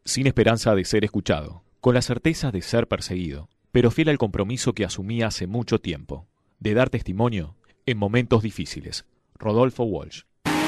sin esperanza de ser escuchado, con la certeza de ser perseguido, pero fiel al compromiso que asumí hace mucho tiempo, de dar testimonio en momentos difíciles. Rodolfo Walsh.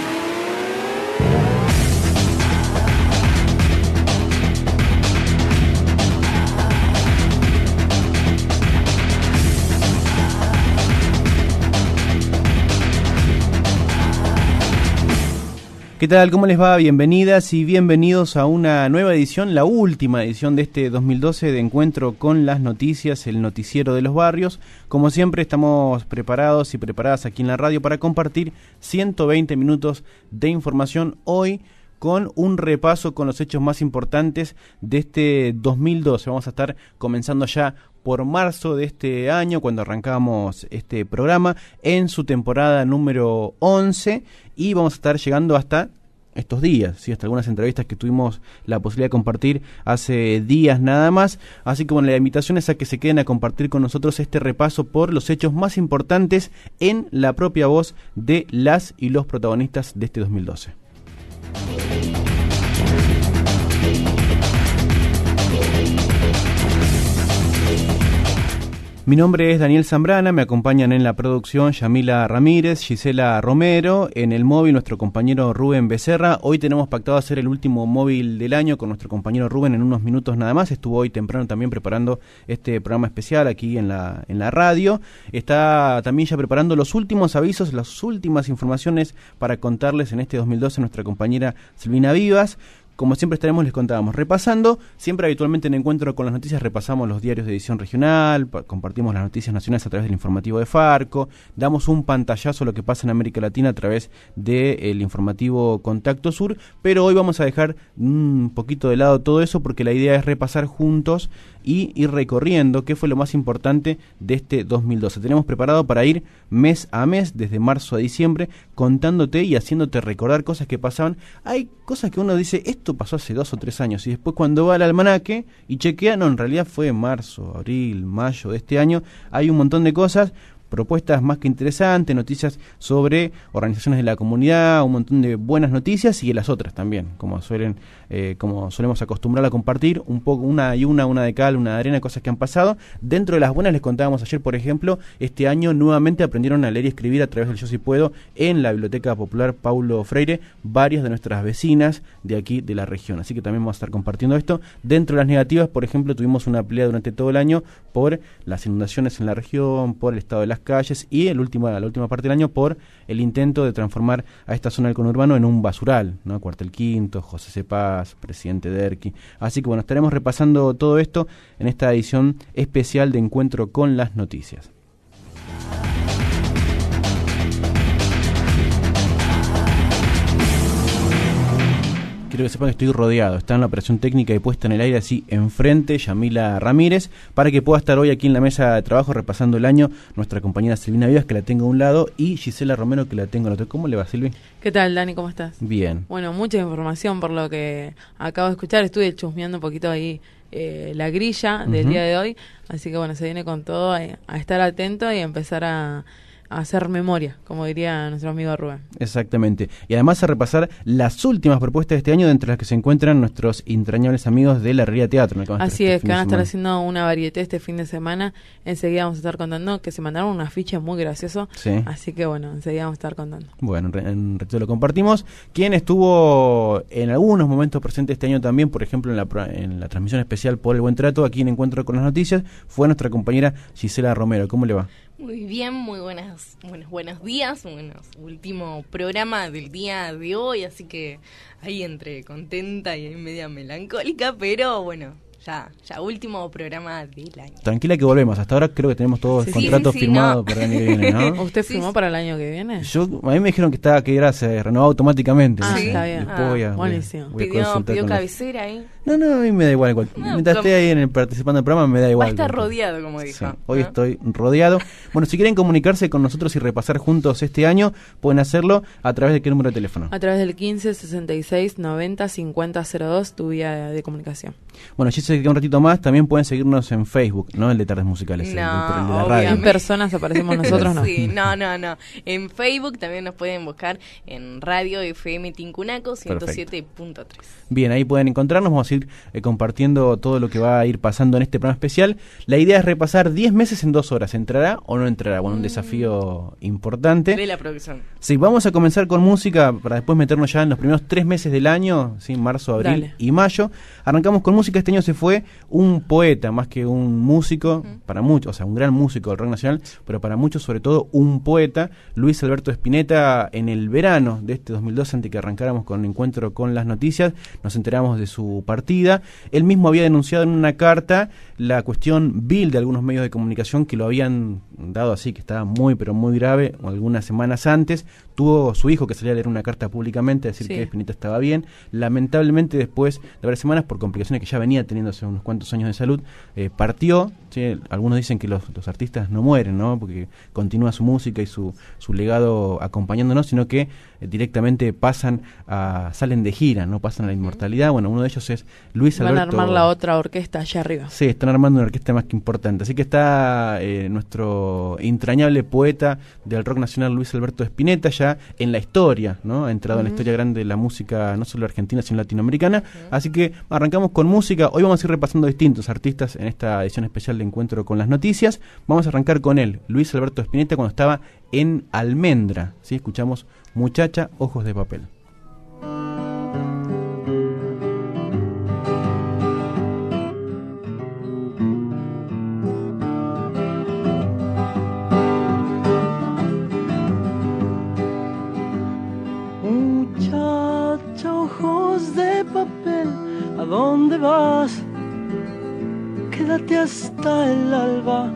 ¿Qué tal? ¿Cómo les va? Bienvenidas y bienvenidos a una nueva edición, la última edición de este 2012 de Encuentro con las Noticias, el noticiero de los barrios. Como siempre estamos preparados y preparadas aquí en la radio para compartir 120 minutos de información hoy con un repaso con los hechos más importantes de este 2012. Vamos a estar comenzando ya por marzo de este año, cuando arrancamos este programa, en su temporada número 11, y vamos a estar llegando hasta estos días, ¿sí? Hasta algunas entrevistas que tuvimos la posibilidad de compartir hace días nada más. Así que bueno, la invitación es a que se queden a compartir con nosotros este repaso por los hechos más importantes en la propia voz de las y los protagonistas de este 2012. Mi nombre es Daniel Zambrana, me acompañan en la producción Yamila Ramírez, Gisela Romero, en el móvil nuestro compañero Rubén Becerra. Hoy tenemos pactado hacer el último móvil del año con nuestro compañero Rubén en unos minutos nada más. Estuvo hoy temprano también preparando este programa especial aquí en la radio. Está también ya preparando los últimos avisos, las últimas informaciones para contarles en este 2012 nuestra compañera Silvina Vivas. Como siempre estaremos, les contábamos, repasando, siempre habitualmente en Encuentro con las Noticias repasamos los diarios de edición regional, compartimos las noticias nacionales a través del informativo de Farco, damos un pantallazo a lo que pasa en América Latina a través del informativo Contacto Sur, pero hoy vamos a dejar un poquito de lado todo eso porque la idea es repasar juntos y ir recorriendo qué fue lo más importante de este 2012. Tenemos preparado para ir mes a mes, desde marzo a diciembre, contándote y haciéndote recordar cosas que pasaban. Hay cosas que uno dice, esto pasó hace 2 o 3 años, y después cuando va al almanaque y chequea, no, en realidad fue marzo, abril, mayo de este año. Hay un montón de cosas, propuestas más que interesantes, noticias sobre organizaciones de la comunidad, un montón de buenas noticias y de las otras también, como solemos acostumbrar a compartir, un poco una de cal, una de arena, cosas que han pasado. Dentro de las buenas les contábamos ayer, por ejemplo, este año nuevamente aprendieron a leer y escribir a través del Yo Si Puedo en la Biblioteca Popular Paulo Freire, varias de nuestras vecinas de aquí de la región, así que también vamos a estar compartiendo esto. Dentro de las negativas, por ejemplo, tuvimos una pelea durante todo el año por las inundaciones en la región, por el estado de las calles y la última parte del año por el intento de transformar a esta zona del conurbano en un basural, ¿no? Cuartel Quinto, José C. Paz, Presidente Derqui. Así que bueno, estaremos repasando todo esto en esta edición especial de Encuentro con las Noticias. Quiero que sepan que estoy rodeado, está en la operación técnica y puesta en el aire así enfrente, Yamila Ramírez, para que pueda estar hoy aquí en la mesa de trabajo repasando el año, nuestra compañera Silvina Vivas, que la tengo a un lado, y Gisela Romero, que la tengo al otro. ¿Cómo le va, Silvi? ¿Qué tal, Dani? ¿Cómo estás? Bien. Bueno, mucha información por lo que acabo de escuchar, estuve chusmeando un poquito ahí la grilla del día de hoy, así que bueno, se viene con todo a estar atento y a empezar a hacer memoria, como diría nuestro amigo Rubén. Exactamente. Y además a repasar las últimas propuestas de este año, entre las que se encuentran nuestros entrañables amigos de la Herrería Teatro. Así es, que van a estar haciendo una varieté este fin de semana. Enseguida vamos a estar contando que se mandaron un afiche muy gracioso. Sí. Así que bueno, enseguida vamos a estar contando. Bueno, en ratito lo compartimos. Quien estuvo en algunos momentos presente este año también, por ejemplo en la transmisión especial por El Buen Trato, aquí en Encuentro con las Noticias, fue nuestra compañera Gisela Romero. ¿Cómo le va? Muy bien, buenos días, último programa del día de hoy, así que ahí entre contenta y media melancólica, pero bueno, ya último programa del año. Tranquila que volvemos, hasta ahora creo que tenemos todos contratos firmados para el año que viene, ¿no? ¿Usted firmó para el año que viene? A mí me dijeron que era se renovaba automáticamente. Sí, está bien. Buenísimo. Pidió cabecera ahí. No, a mí me da igual. Mientras esté ahí participando del programa me da igual. Va a estar rodeado, como dijo. Sí, hoy estoy rodeado. Bueno, si quieren comunicarse con nosotros y repasar juntos este año, pueden hacerlo a través de qué número de teléfono. A través del 15 66 90 50 02, tu vía de comunicación. Bueno, yo sé que un ratito más también pueden seguirnos en Facebook, ¿no? El de Tardes Musicales, el de la radio. En personas aparecemos nosotros, ¿no? Sí, no. En Facebook también nos pueden buscar en Radio FM Tincunaco 107.3. Bien, ahí pueden encontrarnos, vamos a ir compartiendo todo lo que va a ir pasando en este programa especial. La idea es repasar 10 meses en 2 horas. ¿Entrará o no entrará? Bueno, un desafío importante. De la producción. Sí, vamos a comenzar con música para después meternos ya en los primeros 3 meses del año, ¿sí? Marzo, abril y mayo. Arrancamos con música. Este año se fue un poeta más que un músico, para muchos, o sea, un gran músico del rock nacional, pero para muchos sobre todo un poeta, Luis Alberto Spinetta. En el verano de este 2012, antes que arrancáramos con el encuentro con las noticias, nos enteramos de su partida. Él mismo había denunciado en una carta la cuestión vil de algunos medios de comunicación que lo habían dado así, que estaba muy pero muy grave, algunas semanas antes. Tuvo su hijo que salía a leer una carta públicamente a decir que Spinetta estaba bien. Lamentablemente, después de varias semanas, por complicaciones que ya venía teniendo hace unos cuantos años de salud, partió. ¿Sí? Algunos dicen que los artistas no mueren, ¿no? Porque continúa su música y su legado acompañándonos, sino que directamente salen de gira, no pasan a la inmortalidad. Bueno, uno de ellos es Luis Alberto. Van a armar la otra orquesta allá arriba. Sí, están armando una orquesta más que importante. Así que está nuestro entrañable poeta del rock nacional, Luis Alberto Spinetta, ya en la historia, ¿no? Ha entrado en la historia grande de la música, no solo argentina, sino latinoamericana. Así que arrancamos con música. Hoy vamos a ir repasando distintos artistas en esta edición especial de Encuentro con las Noticias. Vamos a arrancar con él, Luis Alberto Spinetta, cuando estaba en Almendra. ¿Sí? Escuchamos Muchacha, ojos de papel. Muchacha, ojos de papel, ¿a dónde vas? Quédate hasta el alba.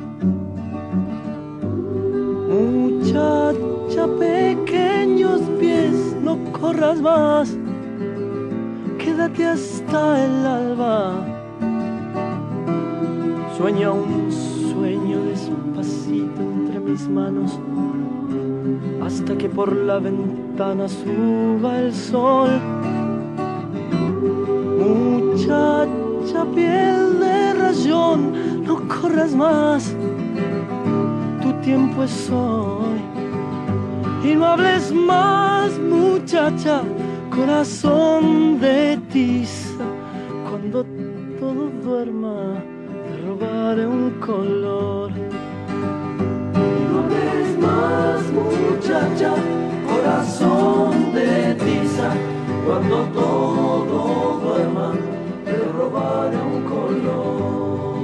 Muchacha, pequeños pies, no corras más. Quédate hasta el alba. Sueña un sueño despacito entre mis manos, hasta que por la ventana suba el sol. Muchacha, piel de rayón, no corras más, tu tiempo es hoy. Y no hables más, muchacha, corazón de tiza. Cuando todo duerma, te robaré un color. Y no hables más, muchacha, corazón de tiza. Cuando todo duerma, te robaré un color.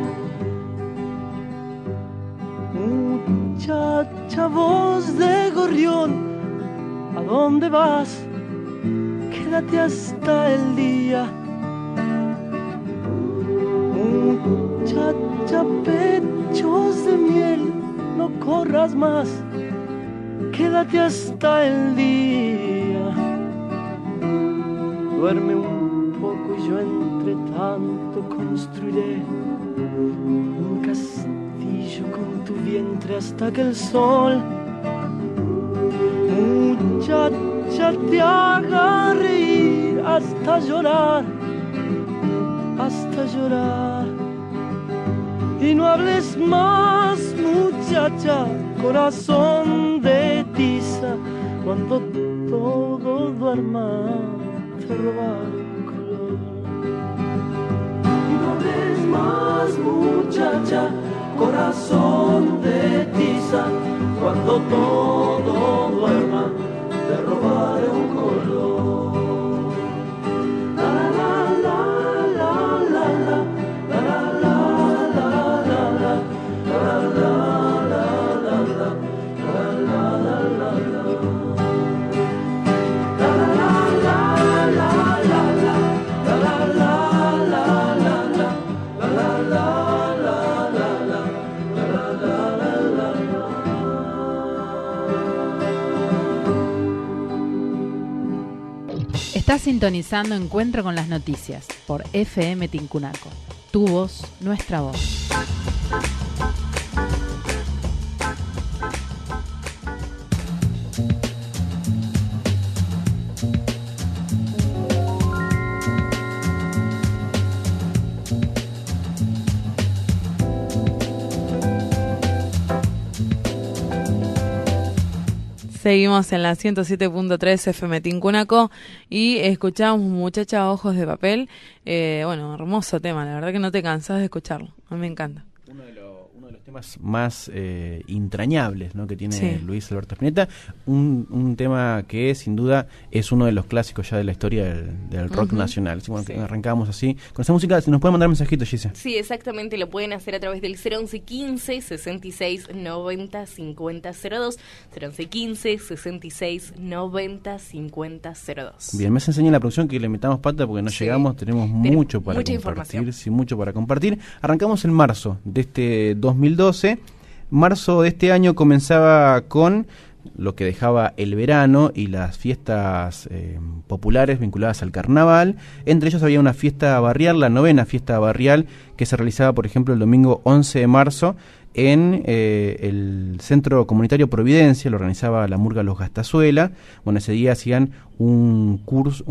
Muchacha, voz de gorrión, ¿a dónde vas? Quédate hasta el día. Muchacha, pechos de miel, no corras más, quédate hasta el día. Duerme un poco y yo entre tanto construiré un castillo con tu vientre hasta que el sol, muchacha, te haga reír hasta llorar, hasta llorar. Y no hables más, muchacha, corazón de tiza. Cuando todo duerma, te robaré un color. Y no hables más, muchacha, corazón de tiza. Cuando todo duerma, te robaré un color. La la la la la la. Estás sintonizando Encuentro con las Noticias por FM Tincunaco. Tu voz, nuestra voz. Seguimos en la 107.3 FM Tincunaco y escuchamos Muchacha Ojos de Papel. Bueno, hermoso tema, la verdad que no te cansás de escucharlo, a mí me encanta. Uno de los temas más entrañables, ¿no?, que tiene Sí. Luis Alberto Spinetta, un tema que sin duda es uno de los clásicos ya de la historia del rock nacional. Así, bueno, Sí. que arrancamos así con esta música. Si nos pueden mandar mensajitos, Gise. Sí, exactamente, lo pueden hacer a través del 011 15 66 90 50 02, 011 15 66 90 50 02. Bien, me enseña la producción que le metamos pata porque no Sí. llegamos, tenemos Tenemos mucho para mucha compartir, información. sí, mucho para compartir. Arrancamos en marzo de este 2012. Marzo de este año comenzaba con lo que dejaba el verano y las fiestas populares vinculadas al carnaval. Entre ellos había una fiesta barrial, la 9ª fiesta barrial, que se realizaba, por ejemplo, el domingo 11 de marzo en el Centro Comunitario Providencia. Lo organizaba la Murga Los Gastazuela. Bueno, ese día hacían un corso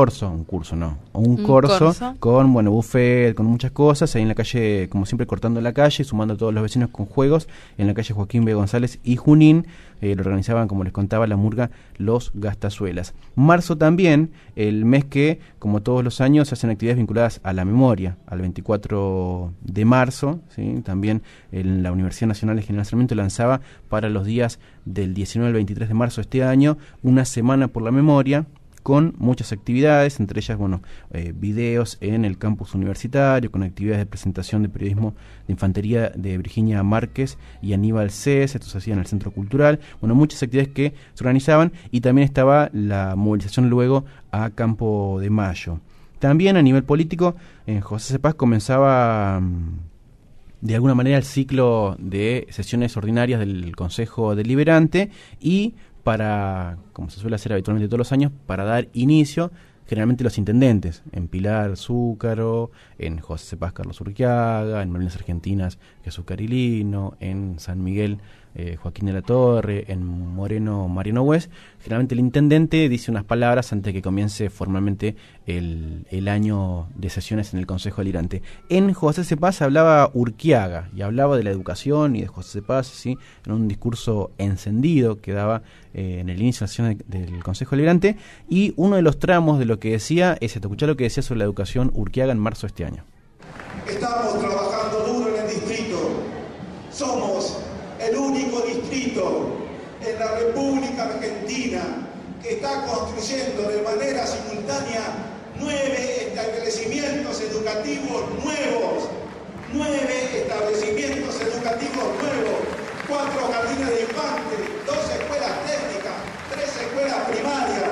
con, bueno, buffet, con muchas cosas, ahí en la calle, como siempre, cortando la calle, sumando a todos los vecinos con juegos, en la calle Joaquín B. González y Junín. Lo organizaban, como les contaba, la Murga Los Gastazuelas. Marzo también, el mes que, como todos los años, se hacen actividades vinculadas a la memoria, al 24 de marzo, ¿sí? También en la Universidad Nacional de General Sarmiento lanzaba para los días del 19 al 23 de marzo de este año una semana por la memoria, con muchas actividades, entre ellas, bueno, videos en el campus universitario, con actividades de presentación de periodismo de infantería de Virginia Márquez y Aníbal Cés. Esto se hacía en el Centro Cultural. Bueno, muchas actividades que se organizaban, y también estaba la movilización luego a Campo de Mayo. También a nivel político, en José Cepaz comenzaba de alguna manera el ciclo de sesiones ordinarias del Consejo Deliberante, y para, como se suele hacer habitualmente todos los años, para dar inicio, generalmente los intendentes, en Pilar Zúcaro, en José Cepaz Carlos Urquiaga, en Malvinas Argentinas Jesús Carilino, en San Miguel Joaquín de la Torre, en Moreno Mariano Hues. Generalmente el intendente dice unas palabras antes de que comience formalmente el año de sesiones en el Consejo Deliberante. En José Cepaz hablaba Urquiaga, y hablaba de la educación y de José Cepaz, ¿sí?, en un discurso encendido que daba en el inicio de la sesión del Consejo Deliberante. Y uno de los tramos de lo que decía es esto: escuchar lo que decía sobre la educación Urquiaga en marzo de este año. Estamos trabajando duro en el distrito. Somos el único distrito en la República Argentina que está construyendo de manera simultánea 9 establecimientos educativos nuevos. 9 establecimientos educativos nuevos, 4 jardines de infantes, 2 escuelas técnicas, 3 escuelas primarias.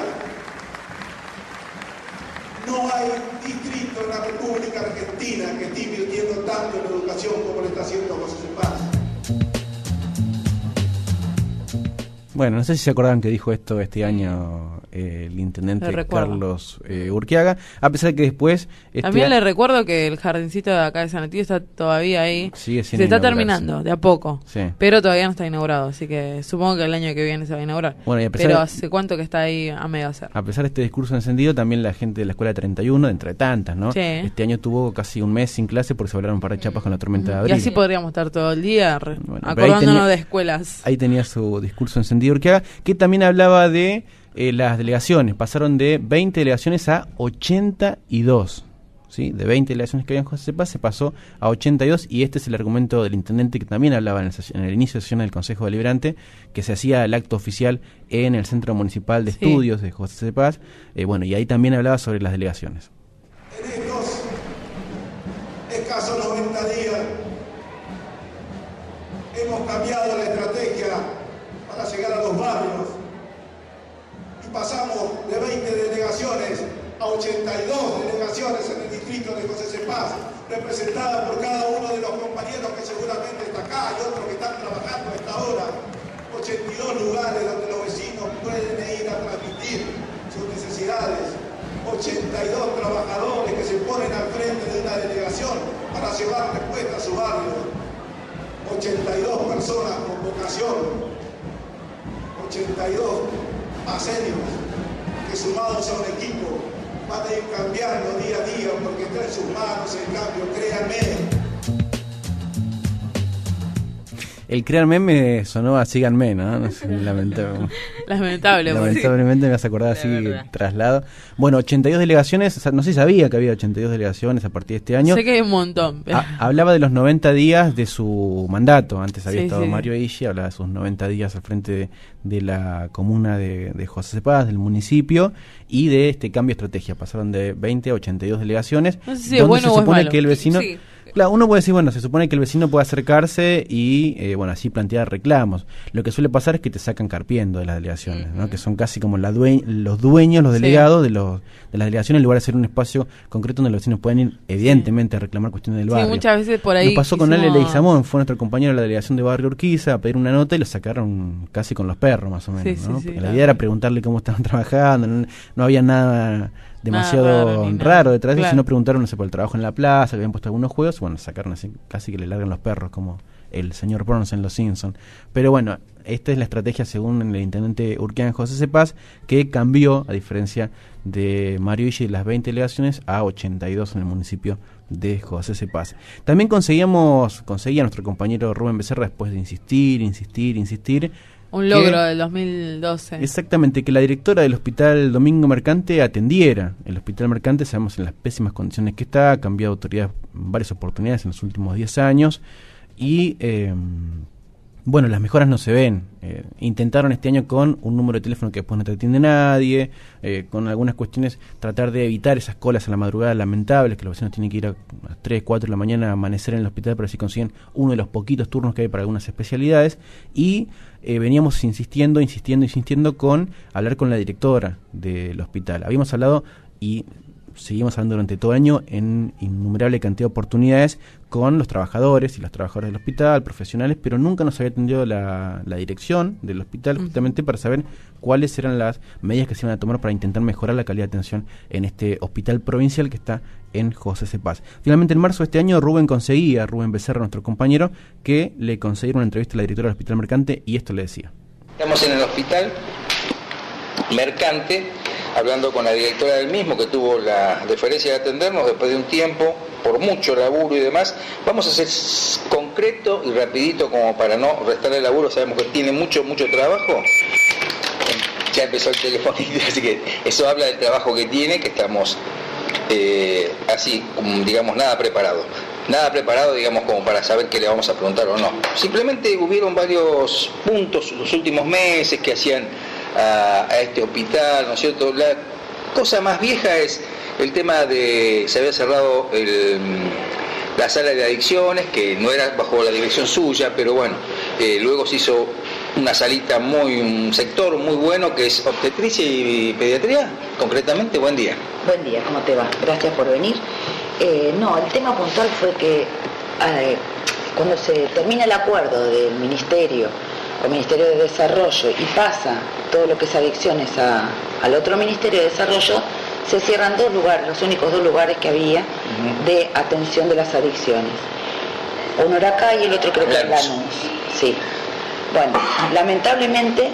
No hay distrito en la República Argentina que esté invirtiendo tanto en educación como lo está haciendo José Cepaz. Bueno, no sé si se acordaban que dijo esto este año el intendente Carlos Urquiaga, a pesar de que después... También le recuerdo que el jardincito de acá de San Etilio está todavía ahí. Sigue sin se está inaugurarse. terminando, de a poco. Sí. Pero todavía no está inaugurado, así que supongo que el año que viene se va a inaugurar. Bueno, y a pesar pero de- ¿hace cuánto que está ahí a medio hacer? A pesar de este discurso encendido, también la gente de la Escuela 31, entre tantas, ¿no? Sí. Este año tuvo casi un mes sin clase porque se volaron un par de chapas con la tormenta de Y abril. así podríamos estar todo el día Bueno, pero ahí acordándonos tenía- de escuelas. Ahí tenía su discurso encendido Urquiaga, que también hablaba de las delegaciones. Pasaron de 20 delegaciones a 82. ¿Sí? De 20 delegaciones que había en José Cepaz se pasó a 82, y este es el argumento del intendente, que también hablaba en el inicio de sesión del Consejo Deliberante, que se hacía el acto oficial en el Centro Municipal de Sí. Estudios de José Cepaz. Bueno, y ahí también hablaba sobre las delegaciones. En estos escasos 90 días hemos cambiado la estrategia para llegar a los barrios y pasamos de 20 delegaciones a 82 delegaciones en el distrito de José Cepaz, representadas por cada uno de los compañeros que seguramente está acá y otros que están trabajando a esta hora. 82 lugares donde los vecinos pueden ir a transmitir sus necesidades. 82 trabajadores que se ponen al frente de una delegación para llevar respuesta a su barrio. 82 personas con vocación. 82 paseños que, sumados a un equipo, van a ir cambiando día a día, porque está en sus manos el cambio, créanme. El créanme me sonó a síganme, ¿no? No sé, lamentable. Lamentable. Lamentablemente me vas a acordar así traslado. Bueno, 82 delegaciones, o sea, no se sabía que había 82 delegaciones a partir de este año. Sé que hay un montón. Hablaba de los 90 días de su mandato. Antes había estado Mario Ishi, hablaba de sus 90 días al frente de la comuna de José Paz, del municipio, y de este cambio de estrategia. Pasaron de 20 a 82 delegaciones. No sé si es bueno se supone o es malo. Que el vecino... Sí. Claro, uno puede decir, bueno, se supone que el vecino puede acercarse y, bueno, así plantear reclamos. Lo que suele pasar es que te sacan carpiendo de las delegaciones, ¿no? Que son casi como los dueños, los delegados de las delegaciones, en lugar de ser un espacio concreto donde los vecinos pueden ir, evidentemente, a reclamar cuestiones del barrio. Sí, muchas veces por ahí. Nos pasó con Ale Leguizamón, fue nuestro compañero de la delegación de Barrio Urquiza a pedir una nota y lo sacaron casi con los perros, más o menos, ¿no? Porque la idea era preguntarle cómo estaban trabajando, no había nada demasiado raro detrás de eso, sino preguntaron, no sé, por el trabajo en la plaza, que habían puesto algunos juegos, bueno, sacaron así, casi que le largan los perros, como el señor Burns en Los Simpsons. Pero bueno, esta es la estrategia según el intendente Urquián José Cepaz, que cambió, a diferencia de Mario Ishi, de las 20 delegaciones a 82 en el municipio de José Cepaz. También conseguía nuestro compañero Rubén Becerra, después de insistir, un logro del 2012. Exactamente, que la directora del Hospital Domingo Mercante atendiera. El Hospital Mercante, sabemos en las pésimas condiciones que está, ha cambiado de autoridad en varias oportunidades en los últimos 10 años y, bueno, las mejoras no se ven. Intentaron este año con un número de teléfono que después no te atiende nadie, con algunas cuestiones tratar de evitar esas colas a la madrugada lamentables, que los vecinos tienen que ir a las 3, 4 de la mañana a amanecer en el hospital para ver si consiguen uno de los poquitos turnos que hay para algunas especialidades, y veníamos insistiendo con hablar con la directora del hospital. Habíamos hablado y seguimos hablando durante todo el año en innumerable cantidad de oportunidades con los trabajadores y las trabajadoras del hospital, profesionales, pero nunca nos había atendido la dirección del hospital justamente para saber cuáles eran las medidas que se iban a tomar para intentar mejorar la calidad de atención en este hospital provincial que está en José Cepaz. Finalmente, en marzo de este año, Rubén Becerra, nuestro compañero, que le consiguieron una entrevista a la directora del Hospital Mercante y esto le decía. Estamos en el Hospital Mercante, hablando con la directora del mismo, que tuvo la deferencia de atendernos después de un tiempo, por mucho laburo y demás. Vamos a ser concreto y rapidito como para no restarle laburo, sabemos que tiene mucho trabajo. Ya empezó el telefonito, así que eso habla del trabajo que tiene, que estamos así, digamos, nada preparado, digamos, como para saber qué le vamos a preguntar o no. Simplemente hubieron varios puntos los últimos meses que hacían a este hospital, ¿no es cierto? La cosa más vieja es el tema de, se había cerrado la sala de adicciones, que no era bajo la dirección suya, pero bueno, luego se hizo una salita un sector muy bueno, que es obstetricia y pediatría, concretamente. Buen día. Buen día, ¿cómo te va? Gracias por venir. No, el tema puntual fue que cuando se termina el acuerdo del Ministerio o Ministerio de Desarrollo y pasa todo lo que es adicciones al otro Ministerio de Desarrollo, se cierran dos lugares, los únicos dos lugares que había de atención de las adicciones. Uno era acá y el otro creo que era Lanús. Sí. Bueno, lamentablemente,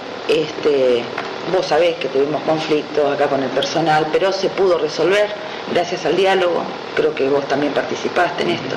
vos sabés que tuvimos conflictos acá con el personal, pero se pudo resolver gracias al diálogo. Creo que vos también participaste en esto.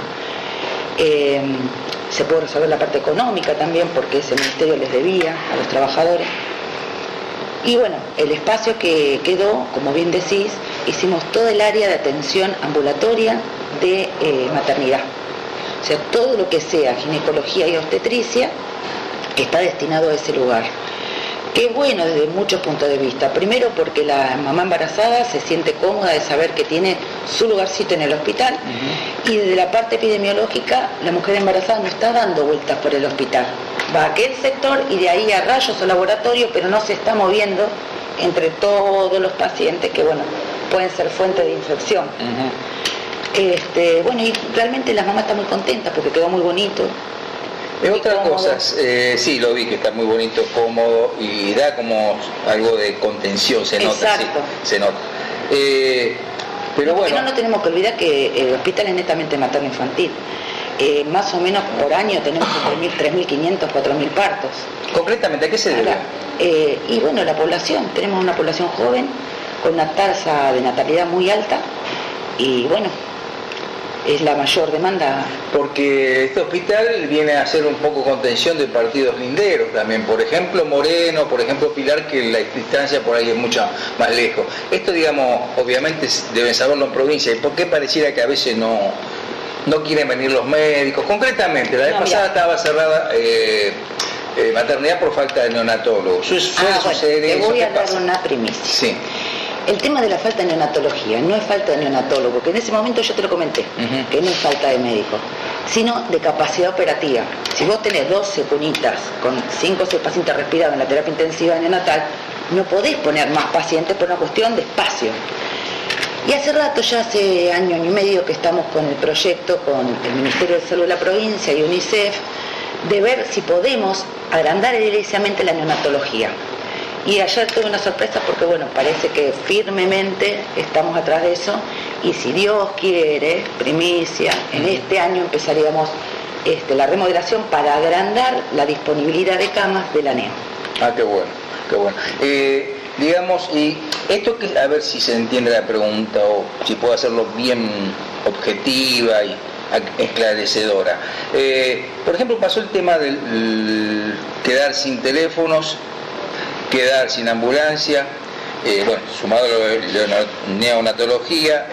Se pudo resolver la parte económica también, porque ese ministerio les debía a los trabajadores. Y bueno, el espacio que quedó, como bien decís, hicimos todo el área de atención ambulatoria de maternidad. O sea, todo lo que sea ginecología y obstetricia está destinado a ese lugar. Qué bueno desde muchos puntos de vista. Primero, porque la mamá embarazada se siente cómoda de saber que tiene su lugarcito en el hospital. Y desde la parte epidemiológica, la mujer embarazada no está dando vueltas por el hospital. Va a aquel sector y de ahí a rayos o laboratorio, pero no se está moviendo entre todos los pacientes que, bueno, pueden ser fuente de infección. Bueno, y realmente la mamá está muy contenta porque quedó muy bonito. Otras cosas, sí, lo vi que está muy bonito, cómodo y da como algo de contención, se nota. Exacto. Sí, se nota. Pero bueno. No tenemos que olvidar que el hospital es netamente materno-infantil. Más o menos por año tenemos 3.500, 4.000 partos. Concretamente, ¿a qué se debe? Y bueno, la población, tenemos una población joven con una tasa de natalidad muy alta y bueno, es la mayor demanda? Porque este hospital viene a hacer un poco contención de partidos linderos también, por ejemplo Moreno, por ejemplo Pilar, que la distancia por ahí es mucho más lejos. Esto, digamos, obviamente deben saberlo en provincia. ¿Y por qué pareciera que a veces no quieren venir los médicos? Concretamente, la vez pasada estaba cerrada maternidad por falta de neonatólogo. Suele suceder te eso. voy a dar una primicia. Sí. El tema de la falta de neonatología no es falta de neonatólogo, que en ese momento yo te lo comenté, que no es falta de médico, sino de capacidad operativa. Si vos tenés 12 cunitas con 5 o 6 pacientes respirados en la terapia intensiva neonatal, no podés poner más pacientes por una cuestión de espacio. Y hace rato, ya hace año y medio, que estamos con el proyecto, con el Ministerio de Salud de la provincia y UNICEF, de ver si podemos agrandar ediliciamente la neonatología. Y ayer tuve una sorpresa porque, bueno, parece que firmemente estamos atrás de eso, y si Dios quiere, primicia, en este año empezaríamos la remodelación para agrandar la disponibilidad de camas de la neo. Ah, qué bueno, qué bueno. Digamos, y esto que, a ver si se entiende la pregunta o si puedo hacerlo bien objetiva y esclarecedora. Por ejemplo, pasó el tema del quedar sin teléfonos, quedar sin ambulancia, bueno, sumado a la neonatología,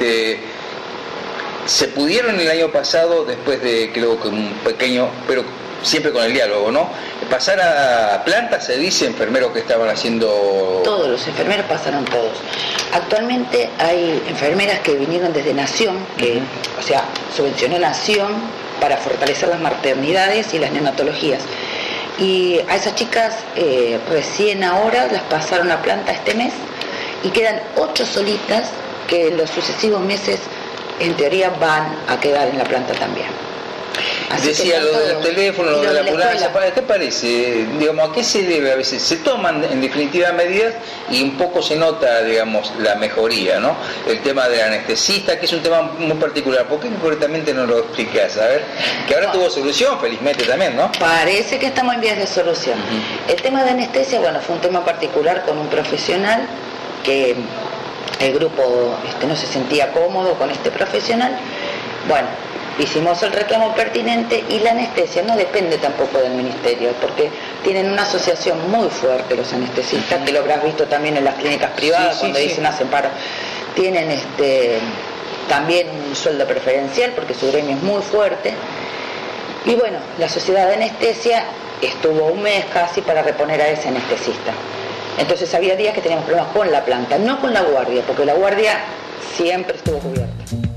se pudieron el año pasado, después de creo que un pequeño, pero siempre con el diálogo, ¿no? Pasar a planta, se dice, enfermeros que estaban haciendo... Todos los enfermeros pasaron todos. Actualmente hay enfermeras que vinieron desde Nación, que, o sea, subvencionó Nación para fortalecer las maternidades y las neonatologías. Y a esas chicas recién ahora las pasaron a planta este mes, y quedan 8 solitas que en los sucesivos meses en teoría van a quedar en la planta también. Así decía lo del teléfono, lo de la ambulancia. ¿Qué parece? Digamos, ¿a qué se debe? A veces se toman en definitiva medidas y un poco se nota, digamos, la mejoría, ¿no? El tema del anestesista, que es un tema muy particular. ¿Por qué correctamente no lo explicás? A ver, que ahora tuvo solución, felizmente también, ¿no? Parece que estamos en vías de solución. El tema de anestesia, bueno, fue un tema particular con un profesional que el grupo no se sentía cómodo con este profesional. Bueno, hicimos el reclamo pertinente, y la anestesia no depende tampoco del ministerio, porque tienen una asociación muy fuerte los anestesistas, que lo habrás visto también en las clínicas privadas, cuando dicen hacen paro. Tienen también un sueldo preferencial porque su gremio es muy fuerte. Y bueno, la sociedad de anestesia estuvo un mes casi para reponer a ese anestesista. Entonces había días que teníamos problemas con la planta, no con la guardia, porque la guardia siempre estuvo cubierta.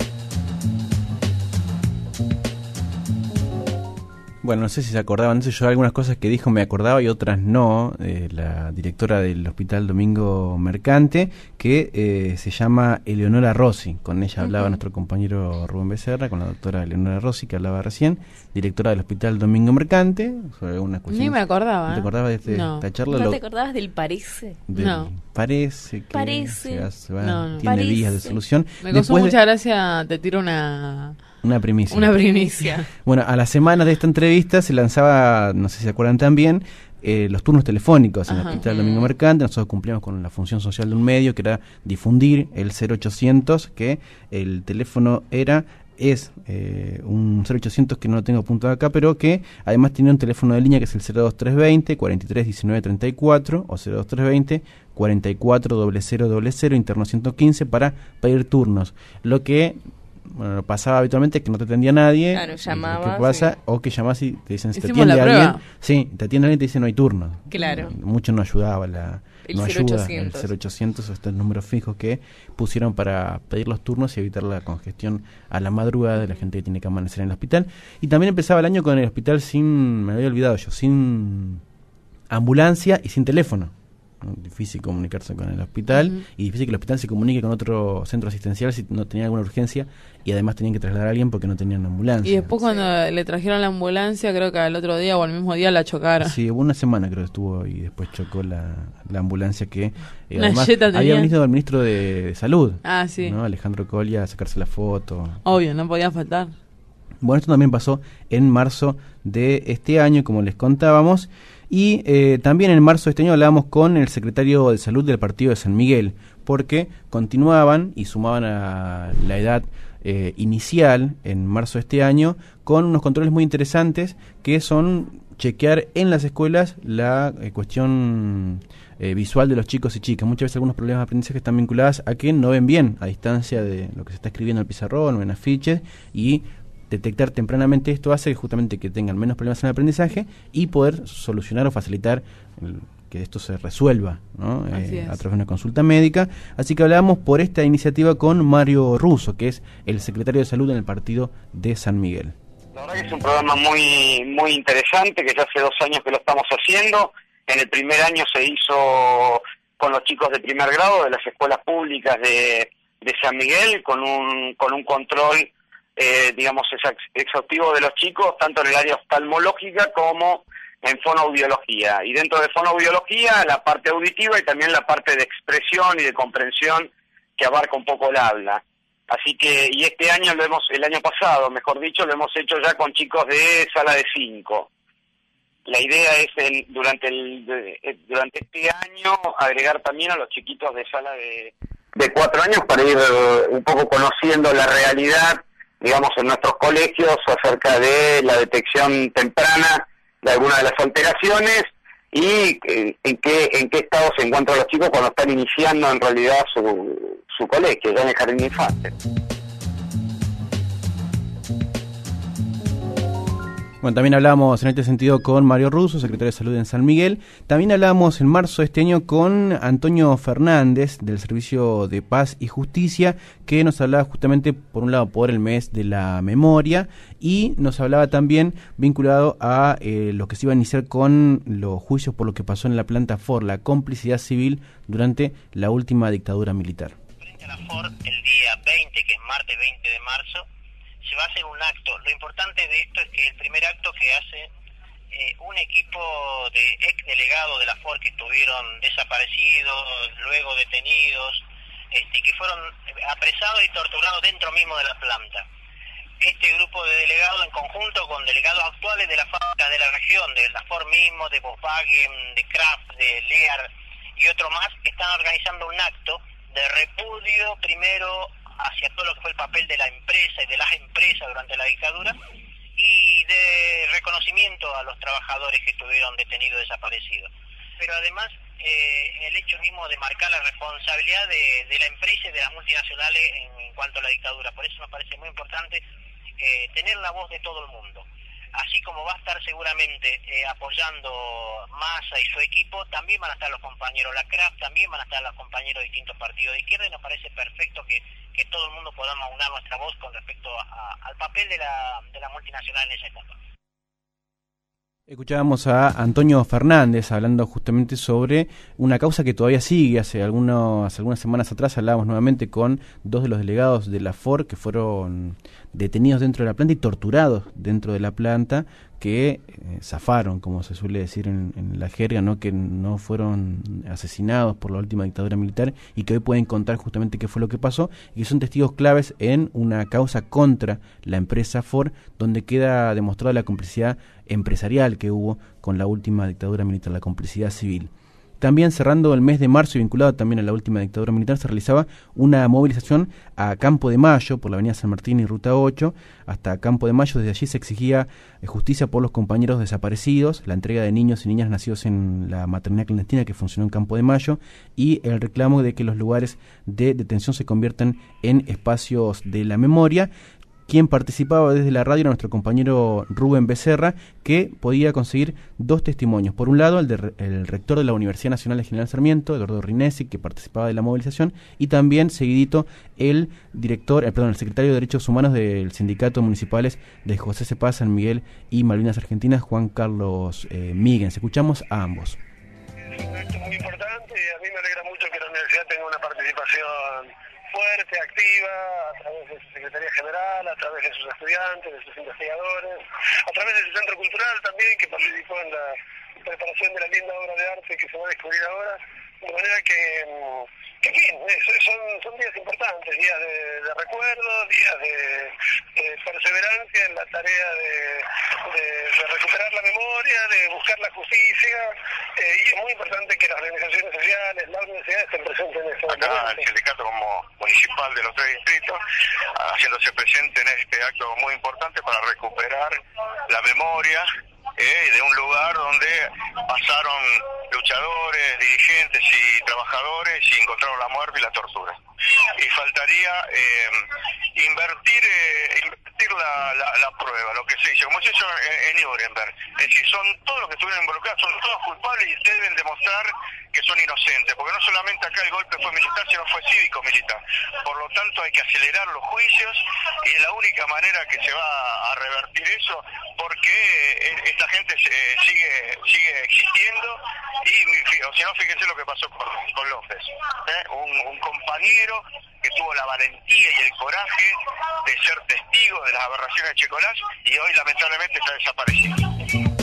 Bueno, no sé si se acordaban de eso. Yo algunas cosas que dijo me acordaba y otras no. La directora del Hospital Domingo Mercante, que se llama Eleonora Rossi. Con ella hablaba nuestro compañero Rubén Becerra, con la doctora Eleonora Rossi, que hablaba recién, directora del Hospital Domingo Mercante. Sobre una cuestión. Ni me acordaba. ¿No te acordabas de esta charla? ¿No te acordabas del parece? No. Parece que parece. tiene parece. vías de solución. Me causó mucha gracia, te tiro una primicia. Una primicia. Bueno, a la semana de esta entrevista se lanzaba, no sé si se acuerdan también, los turnos telefónicos en el Hospital Domingo Mercante. Nosotros cumplimos con la función social de un medio, que era difundir el 0800, que el teléfono es un 0800 que no lo tengo apuntado acá, pero que además tiene un teléfono de línea que es el 02320 43 19 34 o 02320 44 0000 interno 115 para pedir turnos. Lo que pasaba habitualmente es que no te atendía nadie. Claro, llamabas. ¿Qué pasa? Sí. O que llamás y te dicen, si te Hicimos atiende la alguien. prueba. Sí, te atiende alguien y te dicen no hay turno. Claro. Mucho no ayudaba el no 0800. ayuda el 0800, estos números fijos que pusieron para pedir los turnos y evitar la congestión a la madrugada de la gente que tiene que amanecer en el hospital. Y también empezaba el año con el hospital me había olvidado yo, sin ambulancia y sin teléfono. Difícil comunicarse con el hospital y difícil que el hospital se comunique con otro centro asistencial si no tenía alguna urgencia, y además tenían que trasladar a alguien porque no tenían ambulancia. Y después cuando le trajeron la ambulancia, creo que al otro día o al mismo día la chocaron. Sí, hubo una semana creo que estuvo y después chocó la ambulancia que además había venido el ministro de Salud, sí, ¿no? Alejandro Colia, a sacarse la foto. Obvio, no podía faltar. Bueno, esto también pasó en marzo de este año, como les contábamos. Y también en marzo de este año hablábamos con el secretario de Salud del partido de San Miguel, porque continuaban y sumaban a la edad inicial en marzo de este año, con unos controles muy interesantes que son chequear en las escuelas la cuestión visual de los chicos y chicas. Muchas veces algunos problemas de aprendizaje están vinculados a que no ven bien a distancia de lo que se está escribiendo en el pizarrón o en afiches, y detectar tempranamente esto hace justamente que tengan menos problemas en el aprendizaje y poder solucionar o facilitar que esto se resuelva, ¿no? A través de una consulta médica. Así que hablábamos por esta iniciativa con Mario Russo, que es el secretario de Salud en el partido de San Miguel. La verdad que es un programa muy interesante, que ya hace 2 años que lo estamos haciendo. En el primer año se hizo con los chicos de primer grado de las escuelas públicas de San Miguel, con un control, digamos, exhaustivo de los chicos, tanto en el área oftalmológica como en fonoaudiología. Y dentro de fonoaudiología, la parte auditiva y también la parte de expresión y de comprensión, que abarca un poco el habla. Así que, y este año el año pasado, mejor dicho, lo hemos hecho ya con chicos de sala de 5. La idea es durante este año agregar también a los chiquitos de sala de 4 años para ir un poco conociendo la realidad, digamos, en nuestros colegios acerca de la detección temprana de algunas de las alteraciones y en qué estado se encuentran los chicos cuando están iniciando en realidad su colegio, ya en el jardín de infantes. Bueno, también hablábamos en este sentido con Mario Russo, secretario de Salud en San Miguel. También hablábamos en marzo de este año con Antonio Fernández, del Servicio de Paz y Justicia, que nos hablaba justamente, por un lado, por el mes de la memoria, y nos hablaba también vinculado a lo que se iba a iniciar con los juicios por lo que pasó en la planta Ford, la complicidad civil durante la última dictadura militar. Frente a la Ford, el día 20, que es martes 20 de marzo, se va a hacer un acto. Lo importante de esto es que el primer acto que hace un equipo de ex delegados de la FOR que estuvieron desaparecidos, luego detenidos, que fueron apresados y torturados dentro mismo de la planta. Este grupo de delegados, en conjunto con delegados actuales de la fábrica de la región, de la FOR mismo, de Volkswagen, de Kraft, de Lear y otro más, están organizando un acto de repudio primero hacia todo lo que fue el papel de la empresa y de las empresas durante la dictadura, y de reconocimiento a los trabajadores que estuvieron detenidos, desaparecidos. Pero además, el hecho mismo de marcar la responsabilidad de la empresa y de las multinacionales en cuanto a la dictadura. Por eso nos parece muy importante tener la voz de todo el mundo. Así como va a estar seguramente apoyando Massa y su equipo, también van a estar los compañeros de la CRAF, también van a estar los compañeros de distintos partidos de izquierda, y nos parece perfecto que todo el mundo podamos unar nuestra voz con respecto al papel de la multinacional en esa etapa. Escuchábamos a Antonio Fernández hablando justamente sobre una causa que todavía sigue. Hace algunas semanas atrás hablábamos nuevamente con 2 de los delegados de la FOR que fueron detenidos dentro de la planta y torturados dentro de la planta, que zafaron, como se suele decir en la jerga, ¿no? Que no fueron asesinados por la última dictadura militar y que hoy pueden contar justamente qué fue lo que pasó, y que son testigos claves en una causa contra la empresa Ford, donde queda demostrada la complicidad empresarial que hubo con la última dictadura militar, la complicidad civil. También cerrando el mes de marzo y vinculado también a la última dictadura militar, se realizaba una movilización a Campo de Mayo, por la avenida San Martín y Ruta 8, hasta Campo de Mayo. Desde allí se exigía justicia por los compañeros desaparecidos, la entrega de niños y niñas nacidos en la maternidad clandestina que funcionó en Campo de Mayo, y el reclamo de que los lugares de detención se conviertan en espacios de la memoria. Quien participaba desde la radio era nuestro compañero Rubén Becerra, que podía conseguir 2 testimonios. Por un lado, el rector de la Universidad Nacional de General Sarmiento, Eduardo Rinesi, que participaba de la movilización, y también, seguidito, el secretario de Derechos Humanos del Sindicato Municipales de José Cepaz, San Miguel y Malvinas Argentinas, Juan Carlos Míguez. Escuchamos a ambos. Es un proyecto muy importante y a mí me alegra mucho que la universidad tenga una participación fuerte, activa, a través de su Secretaría General, a través de sus estudiantes, de sus investigadores, a través de su Centro Cultural también, que participó en la preparación de la linda obra de arte que se va a descubrir ahora, de manera que son días importantes, días de recuerdo, días de perseverancia en la tarea de recuperar la memoria, de buscar la justicia, y es muy importante que las organizaciones sociales, las universidades estén presentes en esto. Acá el sindicato, como municipal de los 3 distritos, haciéndose presente en este acto muy importante para recuperar la memoria de un lugar donde pasaron luchadores, dirigentes y trabajadores y encontraron la muerte y la tortura. Y faltaría invertir la prueba, lo que se hizo, como se hizo en Nuremberg. Es decir, son todos los que estuvieron involucrados, son todos culpables y deben demostrar que son inocentes, porque no solamente acá el golpe fue militar, sino fue cívico-militar. Por lo tanto, hay que acelerar los juicios y es la única manera que se va a revertir eso, porque esta gente sigue existiendo y, o si no, fíjense lo que pasó con López, un compañero que tuvo la valentía y el coraje de ser testigo de las aberraciones de Checolás y hoy lamentablemente está desaparecido.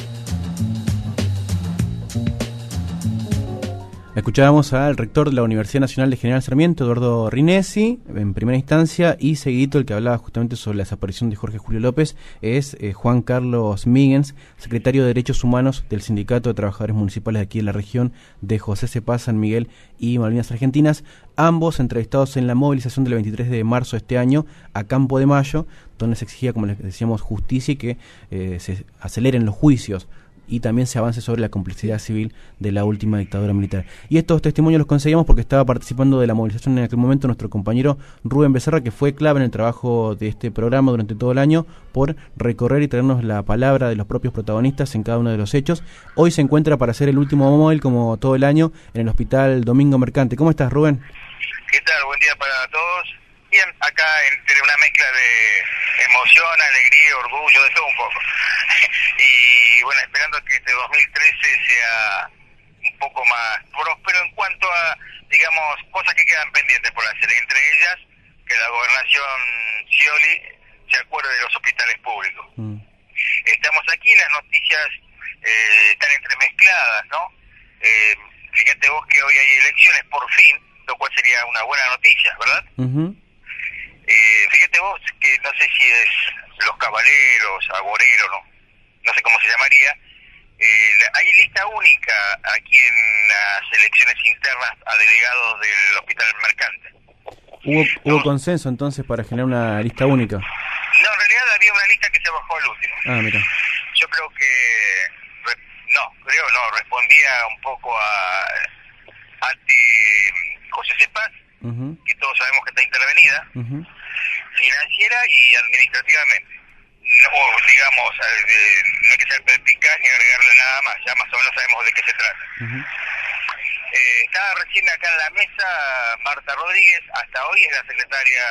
Escuchábamos al rector de la Universidad Nacional de General Sarmiento, Eduardo Rinesi, en primera instancia, y seguidito el que hablaba justamente sobre la desaparición de Jorge Julio López es Juan Carlos Míguez, secretario de Derechos Humanos del Sindicato de Trabajadores Municipales de aquí de la región de José C. Paz, San Miguel y Malvinas Argentinas, ambos entrevistados en la movilización del 23 de marzo de este año a Campo de Mayo, donde se exigía, como les decíamos, justicia y que se aceleren los juicios y también se avance sobre la complejidad civil de la última dictadura militar. Y estos testimonios los conseguimos porque estaba participando de la movilización en aquel momento nuestro compañero Rubén Becerra, que fue clave en el trabajo de este programa durante todo el año por recorrer y traernos la palabra de los propios protagonistas en cada uno de los hechos. Hoy se encuentra para hacer el último móvil, como todo el año, en el Hospital Domingo Mercante. ¿Cómo estás, Rubén? ¿Qué tal? Buen día para todos. Bien, acá entre una mezcla de emoción, alegría, orgullo, de todo un poco. Y bueno, esperando que este 2013 sea un poco más próspero en cuanto a, digamos, cosas que quedan pendientes por hacer. Entre ellas, que la gobernación Scioli se acuerde de los hospitales públicos. Estamos aquí, las noticias están entremezcladas, ¿no? Fíjate vos que hoy hay elecciones por fin, lo cual sería una buena noticia, ¿verdad? Fíjate vos que no sé si es los caballeros, agoreros, no sé cómo se llamaría, hay lista única aquí en las elecciones internas a delegados del Hospital Mercante. ¿Hubo consenso entonces para generar una lista única? No, en realidad había una lista que se bajó al último. Ah, mira. Yo creo que, respondía un poco ante José C. Paz, que todos sabemos que está intervenida, financiera y administrativamente. No, digamos, no hay que ser perspicaz ni agregarle nada más, ya más o menos sabemos de qué se trata. Estaba recién acá en la mesa Marta Rodríguez, hasta hoy es la secretaria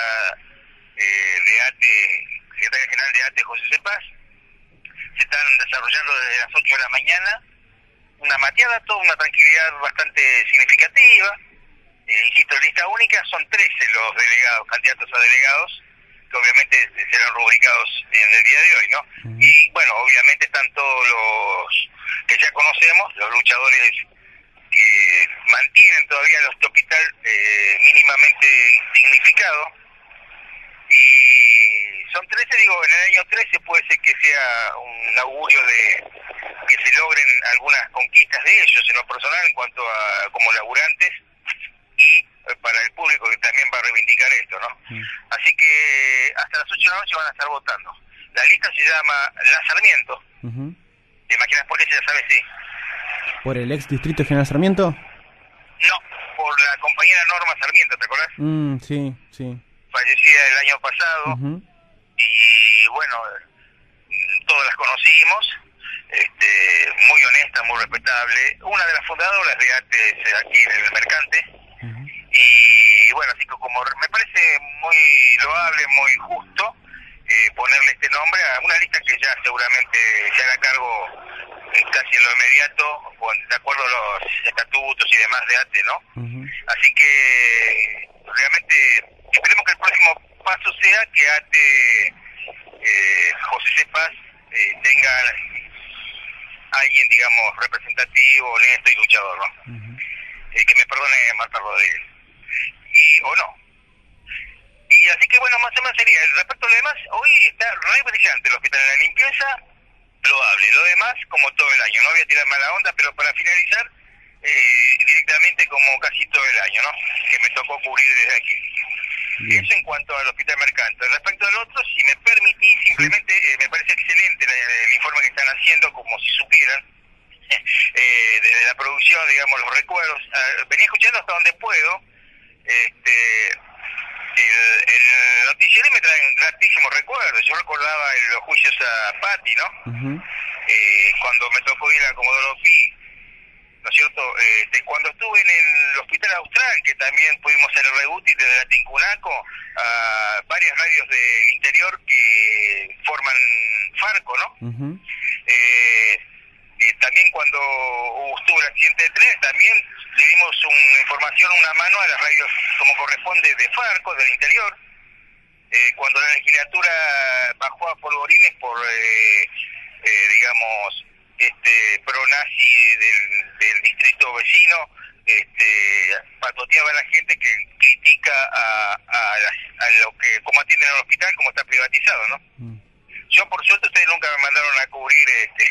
de ATE, secretaria general de ATE José C. Paz. Se están desarrollando desde las 8 de la mañana una mateada, toda una tranquilidad bastante significativa. Insisto, lista única, son 13 los delegados, candidatos a delegados, que obviamente serán rubricados en el día de hoy, ¿no? Y bueno, obviamente están todos los que ya conocemos, los luchadores que mantienen todavía el hospital mínimamente dignificado. Y son 13, digo, en el año 13 puede ser que sea un augurio de que se logren algunas conquistas de ellos en lo personal en cuanto a como laburantes y para el público que también va a reivindicar esto, ¿no? Así que hasta las 8 de la noche van a estar votando. La lista se llama La Sarmiento. ¿Te imaginas por qué? Ya sabes, sí. ¿Por el ex distrito General Sarmiento? No, por la compañera Norma Sarmiento, ¿te acordás? Sí. Fallecida el año pasado. Y bueno, todos las conocimos. Muy honesta, muy respetable. Una de las fundadoras de ATE aquí en el Mercante. Y bueno, así que como me parece muy loable, muy justo ponerle este nombre a una lista que ya seguramente se haga cargo casi en lo inmediato, de acuerdo a los estatutos y demás de ATE, ¿no? Así que realmente esperemos que el próximo paso sea que ATE, José C. Paz, tenga alguien, digamos, representativo, honesto y luchador, ¿no? Que me perdone Marta Rodríguez. O no. Y así que bueno, más o menos sería. Respecto a lo demás, hoy está re brillante el hospital en la limpieza, loable. Lo demás, como todo el año. No voy a tirar mala onda, pero para finalizar, directamente como casi todo el año, ¿no? Que me tocó cubrir desde aquí. Bien. Eso en cuanto al Hospital Mercantil. Respecto al otro, si me permitís, simplemente me parece excelente el informe que están haciendo, como si supieran, desde la producción, digamos, los recuerdos. Venía escuchando hasta donde puedo. El noticiero me trae gratísimos recuerdos. Yo recordaba los juicios a Patti, ¿no? Cuando me tocó ir a Comodoro Pi, ¿no es cierto? Cuando estuve en el Hospital Austral, que también pudimos hacer el rebooting desde la Tincunaco, a varias radios del interior que forman Farco, ¿no? También cuando estuvo el accidente de tren, también le dimos una información, una mano a las radios como corresponde de Farco, del interior. Cuando la legislatura bajó a polvorines por, digamos, pro-nazi del distrito vecino, patoteaba a la gente que critica a lo que, cómo atienden al hospital, cómo está privatizado, ¿no? Yo, por suerte, ustedes nunca me mandaron a cubrir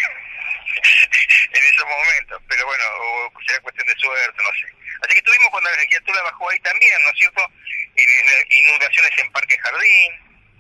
en esos momentos, pero bueno, será cuestión de suerte, no sé. Así que estuvimos cuando la legislatura bajó ahí también, ¿no es cierto? En inundaciones en Parque Jardín,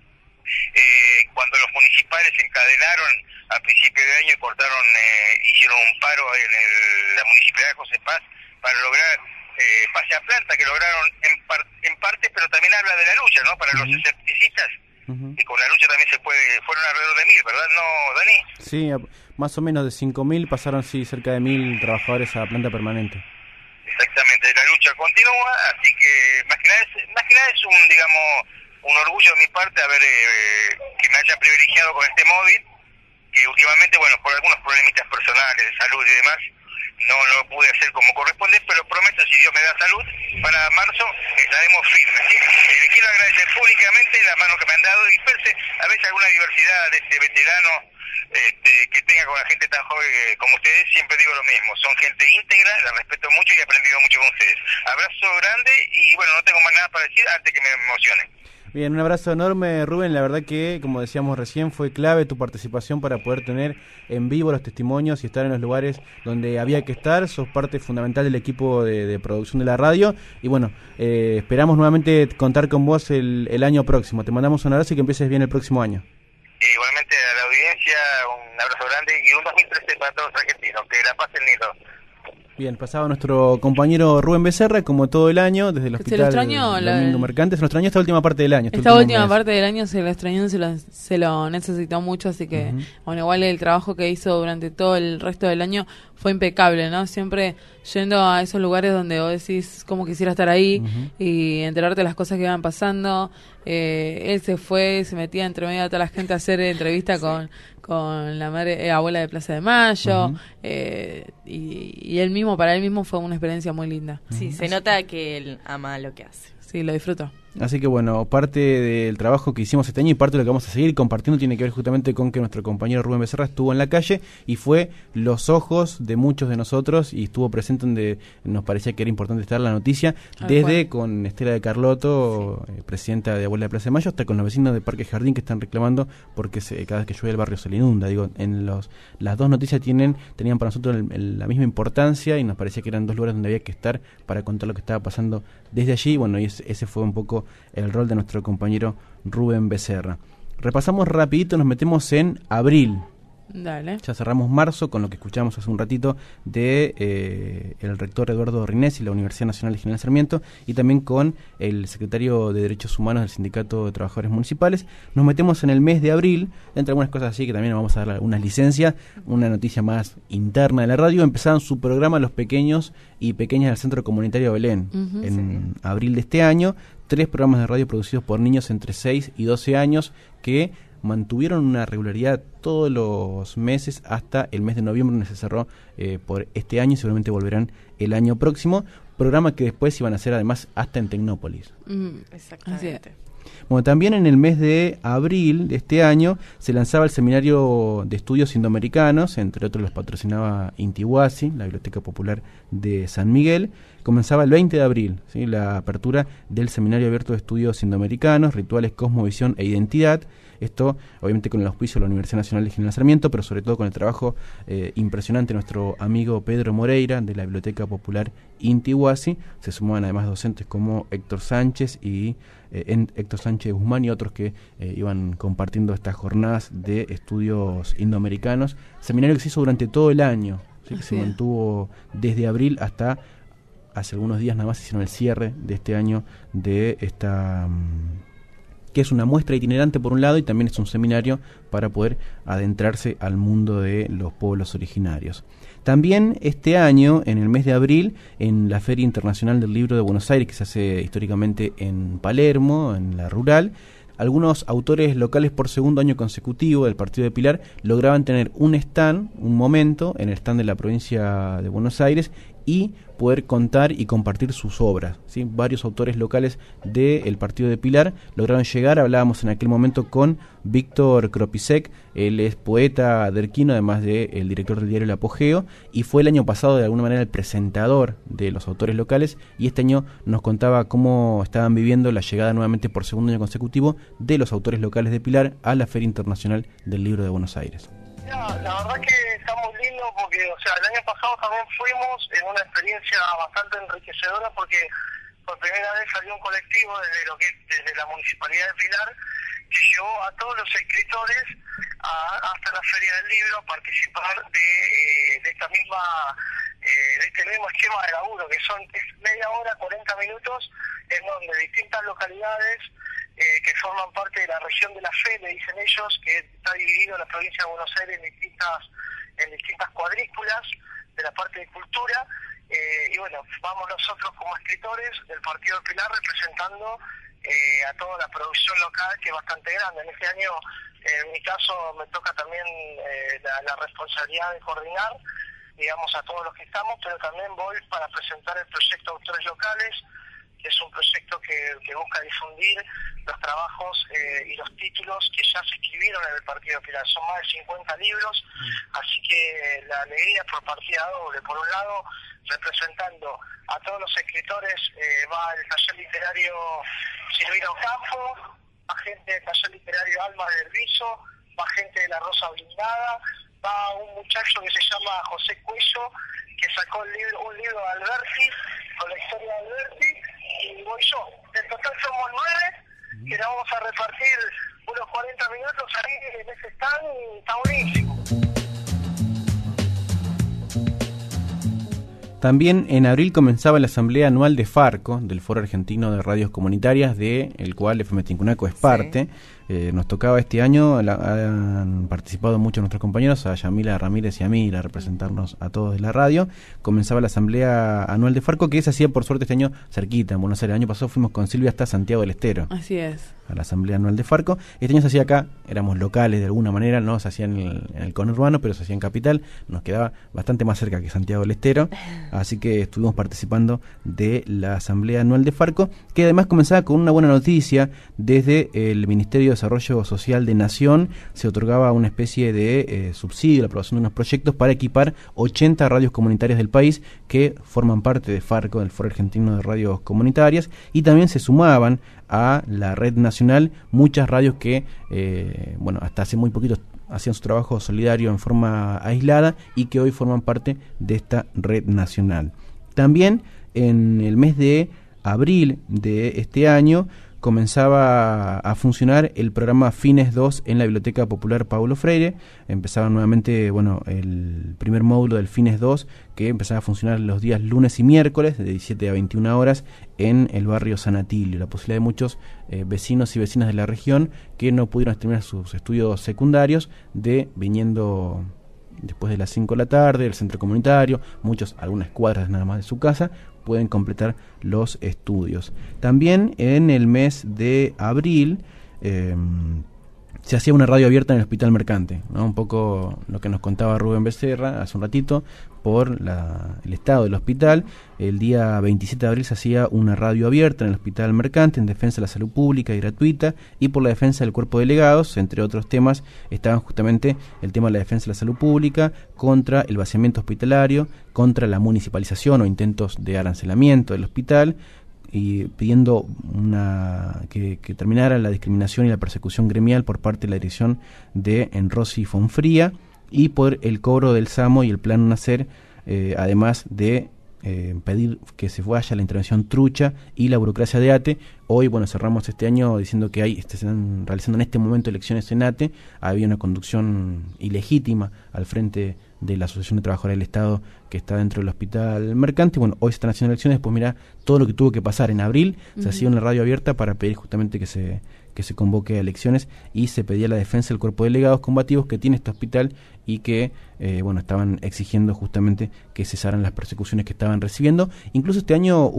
cuando los municipales encadenaron a principio de año y cortaron, hicieron un paro en la municipalidad de José Paz para lograr pase a planta, que lograron en parte, pero también habla de la lucha, ¿no? Para los escepticistas, y con la lucha también se puede, fueron alrededor de 1.000, ¿verdad? ¿No, Dani? Sí, más o menos de 5.000 pasaron, sí, cerca de 1.000 trabajadores a planta permanente. Exactamente, la lucha continúa, así que más que nada es un, digamos, un orgullo de mi parte haber que me haya privilegiado con este móvil, que últimamente, bueno, por algunos problemitas personales de salud y demás, no lo pude hacer como corresponde, pero prometo, si Dios me da salud, para marzo estaremos firmes, ¿sí? Les quiero agradecer públicamente la mano que me han dado y a veces alguna diversidad de este veterano que tenga con la gente tan joven como ustedes. Siempre digo lo mismo, son gente íntegra, la respeto mucho y he aprendido mucho con ustedes. Abrazo grande y bueno, no tengo más nada para decir antes que me emocione. Bien, un abrazo enorme, Rubén. La verdad que, como decíamos recién, fue clave tu participación para poder tener en vivo los testimonios y estar en los lugares donde había que estar. Sos parte fundamental del equipo de producción de la radio. Y bueno, esperamos nuevamente contar con vos el año próximo. Te mandamos un abrazo y que empieces bien el próximo año. Igualmente a la audiencia, un abrazo grande y un 2013 para todos los argentinos. Que la pasen lindo. Bien, pasaba nuestro compañero Rubén Becerra, como todo el año, desde el Hospital Domingo Mercante. Se lo extrañó esta última parte del año. Esta última parte del año se lo extrañó, se lo necesitó mucho, así que, bueno, igual el trabajo que hizo durante todo el resto del año fue impecable, ¿no? Siempre yendo a esos lugares donde vos decís cómo quisiera estar ahí y enterarte de las cosas que iban pasando. Él se fue, se metía entre medio de toda la gente a hacer entrevista con la madre, abuela de Plaza de Mayo, y él mismo, para él mismo fue una experiencia muy linda. Sí, se nota que él ama lo que hace. Sí, lo disfruto. Así que bueno, parte del trabajo que hicimos este año y parte de lo que vamos a seguir compartiendo tiene que ver justamente con que nuestro compañero Rubén Becerra estuvo en la calle y fue los ojos de muchos de nosotros y estuvo presente donde nos parecía que era importante estar la noticia, desde con Estela de Carlotto, presidenta de Abuela de Plaza de Mayo, hasta con los vecinos de Parque Jardín que están reclamando porque cada vez que llueve el barrio se le inunda. Digo, las dos noticias tenían para nosotros la misma importancia y nos parecía que eran dos lugares donde había que estar para contar lo que estaba pasando desde allí. Bueno, y ese fue un poco el rol de nuestro compañero Rubén Becerra. Repasamos rapidito, nos metemos en abril. Dale. Ya cerramos marzo con lo que escuchamos hace un ratito de el rector Eduardo Rinesi, la Universidad Nacional de General Sarmiento, y también con el secretario de Derechos Humanos del Sindicato de Trabajadores Municipales. Nos metemos en el mes de abril, entre algunas cosas así que también vamos a dar algunas licencias, una noticia más interna de la radio. Empezaron su programa Los Pequeños y Pequeñas del Centro Comunitario Belén en abril de este año. 3 programas de radio producidos por niños entre 6 y 12 años que mantuvieron una regularidad todos los meses hasta el mes de noviembre, donde se cerró por este año y seguramente volverán el año próximo. Programa que después iban a hacer además hasta en Tecnópolis. Exactamente. Bueno, también en el mes de abril de este año se lanzaba el Seminario de Estudios Indoamericanos, entre otros los patrocinaba Intihuasi, la Biblioteca Popular de San Miguel. Comenzaba el 20 de abril, ¿sí? La apertura del Seminario Abierto de Estudios Indoamericanos, Rituales, Cosmovisión e Identidad. Esto, obviamente, con el auspicio de la Universidad Nacional de General Sarmiento, pero sobre todo con el trabajo impresionante de nuestro amigo Pedro Moreira, de la Biblioteca Popular Intihuasi. Se sumaban además docentes como Héctor Sánchez y Héctor Sánchez Guzmán y otros que iban compartiendo estas jornadas de estudios indoamericanos, seminario que se hizo durante todo el año, ¿sí? Que se mantuvo desde abril hasta hace algunos días nada más. Hicieron el cierre de este año de esta que es una muestra itinerante por un lado y también es un seminario para poder adentrarse al mundo de los pueblos originarios. También este año, en el mes de abril, en la Feria Internacional del Libro de Buenos Aires, que se hace históricamente en Palermo, en la rural, algunos autores locales por segundo año consecutivo del Partido de Pilar lograban tener un stand, un momento, en el stand de la provincia de Buenos Aires y poder contar y compartir sus obras, ¿sí? Varios autores locales del Partido de Pilar lograron llegar. Hablábamos en aquel momento con Víctor Kropisek, él es poeta derquino, además de el director del diario El Apogeo, y fue el año pasado de alguna manera el presentador de los autores locales, y este año nos contaba cómo estaban viviendo la llegada nuevamente por segundo año consecutivo de los autores locales de Pilar a la Feria Internacional del Libro de Buenos Aires. La verdad que está muy lindo porque, el año pasado también fuimos en una experiencia bastante enriquecedora porque por primera vez salió un colectivo desde la Municipalidad de Pilar que llevó a todos los escritores hasta la Feria del Libro a participar de esta misma de este mismo esquema de laburo, que es media hora, 40 minutos, en donde distintas localidades que forman parte de la región de la fe, le dicen ellos, que está dividido la provincia de Buenos Aires en distintas cuadrículas de la parte de cultura, y bueno, vamos nosotros como escritores del Partido de Pilar representando a toda la producción local, que es bastante grande. En este año, en mi caso, me toca también la responsabilidad de coordinar, digamos, a todos los que estamos, pero también voy para presentar el proyecto Autores Locales, que es un proyecto que busca difundir los trabajos y los títulos que ya se escribieron en el Partido de Pilar. Son más de 50 libros, así que la alegría por partida doble. Por un lado, representando a todos los escritores, va el taller literario Silvina Ocampo, va gente del taller literario Alma del Viso, va gente de La Rosa Blindada, va un muchacho que se llama José Cuello, que sacó un libro de Alberti, con la historia de Alberti, y voy yo. En total somos 9, que nos vamos a repartir unos 40 minutos ahí en ese stand, y está buenísimo. También en abril comenzaba la asamblea anual de Farco, del Foro Argentino de Radios Comunitarias, de el cual FM Tincunaco es parte. Nos tocaba este año, han participado muchos de nuestros compañeros, a Yamila Ramírez y a mí, a representarnos a todos de la radio. Comenzaba la asamblea anual de Farco, que se hacía por suerte este año cerquita, en Buenos Aires. El año pasado fuimos con Silvia hasta Santiago del Estero. Así es. A la asamblea anual de Farco. Este año se hacía acá, éramos locales de alguna manera, no se hacía en el conurbano, pero se hacía en capital. Nos quedaba bastante más cerca que Santiago del Estero, así que estuvimos participando de la asamblea anual de Farco, que además comenzaba con una buena noticia. Desde el Ministerio de Desarrollo Social de Nación se otorgaba una especie de subsidio, la aprobación de unos proyectos para equipar 80 radios comunitarias del país que forman parte de Farco, del Foro Argentino de Radios Comunitarias, y también se sumaban a la red nacional muchas radios que, hasta hace muy poquito hacían su trabajo solidario en forma aislada y que hoy forman parte de esta red nacional. También en el mes de abril de este año comenzaba a funcionar el programa Fines 2 en la Biblioteca Popular Paulo Freire. Empezaba nuevamente el primer módulo del Fines 2, que empezaba a funcionar los días lunes y miércoles de 17 a 21 horas en el barrio San Atilio. La posibilidad de muchos vecinos y vecinas de la región que no pudieron terminar sus estudios secundarios viniendo después de las 5 de la tarde del centro comunitario, algunas cuadras nada más de su casa, pueden completar los estudios. También en el mes de abril se hacía una radio abierta en el Hospital Mercante, ¿no? Un poco lo que nos contaba Rubén Becerra hace un ratito, por el estado del hospital. El día 27 de abril se hacía una radio abierta en el Hospital Mercante en defensa de la salud pública y gratuita y por la defensa del cuerpo de delegados. Entre otros temas estaban justamente el tema de la defensa de la salud pública contra el vaciamiento hospitalario, contra la municipalización o intentos de arancelamiento del hospital, y pidiendo que terminara la discriminación y la persecución gremial por parte de la dirección de Enrosi Fonfría, y por el cobro del SAMO y el Plan Nacer, además de pedir que se vaya la intervención trucha y la burocracia de ATE. Hoy, bueno, cerramos este año diciendo que se están realizando en este momento elecciones en ATE. Había una conducción ilegítima al frente de la Asociación de Trabajadores del Estado que está dentro del Hospital Mercante. Bueno, hoy se están haciendo elecciones, pues mirá todo lo que tuvo que pasar. En abril se hacía una radio abierta para pedir justamente que se convoque a elecciones, y se pedía la defensa del cuerpo de delegados combativos que tiene este hospital y que estaban exigiendo justamente que cesaran las persecuciones que estaban recibiendo. Incluso este año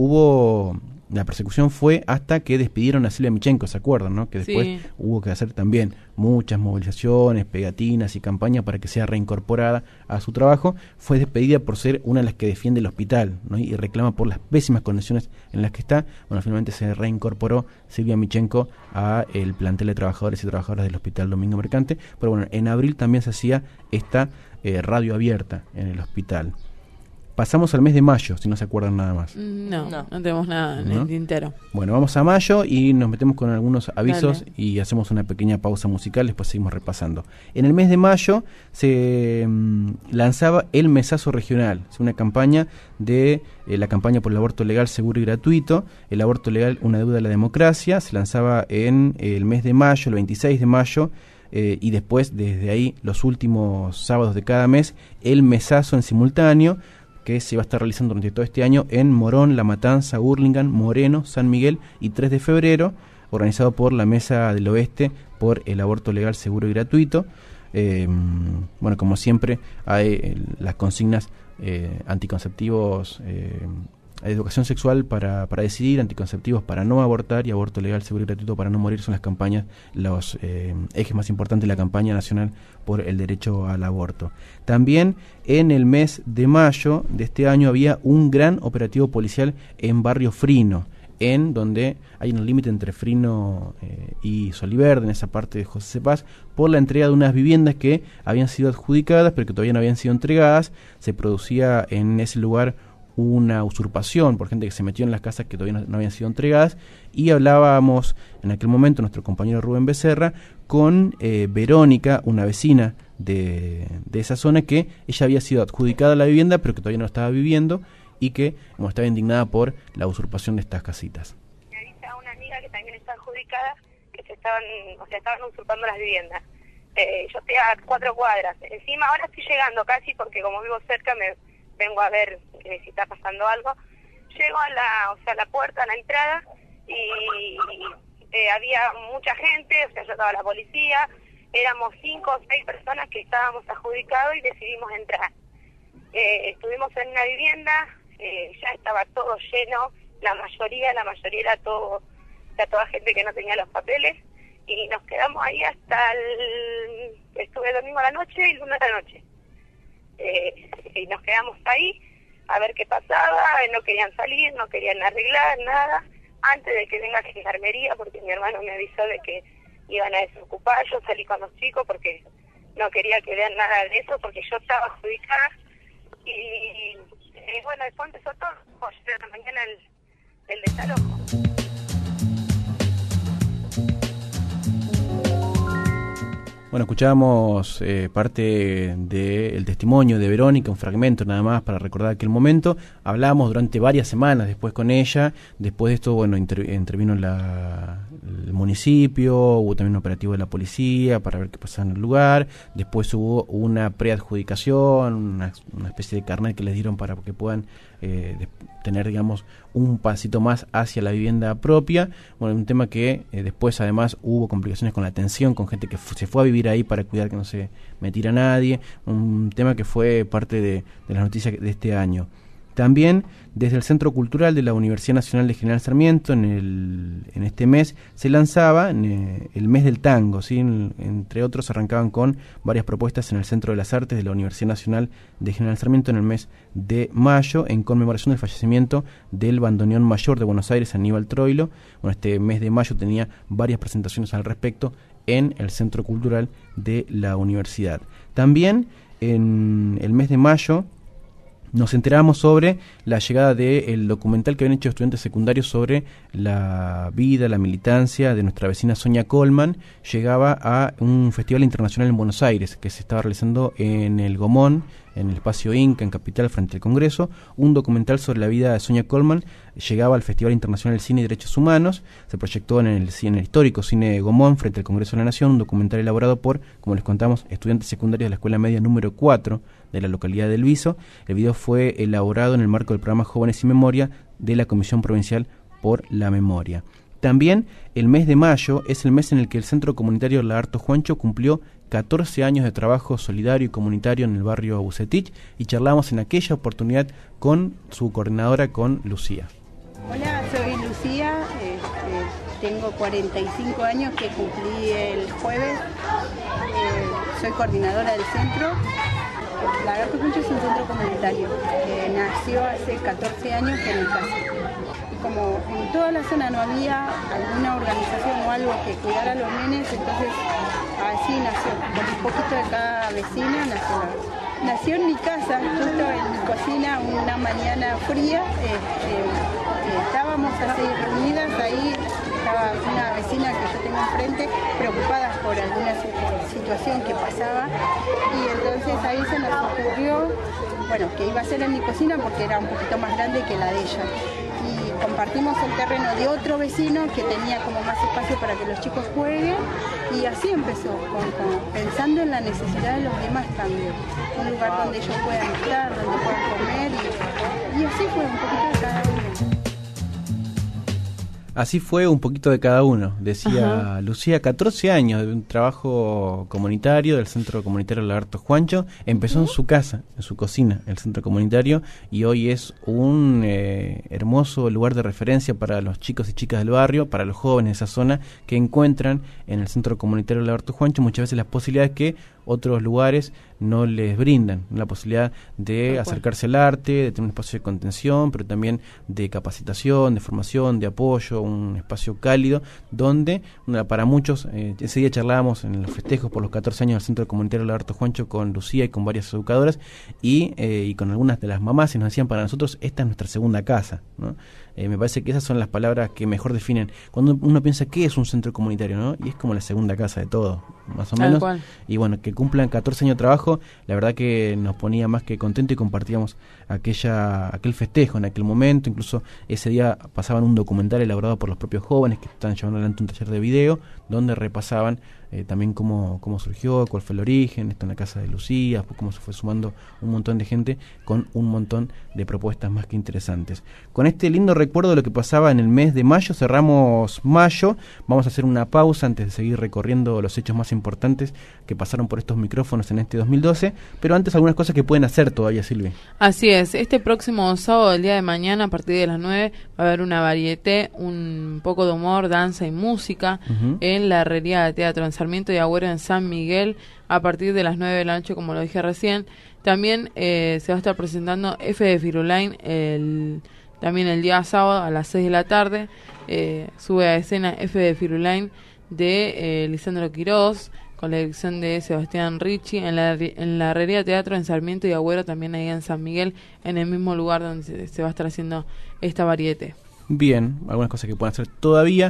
la persecución fue hasta que despidieron a Silvia Michenko, ¿se acuerdan, no? Que después hubo que hacer también muchas movilizaciones, pegatinas y campañas para que sea reincorporada a su trabajo. Fue despedida por ser una de las que defiende el hospital, ¿no? Y reclama por las pésimas condiciones en las que está. Bueno, finalmente se reincorporó Silvia Michenko a el plantel de trabajadores y trabajadoras del Hospital Domingo Mercante. Pero bueno, en abril también se hacía esta radio abierta en el hospital. Pasamos al mes de mayo, si no se acuerdan nada más. No tenemos nada en el tintero. Bueno, vamos a mayo y nos metemos con algunos avisos. Dale. Y hacemos una pequeña pausa musical, después seguimos repasando. En el mes de mayo se lanzaba el Mesazo Regional, una campaña de la campaña por el aborto legal, seguro y gratuito. El aborto legal, una deuda de la democracia. Se lanzaba en el mes de mayo, el 26 de mayo. Y después, desde ahí, los últimos sábados de cada mes, el Mesazo en simultáneo, que se va a estar realizando durante todo este año en Morón, La Matanza, Hurlingham, Moreno, San Miguel y 3 de febrero, organizado por la Mesa del Oeste por el aborto legal, seguro y gratuito. Bueno, como siempre, hay las consignas anticonceptivos, educación sexual para decidir, anticonceptivos para no abortar y aborto legal, seguro y gratuito para no morir. Son las campañas, los ejes más importantes de la campaña nacional por el derecho al aborto. También en el mes de mayo de este año había un gran operativo policial en Barrio Frino, en donde hay un límite entre Frino y Soliverde, en esa parte de José Cepaz, por la entrega de unas viviendas que habían sido adjudicadas pero que todavía no habían sido entregadas. Se producía en ese lugar una usurpación por gente que se metió en las casas que todavía no habían sido entregadas, y hablábamos en aquel momento, nuestro compañero Rubén Becerra, con Verónica, una vecina de esa zona, que ella había sido adjudicada a la vivienda pero que todavía no estaba viviendo y que estaba indignada por la usurpación de estas casitas. Me avisa una amiga que también está adjudicada que estaban usurpando las viviendas. Yo estoy a 4 cuadras. Encima ahora estoy llegando casi, porque como vivo cerca vengo a ver si está pasando algo. Llego a la puerta, a la entrada, y había mucha gente, ya estaba la policía, éramos 5 o 6 personas que estábamos adjudicados y decidimos entrar. Estuvimos en una vivienda, ya estaba todo lleno, la mayoría era toda gente que no tenía los papeles, y nos quedamos ahí estuve el domingo a la noche y el lunes a la noche. Y nos quedamos ahí a ver qué pasaba. No querían salir, no querían arreglar nada antes de que venga gendarmería, porque mi hermano me avisó de que iban a desocupar. Yo salí con los chicos porque no quería que vean nada de eso, porque yo estaba adjudicada. Y bueno, después empezó todo, 8 de la mañana el desalojo. Bueno, escuchábamos parte del testimonio de Verónica, un fragmento nada más para recordar aquel momento. Hablábamos durante varias semanas después con ella. Después de esto, bueno, intervino el municipio, hubo también un operativo de la policía para ver qué pasaba en el lugar. Después hubo una preadjudicación, una especie de carnet que les dieron para que puedan tener, digamos, un pasito más hacia la vivienda propia. Bueno, un tema que después además hubo complicaciones con la atención, con gente que se fue a vivir ahí para cuidar que no se metiera nadie. Un tema que fue parte de las noticias de este año. También desde el Centro Cultural de la Universidad Nacional de General Sarmiento, en este mes se lanzaba el mes del tango, ¿sí? Entre otros arrancaban con varias propuestas en el Centro de las Artes de la Universidad Nacional de General Sarmiento en el mes de mayo, en conmemoración del fallecimiento del bandoneón mayor de Buenos Aires, Aníbal Troilo. Bueno, este mes de mayo tenía varias presentaciones al respecto en el Centro Cultural de la Universidad. También en el mes de mayo nos enteramos sobre la llegada del documental que habían hecho estudiantes secundarios sobre la vida, la militancia de nuestra vecina Sonia Colman. Llegaba a un festival internacional en Buenos Aires que se estaba realizando en el Gomón, en el espacio Inca, en Capital, frente al Congreso, un documental sobre la vida de Sonia Colman. Llegaba al Festival Internacional de Cine y Derechos Humanos, se proyectó en el histórico Cine Gomón, frente al Congreso de la Nación, un documental elaborado por, como les contamos, estudiantes secundarios de la Escuela Media número 4 de la localidad de El Viso. El video fue elaborado en el marco del programa Jóvenes y Memoria de la Comisión Provincial por la Memoria. También el mes de mayo es el mes en el que el Centro Comunitario Lagarto Juancho cumplió 14 años de trabajo solidario y comunitario en el barrio Bucetich, y charlamos en aquella oportunidad con su coordinadora, con Lucía. Hola, soy Lucía, tengo 45 años que cumplí el jueves, soy coordinadora del centro. Lagarto Juancho es un centro comunitario que nació hace 14 años en el caso. Como en toda la zona no había alguna organización o algo que cuidara a los nenes, entonces así nació. Con un poquito de cada vecina nació en mi casa, justo en mi cocina, una mañana fría. Estábamos así reunidas ahí, estaba una vecina que yo tengo enfrente, preocupada por alguna situación que pasaba, y entonces ahí se nos ocurrió, bueno, que iba a ser en mi cocina porque era un poquito más grande que la de ella. Y compartimos el terreno de otro vecino que tenía como más espacio para que los chicos jueguen, y así empezó, pensando en la necesidad de los demás también, un lugar donde ellos puedan estar, donde puedan comer, y así fue un poquito de cada uno. Así fue un poquito de cada uno, decía Lucía. 14 años de un trabajo comunitario del Centro Comunitario Lagarto Juancho. Empezó en su casa, en su cocina, el centro comunitario, y hoy es un hermoso lugar de referencia para los chicos y chicas del barrio, para los jóvenes de esa zona, que encuentran en el Centro Comunitario Lagarto Juancho muchas veces las posibilidades que otros lugares no les brindan, la posibilidad de acercarse al arte, de tener un espacio de contención, pero también de capacitación, de formación, de apoyo, un espacio cálido, donde para muchos, ese día charlábamos en los festejos por los 14 años del Centro Comunitario Lagarto Juancho con Lucía y con varias educadoras, y con algunas de las mamás, y nos decían, para nosotros esta es nuestra segunda casa, ¿no? Me parece que esas son las palabras que mejor definen cuando uno piensa qué es un centro comunitario, ¿no? Y es como la segunda casa de todo, más o menos. Cual. Y bueno, que cumplan 14 años de trabajo, la verdad que nos ponía más que contento, y compartíamos aquel festejo en aquel momento. Incluso ese día pasaban un documental elaborado por los propios jóvenes que están llevando adelante un taller de video, donde repasaban también cómo surgió, cuál fue el origen, esto en la casa de Lucía, cómo se fue sumando un montón de gente con un montón de propuestas más que interesantes. Con este lindo recuerdo de lo que pasaba en el mes de mayo, cerramos mayo. Vamos a hacer una pausa antes de seguir recorriendo los hechos más importantes que pasaron por estos micrófonos en este 2012, pero antes algunas cosas que pueden hacer todavía, Silvia. Así es, este próximo sábado, el día de mañana, a partir de las 9, va a haber una varieté, un poco de humor, danza y música en la Herrería de Teatro en Sarmiento y Agüero en San Miguel, a partir de las 9 de la noche, como lo dije recién. También se va a estar presentando F de Firulain también el día sábado a las 6 de la tarde. Sube a escena F de Firulain de Lisandro Quirós, con la dirección de Sebastián Ricci, en la Herrería Teatro en Sarmiento y Agüero, también ahí en San Miguel, en el mismo lugar donde se va a estar haciendo esta variete. Bien, algunas cosas que pueden hacer todavía.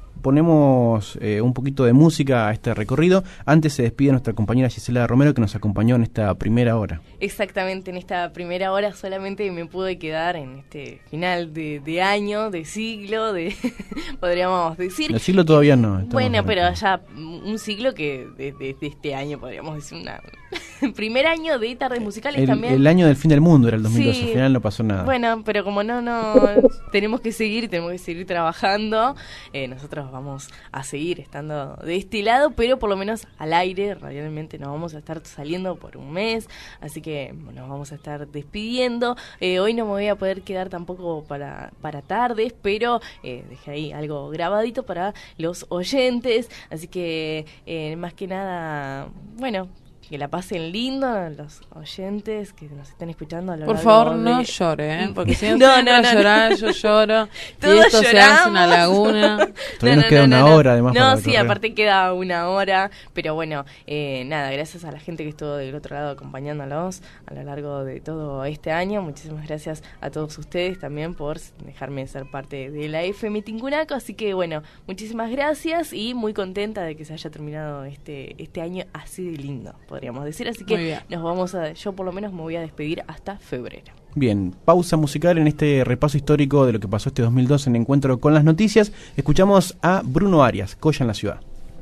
Ponemos un poquito de música a este recorrido. Antes se despide nuestra compañera Gisela Romero, que nos acompañó en esta primera hora. Exactamente, en esta primera hora solamente me pude quedar en este final de año, de siglo, podríamos decir. El siglo todavía no. Bueno, pero ya un siglo que desde este año podríamos decir primer año de tardes musicales también. El año del fin del mundo era el 2012, sí. Al final no pasó nada. Bueno, pero como no tenemos que seguir trabajando, nosotros vamos a seguir estando de este lado, pero por lo menos al aire, radialmente nos vamos a estar saliendo por un mes, así que nos vamos a estar despidiendo. Hoy no me voy a poder quedar tampoco para tardes, pero dejé ahí algo grabadito para los oyentes, así que más que nada, bueno, que la pasen lindo los oyentes que nos están escuchando a lo Por largo favor, no llore, porque si no llorar, yo lloro. Todos y esto lloramos. se hace una laguna. Todavía nos queda una hora, además. No, sí, aparte queda una hora, pero bueno, nada, gracias a la gente que estuvo del otro lado acompañándolos a lo largo de todo este año. Muchísimas gracias a todos ustedes también por dejarme ser parte de la FM Tincunaco. Así que bueno, muchísimas gracias y muy contenta de que se haya terminado este año así de lindo. podríamos decir. Así Muy que bien. yo por lo menos me voy a despedir hasta febrero. Bien, pausa musical en este repaso histórico de lo que pasó este 2002 en Encuentro con las Noticias. Escuchamos a Bruno Arias, Colla en la Ciudad.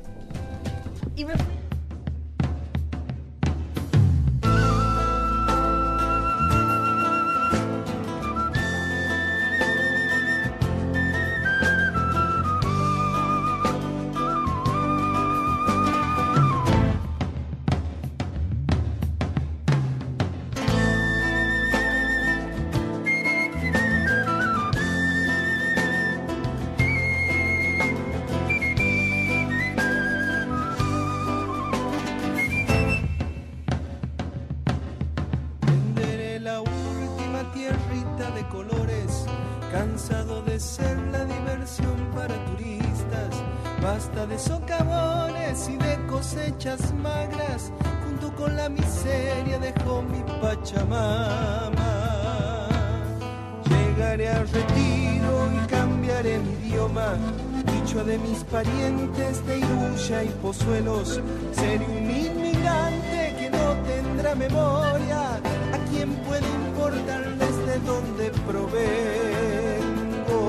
Venderé la última tierrita de colores, cansado de ser la diversión para turistas. Basta de socavones y de cosechas magras, junto con la miseria dejó mi Pachamama. Llegaré al retiro y cambiaré mi idioma, dicho de mis parientes de Iruya y Pozuelos. Seré un inmigrante que no tendrá memoria, a quién puede importar desde dónde provengo.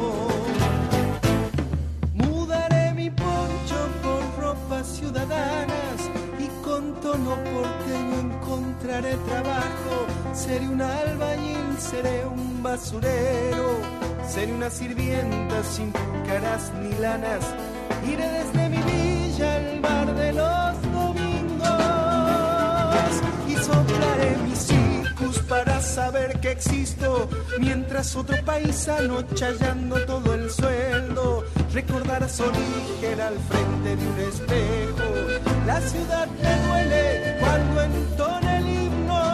Mudaré mi poncho por ropas ciudadanas y con tono porteño encontraré trabajo. Seré un albañil, seré un basurero, seré una sirvienta sin caras ni lanas. Iré desde mi villa al bar de los domingos y soplaré mis cicus para saber que existo, mientras otro paisano chayando todo el sueldo recordará su origen al frente de un espejo. La ciudad me duele cuando entona el himno,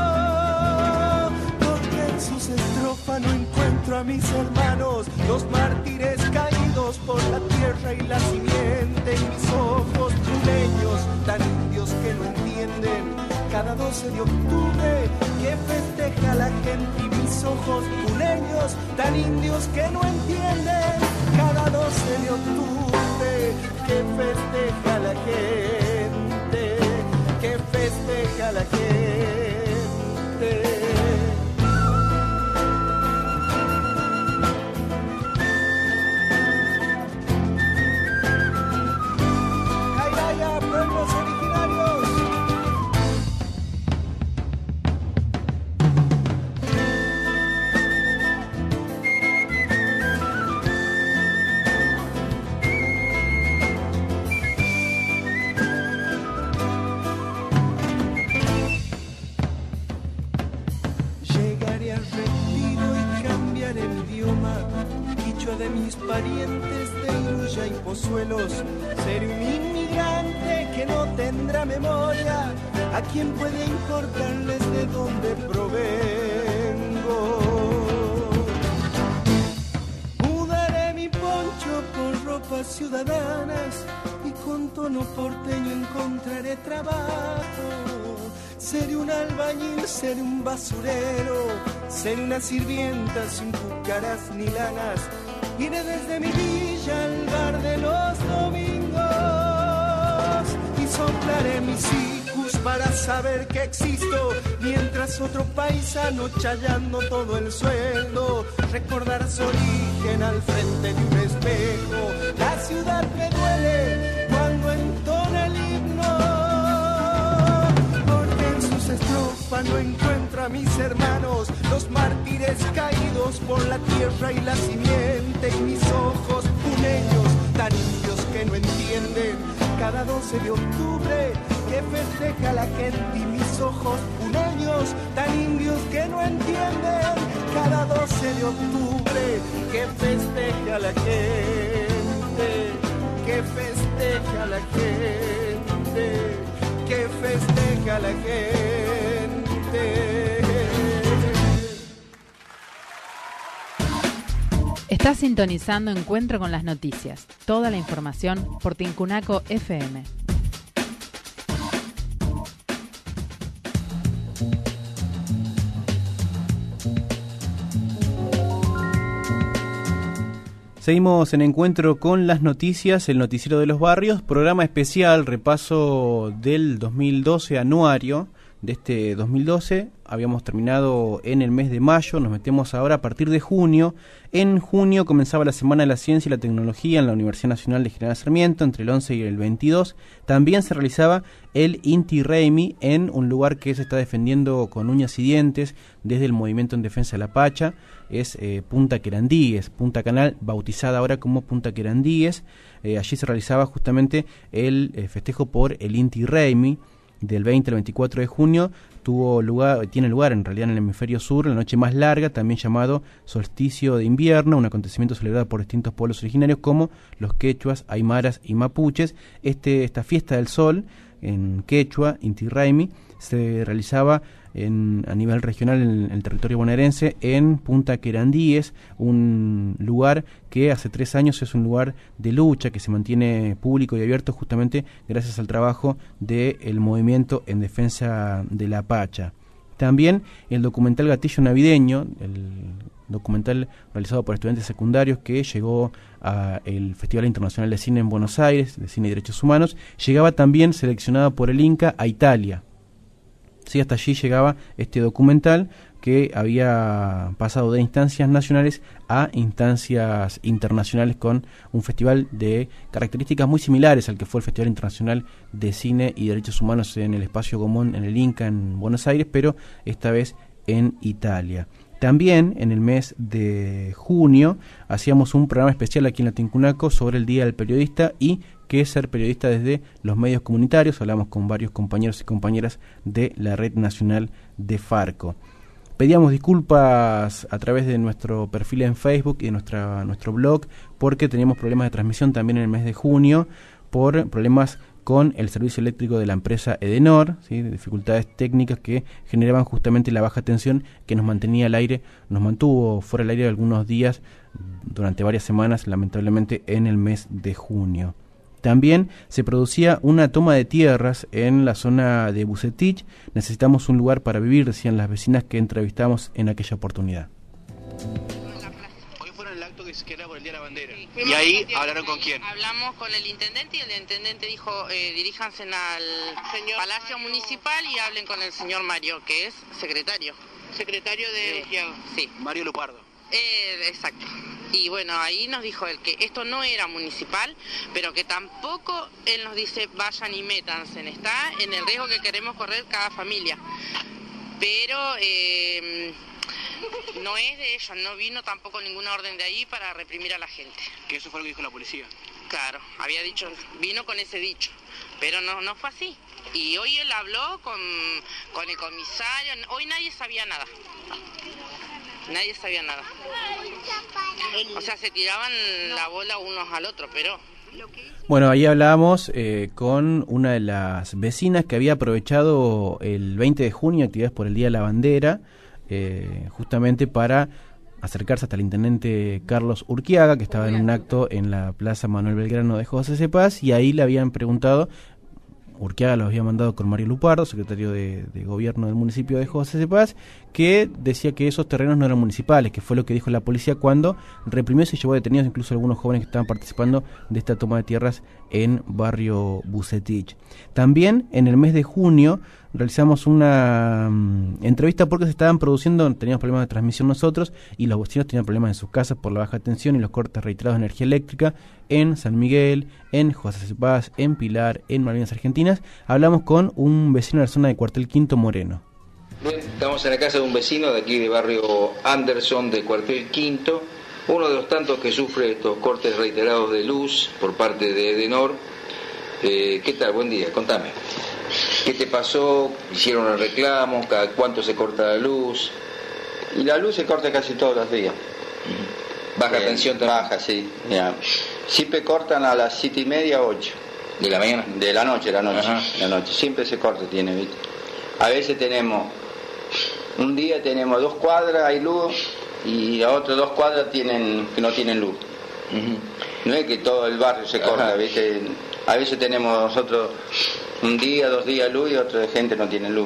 porque en sus estrofas no encuentro a mis hermanos, los mártires caídos por la tierra y la simiente, y mis ojos truleños, tan indios que no entienden cada 12 de octubre que festeja la gente, y mis ojos puleños, tan indios que no entienden cada 12 de octubre que festeja la gente, que festeja la gente. Cairaya, pueblos originarios. Llegaré al retiro y cambiaré mi idioma, dicho de mis parientes de Iruya y Pozuelos. Seré un inmigrante que no tendrá memoria, a quien puede importarles de dónde provengo. Mudaré mi poncho por ropas ciudadanas y con tono porteño encontraré trabajo. Seré un albañil, seré un basurero, seré una sirvienta sin cucaras ni lanas. Iré desde mi villa al bar de los domingos y soplaré mis cicus para saber que existo, mientras otro paisano chayando todo el sueldo recordará su origen al frente de un espejo. La ciudad me duele cuando entona el himno, estrofas no encuentro a mis hermanos, los mártires caídos por la tierra y la simiente, y mis ojos puneños, tan indios que no entienden cada 12 de octubre que festeja la gente, y mis ojos puneños, tan indios que no entienden cada 12 de octubre que festeja la gente, que festeja la gente, que festeja la gente. Estás sintonizando Encuentro con las Noticias. Toda la información por Tincunaco FM. Seguimos en Encuentro con las noticias, el noticiero de los barrios, programa especial, repaso del 2012, anuario de este 2012. Habíamos terminado en el mes de mayo, nos metemos ahora a partir de junio. En junio comenzaba la Semana de la Ciencia y la Tecnología en la Universidad Nacional de General Sarmiento, entre el 11 y el 22. También se realizaba el Inti Raymi en un lugar que se está defendiendo con uñas y dientes desde el Movimiento en Defensa de la Pacha. Es Punta Querandíes, Punta Canal, bautizada ahora como Punta Querandíes. Allí se realizaba justamente el festejo por el Inti Raymi del 20 al 24 de junio. Tiene lugar en realidad en el hemisferio sur, la noche más larga, también llamado solsticio de invierno, un acontecimiento celebrado por distintos pueblos originarios como los quechuas, aymaras y mapuches. Esta fiesta del sol en quechua, Inti Raymi, se realizaba a nivel regional en el territorio bonaerense en Punta Querandíes, un lugar que hace 3 años es un lugar de lucha que se mantiene público y abierto justamente gracias al trabajo del Movimiento en Defensa de la Pacha. También el documental Gatillo Navideño, el documental realizado por estudiantes secundarios que llegó al Festival Internacional de Cine en Buenos Aires, de Cine y Derechos Humanos, llegaba también seleccionado por el Inca a Italia. Sí, hasta allí llegaba este documental que había pasado de instancias nacionales a instancias internacionales con un festival de características muy similares al que fue el Festival Internacional de Cine y Derechos Humanos en el Espacio Común en el Inca en Buenos Aires, pero esta vez en Italia. También en el mes de junio hacíamos un programa especial aquí en la Tincunaco sobre el Día del Periodista y qué es ser periodista desde los medios comunitarios. Hablamos con varios compañeros y compañeras de la Red Nacional de Farco. Pedíamos disculpas a través de nuestro perfil en Facebook y de nuestro blog porque teníamos problemas de transmisión también en el mes de junio por problemas con el servicio eléctrico de la empresa Edenor, ¿sí? Dificultades técnicas que generaban justamente la baja tensión que nos mantuvo fuera del aire algunos días durante varias semanas, lamentablemente en el mes de junio. También se producía una toma de tierras en la zona de Bucetich. Necesitamos un lugar para vivir, decían las vecinas que entrevistamos en aquella oportunidad. Hoy fueron el acto que era por el Día de la Bandera. Sí, ¿y ahí hablaron con quién? Hablamos con el intendente y el intendente dijo, diríjanse al Palacio Municipal y hablen con el señor Mario, que es secretario. Secretario de Santiago. Sí. Mario Lupardo. Exacto. Y bueno, ahí nos dijo él que esto no era municipal, pero que tampoco él nos dice vayan y métanse, está en el riesgo que queremos correr cada familia. Pero no es de ellos, no vino tampoco ninguna orden de ahí para reprimir a la gente. Que eso fue lo que dijo la policía. Claro, había dicho, vino con ese dicho, pero no fue así. Y hoy él habló con el comisario, hoy nadie sabía nada. Nadie sabía nada. O sea, se tiraban la bola unos al otro, pero... Bueno, ahí hablábamos con una de las vecinas que había aprovechado el 20 de junio, actividades por el Día de la Bandera, justamente para acercarse hasta el intendente Carlos Urquiaga, que estaba en un acto en la Plaza Manuel Belgrano de José Cepaz, y ahí le habían preguntado... Urquiaga los había mandado con Mario Lupardo, secretario de Gobierno del municipio de José Cepaz, que decía que esos terrenos no eran municipales, que fue lo que dijo la policía cuando reprimió y se llevó detenidos incluso algunos jóvenes que estaban participando de esta toma de tierras en barrio Bucetich. También en el mes de junio realizamos una entrevista porque se estaban produciendo, teníamos problemas de transmisión nosotros y los vecinos tenían problemas en sus casas por la baja tensión y los cortes reiterados de energía eléctrica en San Miguel, en José Cepaz, en Pilar, en Malvinas Argentinas. Hablamos con un vecino de la zona de Cuartel Quinto Moreno. Bien, estamos en la casa de un vecino de aquí de barrio Anderson de Cuartel Quinto, uno de los tantos que sufre estos cortes reiterados de luz por parte de Edenor. ¿Qué tal? Buen día, contame. ¿Qué te pasó? ¿Hicieron el reclamo? ¿Cada cuánto se corta la luz? Y la luz se corta casi todos los días. ¿Baja tensión también? Baja, sí. Ya. Siempre cortan a las 7:30, 8. ¿De la mañana? De la noche. Ajá. La noche. Siempre se corta, ¿viste? A veces un día tenemos 2 cuadras, hay luz, y a otras 2 cuadras que no tienen luz. No es que todo el barrio se corta, ¿viste? A veces tenemos nosotros un día, 2 días luz y otra gente no tiene luz.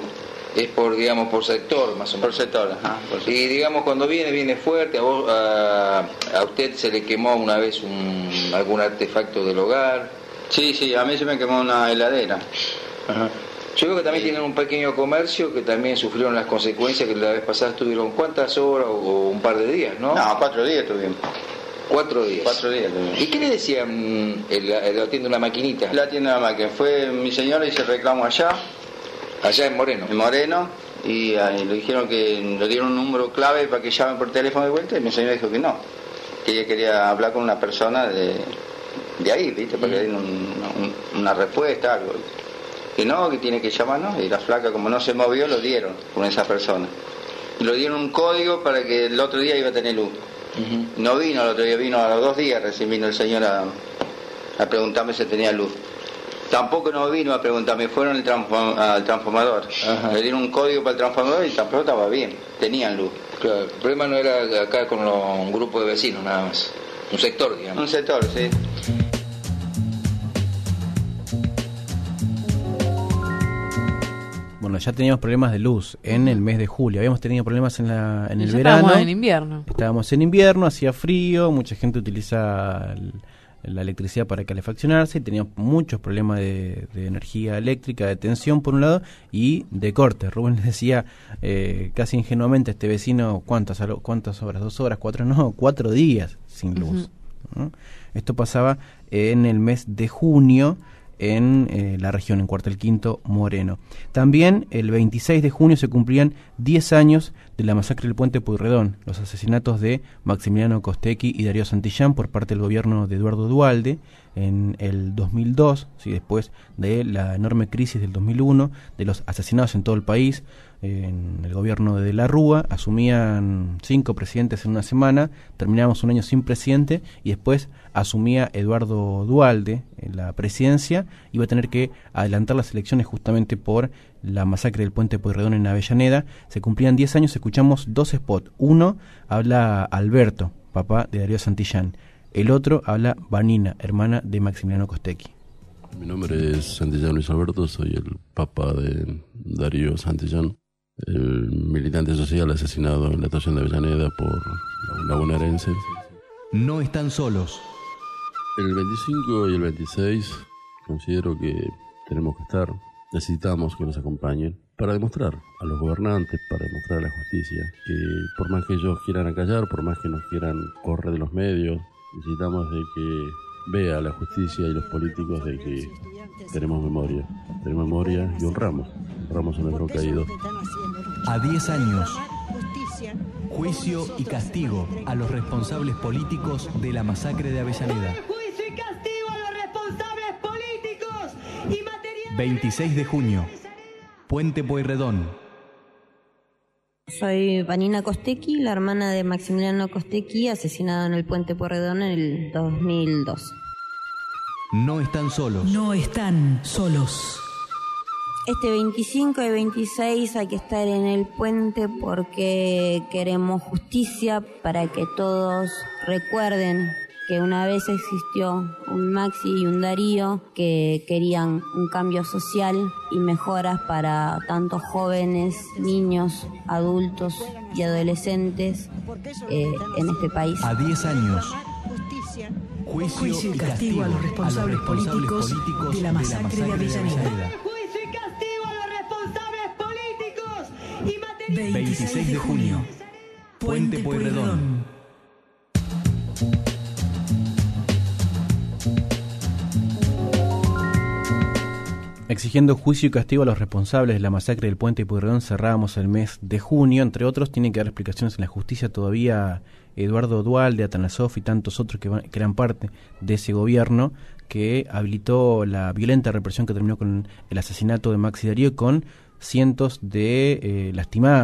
Es por, digamos, por sector, más o menos. Por sector, ajá. Y digamos, cuando viene fuerte, a usted se le quemó una vez algún artefacto del hogar. Sí, a mí se me quemó una heladera. Ajá. Yo veo que también tienen un pequeño comercio que también sufrieron las consecuencias, que la vez pasada estuvieron ¿cuántas horas o un par de días, no? No, 4 días tuvimos. 4 días. 4 días tuvimos. ¿Y qué le decían? ¿El atiende una maquinita? La atiende una máquina. Fue mi señora y se reclamó allá. Allá en Moreno. En Moreno. Y le dijeron que le dieron un número clave para que llamen por teléfono de vuelta. Y mi señora dijo que no. Que ella quería hablar con una persona de ahí, ¿viste? Para que le den una respuesta, algo. Que no, que tiene que llamarnos, y la flaca, como no se movió, lo dieron con esa persona. Y lo dieron un código para que el otro día iba a tener luz. No vino el otro día, vino a los 2 días, recién vino el señor a preguntarme si tenía luz. Tampoco no vino a preguntarme, fueron al transformador. Ajá. Le dieron un código para el transformador y tampoco estaba bien, tenían luz. Claro, el problema no era acá con un grupo de vecinos nada más, un sector, digamos. Un sector, sí. Bueno, ya teníamos problemas de luz en el mes de julio. Habíamos tenido problemas en el verano. Estábamos en invierno. Estábamos en invierno, hacía frío, mucha gente utiliza la electricidad para calefaccionarse y teníamos muchos problemas de energía eléctrica, de tensión por un lado y de corte. Rubén les decía casi ingenuamente a este vecino, ¿cuántas horas? 2 horas, 4, no, 4 días sin luz. ¿No? Esto pasaba en el mes de junio en la región, en Cuartel Quinto, Moreno. También el 26 de junio se cumplían 10 años de la masacre del Puente Pueyrredón, los asesinatos de Maximiliano Costecchi y Darío Santillán por parte del gobierno de Eduardo Duhalde en el 2002, ¿sí? Después de la enorme crisis del 2001, de los asesinados en todo el país. En el gobierno de la Rúa asumían 5 presidentes en una semana, terminábamos un año sin presidente y después asumía Eduardo Duhalde en la presidencia. Iba a tener que adelantar las elecciones justamente por la masacre del Puente Pueyrredón en Avellaneda. Se cumplían 10 años, escuchamos 2 spots. Uno habla Alberto, papá de Darío Santillán. El otro habla Vanina, hermana de Maximiliano Costecchi. Mi nombre es Santillán Luis Alberto, soy el papá de Darío Santillán, el militante social asesinado en la estación de Avellaneda por la bonaerense. No están solos. El 25 y el 26 considero que tenemos que estar, necesitamos que nos acompañen para demostrar a los gobernantes, para demostrar a la justicia, que por más que ellos quieran acallar, por más que nos quieran correr de los medios, necesitamos de que vea la justicia y los políticos de que tenemos memoria y honramos a nuestro caído. A 10 años, juicio y castigo a los responsables políticos de la masacre de Avellaneda. Juicio y castigo a los responsables políticos y materiales. 26 de junio, Puente Pueyrredón. Soy Vanina Costecchi, la hermana de Maximiliano Costecchi, asesinado en el Puente Pueyrredón en el 2002. No están solos. No están solos. Este 25 y 26 hay que estar en el puente porque queremos justicia, para que todos recuerden que una vez existió un Maxi y un Darío que querían un cambio social y mejoras para tanto jóvenes, niños, adultos y adolescentes en este país. A 10 años, juicio y castigo a los responsables políticos de la masacre de Avellaneda. 26 de junio, Puente Pueyrredón. Exigiendo juicio y castigo a los responsables de la masacre del Puente Pueyrredón, cerrábamos el mes de junio. Entre otros, tienen que dar explicaciones en la justicia todavía Eduardo Duhalde, Atanasov y tantos otros que eran parte de ese gobierno que habilitó la violenta represión que terminó con el asesinato de Maxi Darío, con cientos de lastimados,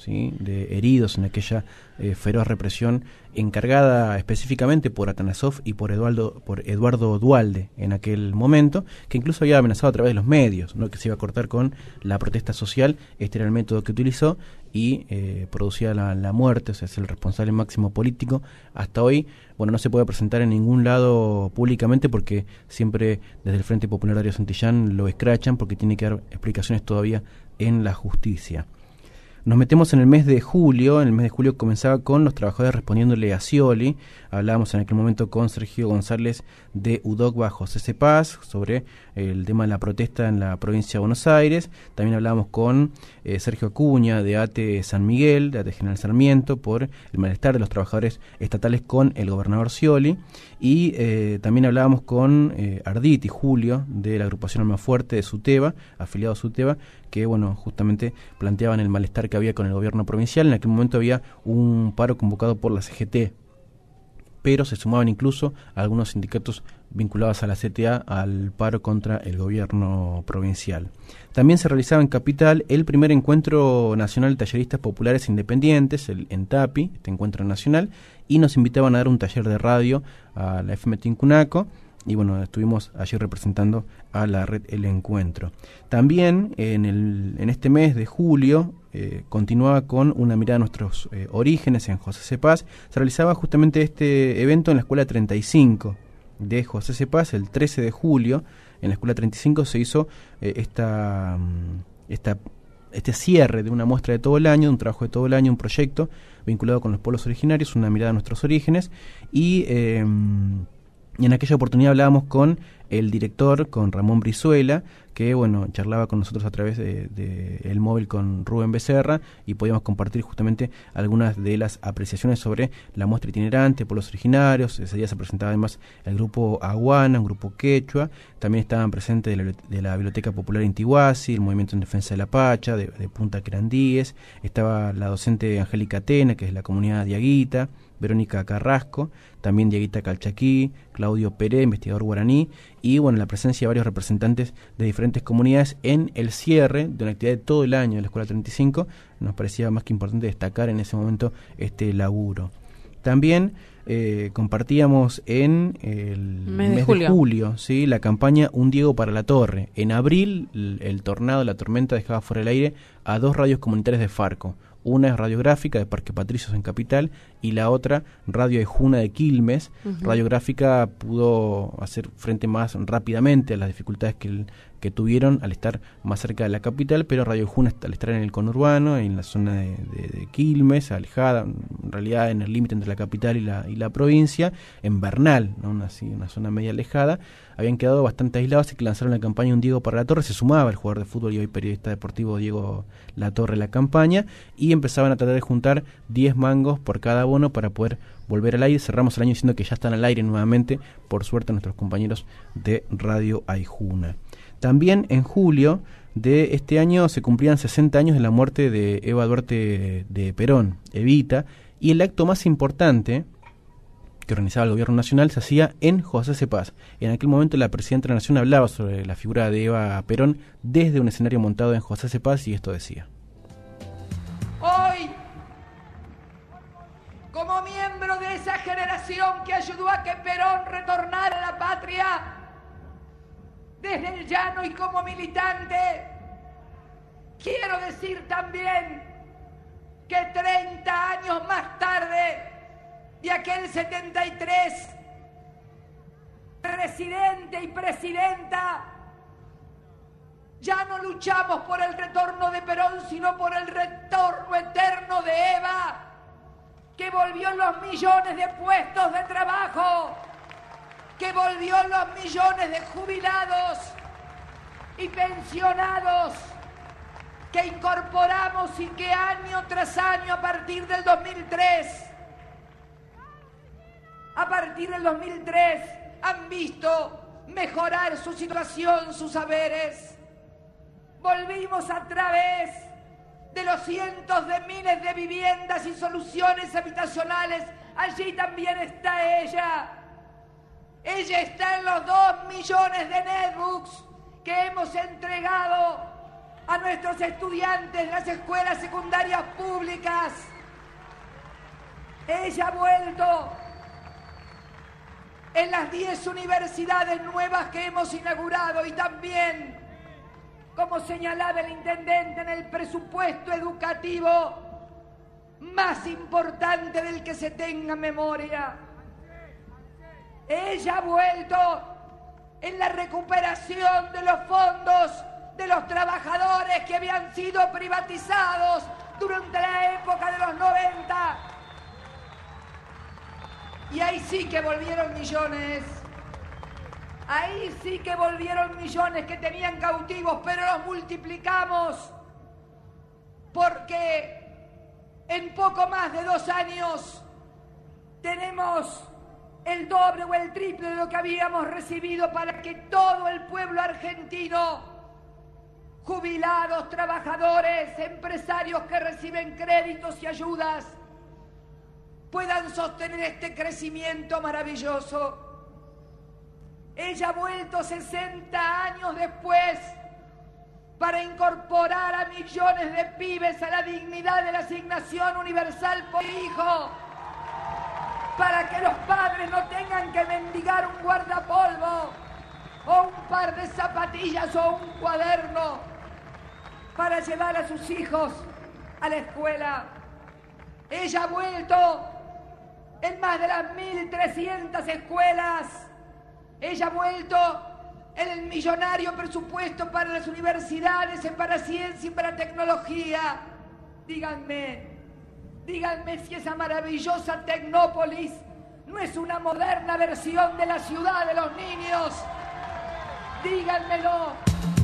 ¿sí?, de heridos en aquella feroz represión encargada específicamente por Atanasov y por Eduardo Duhalde en aquel momento, que incluso había amenazado a través de los medios, ¿no?, que se iba a cortar con la protesta social. Este era el método que utilizó y producía la muerte, o sea, es el responsable máximo político. Hasta hoy, bueno, no se puede presentar en ningún lado públicamente porque siempre desde el Frente Popular Darío Santillán lo escrachan porque tiene que dar explicaciones todavía en la justicia. Nos metemos en el mes de julio. En el mes de julio comenzaba con los trabajadores respondiéndole a Scioli. Hablábamos en aquel momento con Sergio González de UDOCBA, José Cepaz, sobre el tema de la protesta en la provincia de Buenos Aires. También hablábamos con Sergio Acuña de ATE San Miguel, de ATE General Sarmiento, por el malestar de los trabajadores estatales con el gobernador Scioli. Y también hablábamos con Arditi, Julio, de la agrupación Almafuerte de SUTEBA, afiliado a SUTEBA, que bueno, justamente planteaban el malestar que había con el gobierno provincial. En aquel momento había un paro convocado por la CGT, pero se sumaban incluso algunos sindicatos vinculados a la CTA al paro contra el gobierno provincial. También se realizaba en Capital el primer encuentro nacional de talleristas populares independientes, el ENTAPI, este encuentro nacional, y nos invitaban a dar un taller de radio a la FM Tincunaco. Y bueno, estuvimos allí representando a la red El Encuentro. También en este mes de julio continuaba con una mirada a nuestros orígenes en José Cepaz. Se realizaba justamente este evento en la Escuela 35 de José Cepaz, el 13 de julio. En la Escuela 35 se hizo este cierre de una muestra de todo el año, un trabajo de todo el año, un proyecto vinculado con los pueblos originarios, una mirada a nuestros orígenes. Y en aquella oportunidad hablábamos con el director, con Ramón Brizuela, que bueno, charlaba con nosotros a través de el móvil con Rubén Becerra, y podíamos compartir justamente algunas de las apreciaciones sobre la muestra itinerante, pueblos originarios. Ese día se presentaba además el grupo Aguana, un grupo quechua. También estaban presentes de la Biblioteca Popular Intihuasi, el Movimiento en Defensa de la Pacha, de Punta Querandíes. Estaba la docente Angélica Tena, que es la comunidad diaguita, Verónica Carrasco, también Dieguita Calchaquí, Claudio Pérez, investigador guaraní, y bueno, la presencia de varios representantes de diferentes comunidades en el cierre de una actividad de todo el año de la Escuela 35. Nos parecía más que importante destacar en ese momento este laburo. También compartíamos en el mes de julio, ¿sí?, la campaña Un Diego para la Torre. En abril, el tornado, la tormenta dejaba fuera del aire a 2 radios comunitarias de Farco. Una es Radiográfica de Parque Patricios en Capital y la otra Radio Aijuna de Quilmes. Radiográfica pudo hacer frente más rápidamente a las dificultades que tuvieron al estar más cerca de la capital, pero Radio Aijuna, al estar en el conurbano, en la zona de Quilmes, alejada, en realidad en el límite entre la capital y la provincia, en Bernal, ¿no?, una zona media alejada, habían quedado bastante aislados, así que lanzaron la campaña Un Diego para la Torre. Se sumaba el jugador de fútbol y hoy periodista deportivo Diego Latorre a la campaña, y empezaban a tratar de juntar 10 mangos por cada abono para poder volver al aire. Cerramos el año diciendo que ya están al aire nuevamente, por suerte, nuestros compañeros de Radio Aijuna. También en julio de este año se cumplían 60 años de la muerte de Eva Duarte de Perón, Evita, y el acto más importante que organizaba el gobierno nacional se hacía en José Cepaz. En aquel momento la presidenta de la Nación hablaba sobre la figura de Eva Perón desde un escenario montado en José Cepaz, y esto decía: hoy, como miembro de esa generación que ayudó a que Perón retornara a la patria desde el llano, y como militante, quiero decir también que 30 años más tarde de aquel 73, presidente y presidenta, ya no luchamos por el retorno de Perón, sino por el retorno eterno de Eva, que volvió los millones de puestos de trabajo, que volvió los millones de jubilados y pensionados que incorporamos y que año tras año a partir del 2003 han visto mejorar su situación, sus saberes. Volvimos a través de los cientos de miles de viviendas y soluciones habitacionales. Allí también está ella. Ella está en los 2 millones de netbooks que hemos entregado a nuestros estudiantes de las escuelas secundarias públicas. Ella ha vuelto en las 10 universidades nuevas que hemos inaugurado y también, como señalaba el intendente, en el presupuesto educativo más importante del que se tenga memoria. Ella ha vuelto en la recuperación de los fondos de los trabajadores que habían sido privatizados durante la época de los 90. Y ahí sí que volvieron millones. Ahí sí que volvieron millones que tenían cautivos, pero los multiplicamos porque en poco más de 2 años tenemos el doble o el triple de lo que habíamos recibido para que todo el pueblo argentino, jubilados, trabajadores, empresarios que reciben créditos y ayudas, puedan sostener este crecimiento maravilloso. Ella ha vuelto 60 años después para incorporar a millones de pibes a la dignidad de la asignación universal por hijo, para que los padres no tengan que mendigar un guardapolvo o un par de zapatillas o un cuaderno para llevar a sus hijos a la escuela. Ella ha vuelto en más de las 1.300 escuelas. Ella ha vuelto en el millonario presupuesto para las universidades, para ciencia y para tecnología. Díganme si esa maravillosa Tecnópolis no es una moderna versión de la ciudad de los niños. Díganmelo.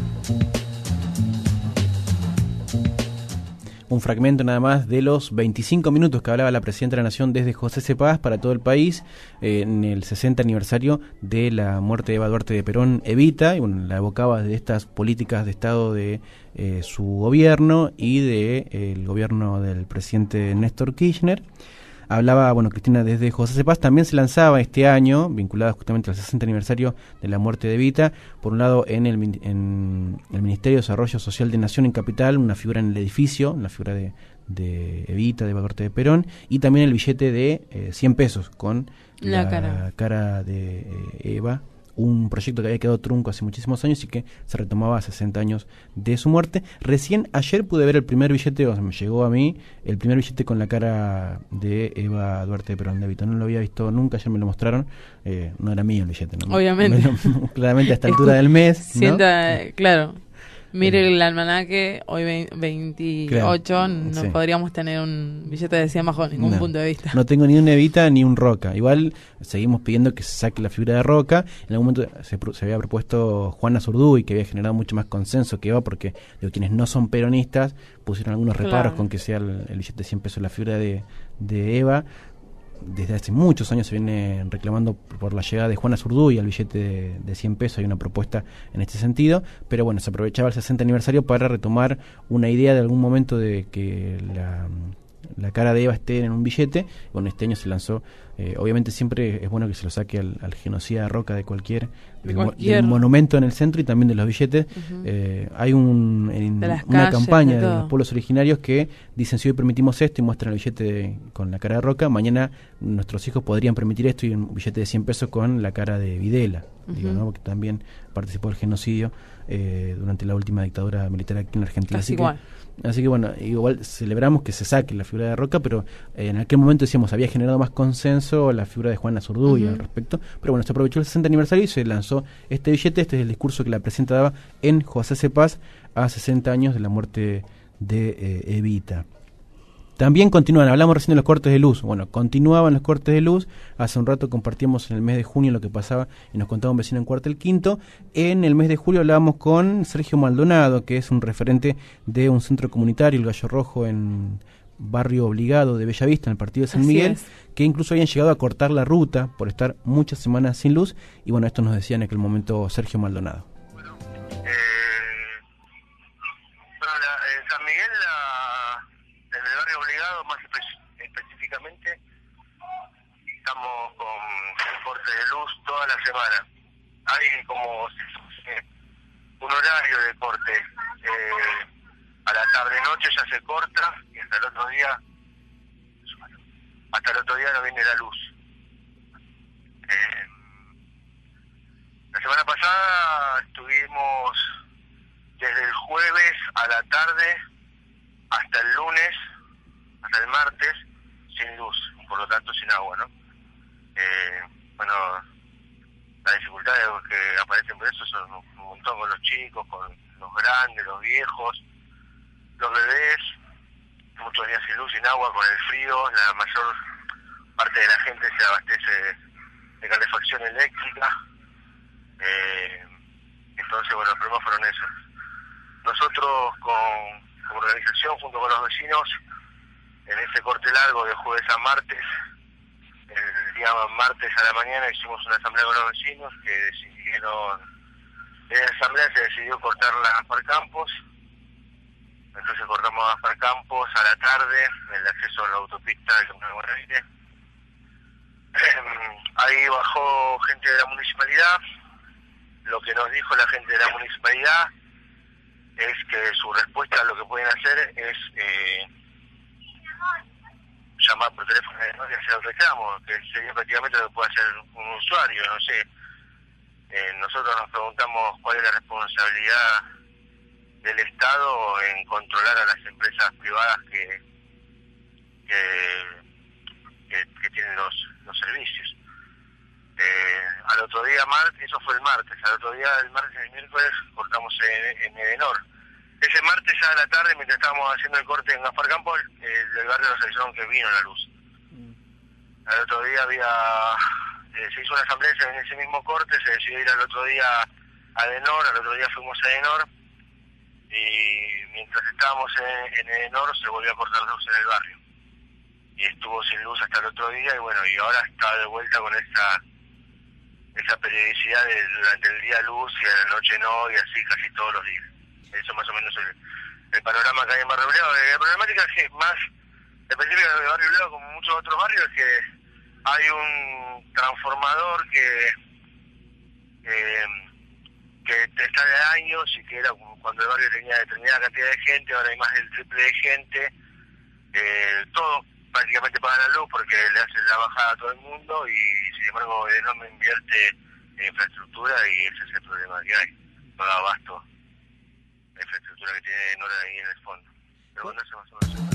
Un fragmento nada más de los 25 minutos que hablaba la Presidenta de la Nación desde José C. Paz para todo el país en el 60 aniversario de la muerte de Eva Duarte de Perón Evita, y bueno, la evocaba de estas políticas de Estado de su gobierno y de el gobierno del presidente Néstor Kirchner. Hablaba, bueno, Cristina desde José C. Paz. También se lanzaba este año, vinculada justamente al 60 aniversario de la muerte de Evita, por un lado en el Ministerio de Desarrollo Social de Nación en Capital, una figura en el edificio, la figura de Evita, de Eva Duarte de Perón, y también el billete de 100 pesos con la cara de Eva, un proyecto que había quedado trunco hace muchísimos años y que se retomaba a 60 años de su muerte. Recién ayer pude ver el primer billete, o sea, me llegó a mí el primer billete con la cara de Eva Duarte de Perón de Evita. No lo había visto nunca, ayer me lo mostraron. No era mío el billete, ¿no? Obviamente. Claramente a esta altura del mes, ¿no? Claro. Mire el almanaque, hoy 28, claro, no podríamos tener un billete de 100 bajo ningún punto de vista. No tengo ni un Evita ni un Roca. Igual seguimos pidiendo que se saque la figura de Roca. En algún momento se había propuesto Juana Zurduy, que había generado mucho más consenso que Eva, porque quienes no son peronistas pusieron algunos reparos con que sea el billete de 100 pesos la figura de Eva. Desde hace muchos años se viene reclamando por la llegada de Juana Zurduy al billete de 100 pesos. Hay una propuesta en este sentido, pero bueno, se aprovechaba el 60 aniversario para retomar una idea de algún momento de que la cara de Eva esté en un billete. Bueno, este año se lanzó, obviamente siempre es bueno que se lo saque al genocida Roca de cualquier monumento en el centro y también de los billetes. Hay una campaña de los pueblos originarios que dicen: si hoy permitimos esto, y muestran el billete con la cara de Roca, mañana nuestros hijos podrían permitir esto y un billete de 100 pesos con la cara de Videla, digo, ¿no? Porque también participó del genocidio durante la última dictadura militar aquí en la Argentina. Así que bueno, igual celebramos que se saque la figura de Roca, pero en aquel momento decíamos había generado más consenso la figura de Juana Zurduy al respecto. Pero bueno, se aprovechó el 60 aniversario y se lanzó este billete. Este es el discurso que la Presidenta daba en José C. Paz a 60 años de la muerte de Evita. También continúan, hablamos recién de los cortes de luz. Bueno, continuaban los cortes de luz. Hace un rato compartíamos en el mes de junio lo que pasaba y nos contaba un vecino en Cuartel Quinto. En el mes de julio hablábamos con Sergio Maldonado, que es un referente de un centro comunitario, el Gallo Rojo, en Barrio Obligado de Bellavista, en el partido de San Miguel, que incluso habían llegado a cortar la ruta por estar muchas semanas sin luz. Y bueno, esto nos decía en aquel momento Sergio Maldonado. San Miguel, en el barrio Obligado, más específicamente, estamos con cortes de luz toda la semana. Hay como un horario de corte. a la tarde-noche ya se corta y hasta el otro día no viene la luz. La semana pasada estuvimos desde el jueves a la tarde hasta el lunes, hasta el martes, sin luz, por lo tanto sin agua, ¿no? Bueno, las dificultades que aparecen por eso son un montón con los chicos, con los grandes, los viejos, los bebés, muchos días sin luz, sin agua, con el frío. La mayor parte de la gente se abastece de calefacción eléctrica. Entonces, bueno, los problemas fueron esos. Nosotros como organización, junto con los vecinos, en ese corte largo de jueves a martes, el día martes a la mañana hicimos una asamblea con los vecinos que decidieron, en la asamblea se decidió cortar la Gaspar Campos. Entonces cortamos a Gaspar Campos a la tarde, el acceso a la autopista del Camino de Buenos Aires. Ahí bajó gente de la municipalidad. Lo que nos dijo la gente de la municipalidad es que su respuesta a lo que pueden hacer es llamar por teléfono y hacer el reclamo, que sería prácticamente lo que puede hacer un usuario, no sé. Nosotros nos preguntamos cuál es la responsabilidad del Estado en controlar a las empresas privadas que tienen los servicios. Al otro día, eso fue el martes, al otro día, el martes y el miércoles, cortamos en Edenor. Ese martes ya a la tarde, mientras estábamos haciendo el corte en Gaspar Campos, del barrio nos avisaron que vino la luz. Al otro día se hizo una asamblea en ese mismo corte, se decidió ir al otro día a Edenor, al otro día fuimos a Edenor, y mientras estábamos en Edenor se volvió a cortar luz en el barrio. Y estuvo sin luz hasta el otro día, y bueno, y ahora está de vuelta con esa periodicidad de durante el día luz y a la noche no, y así casi todos los días. Eso más o menos el panorama que hay en Barrio Bledo. La problemática es que más específica de Barrio Bledo, como muchos otros barrios, es que hay un transformador que está de años y que era cuando el barrio tenía determinada cantidad de gente, ahora hay más del triple de gente. Todos prácticamente pagan la luz porque le hacen la bajada a todo el mundo y sin embargo no invierte en infraestructura y ese es el problema que hay. No da abasto la infraestructura que tiene Nora ahí en el fondo. Pero bueno, eso más o menos.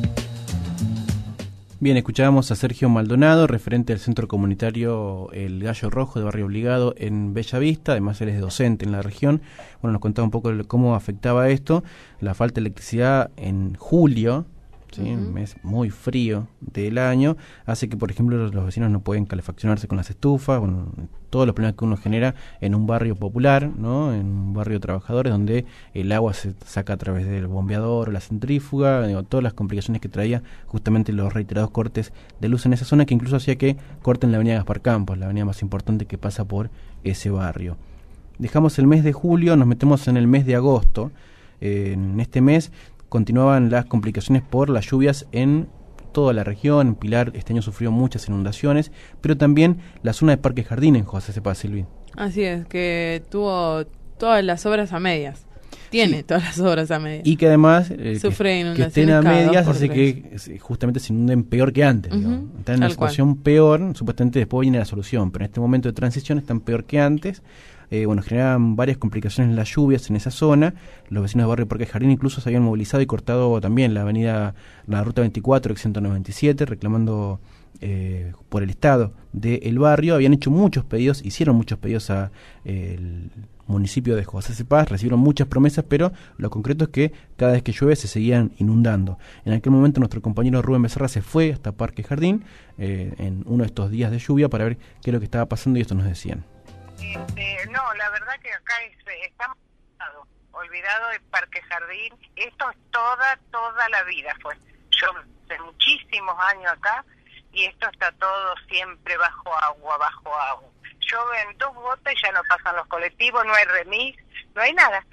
Bien, escuchábamos a Sergio Maldonado, referente del Centro Comunitario El Gallo Rojo de Barrio Obligado en Bella Vista. Además él es docente en la región. Bueno, nos contaba un poco cómo afectaba esto, la falta de electricidad en julio, ¿sí? Un mes muy frío del año, hace que, por ejemplo, los vecinos no pueden calefaccionarse con las estufas, bueno, todos los problemas que uno genera en un barrio popular, ¿no? En un barrio de trabajadores donde el agua se saca a través del bombeador o la centrífuga, digo, todas las complicaciones que traía justamente los reiterados cortes de luz en esa zona, que incluso hacía que corten la avenida Gaspar Campos, la avenida más importante que pasa por ese barrio. Dejamos el mes de julio, nos metemos en el mes de agosto. En este mes continuaban las complicaciones por las lluvias en toda la región. Pilar este año sufrió muchas inundaciones, pero también la zona de Parque Jardín en José Cepaz, Silvi. Así es, que tuvo todas las obras a medias. Tiene todas las obras a medias. Y que además sufre que estén a medias hace que justamente se inunden peor que antes. Están en una situación peor, supuestamente después viene la solución, pero en este momento de transición están peor que antes. Generaban varias complicaciones en las lluvias en esa zona. Los vecinos de Barrio Parque Jardín incluso se habían movilizado y cortado también la ruta 24, 197, reclamando por el estado del barrio. Habían hecho muchos pedidos, hicieron muchos pedidos a el municipio de José Cepaz, recibieron muchas promesas, pero lo concreto es que cada vez que llueve se seguían inundando. En aquel momento nuestro compañero Rubén Becerra se fue hasta Parque Jardín en uno de estos días de lluvia para ver qué es lo que estaba pasando, y esto nos decían. No, la verdad que acá está olvidado el Parque Jardín. Esto es toda la vida fue. Yo hace muchísimos años acá y esto está todo siempre bajo agua. Llueven 2 gotas y ya no pasan los colectivos, no hay remis, no hay nada.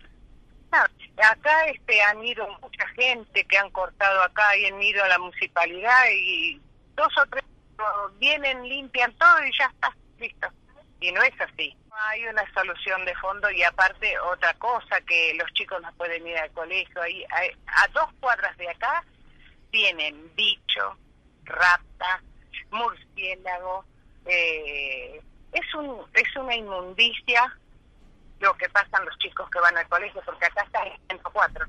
Acá han ido mucha gente que han cortado acá y han ido a la municipalidad y 2 o 3 vienen, limpian todo y ya está, listo. y no es así. Hay una solución de fondo y aparte otra cosa, que los chicos no pueden ir al colegio. Ahí, a 2 cuadras de acá tienen bicho, rata, murciélago. Es una inmundicia lo que pasan los chicos que van al colegio, porque acá está el 104.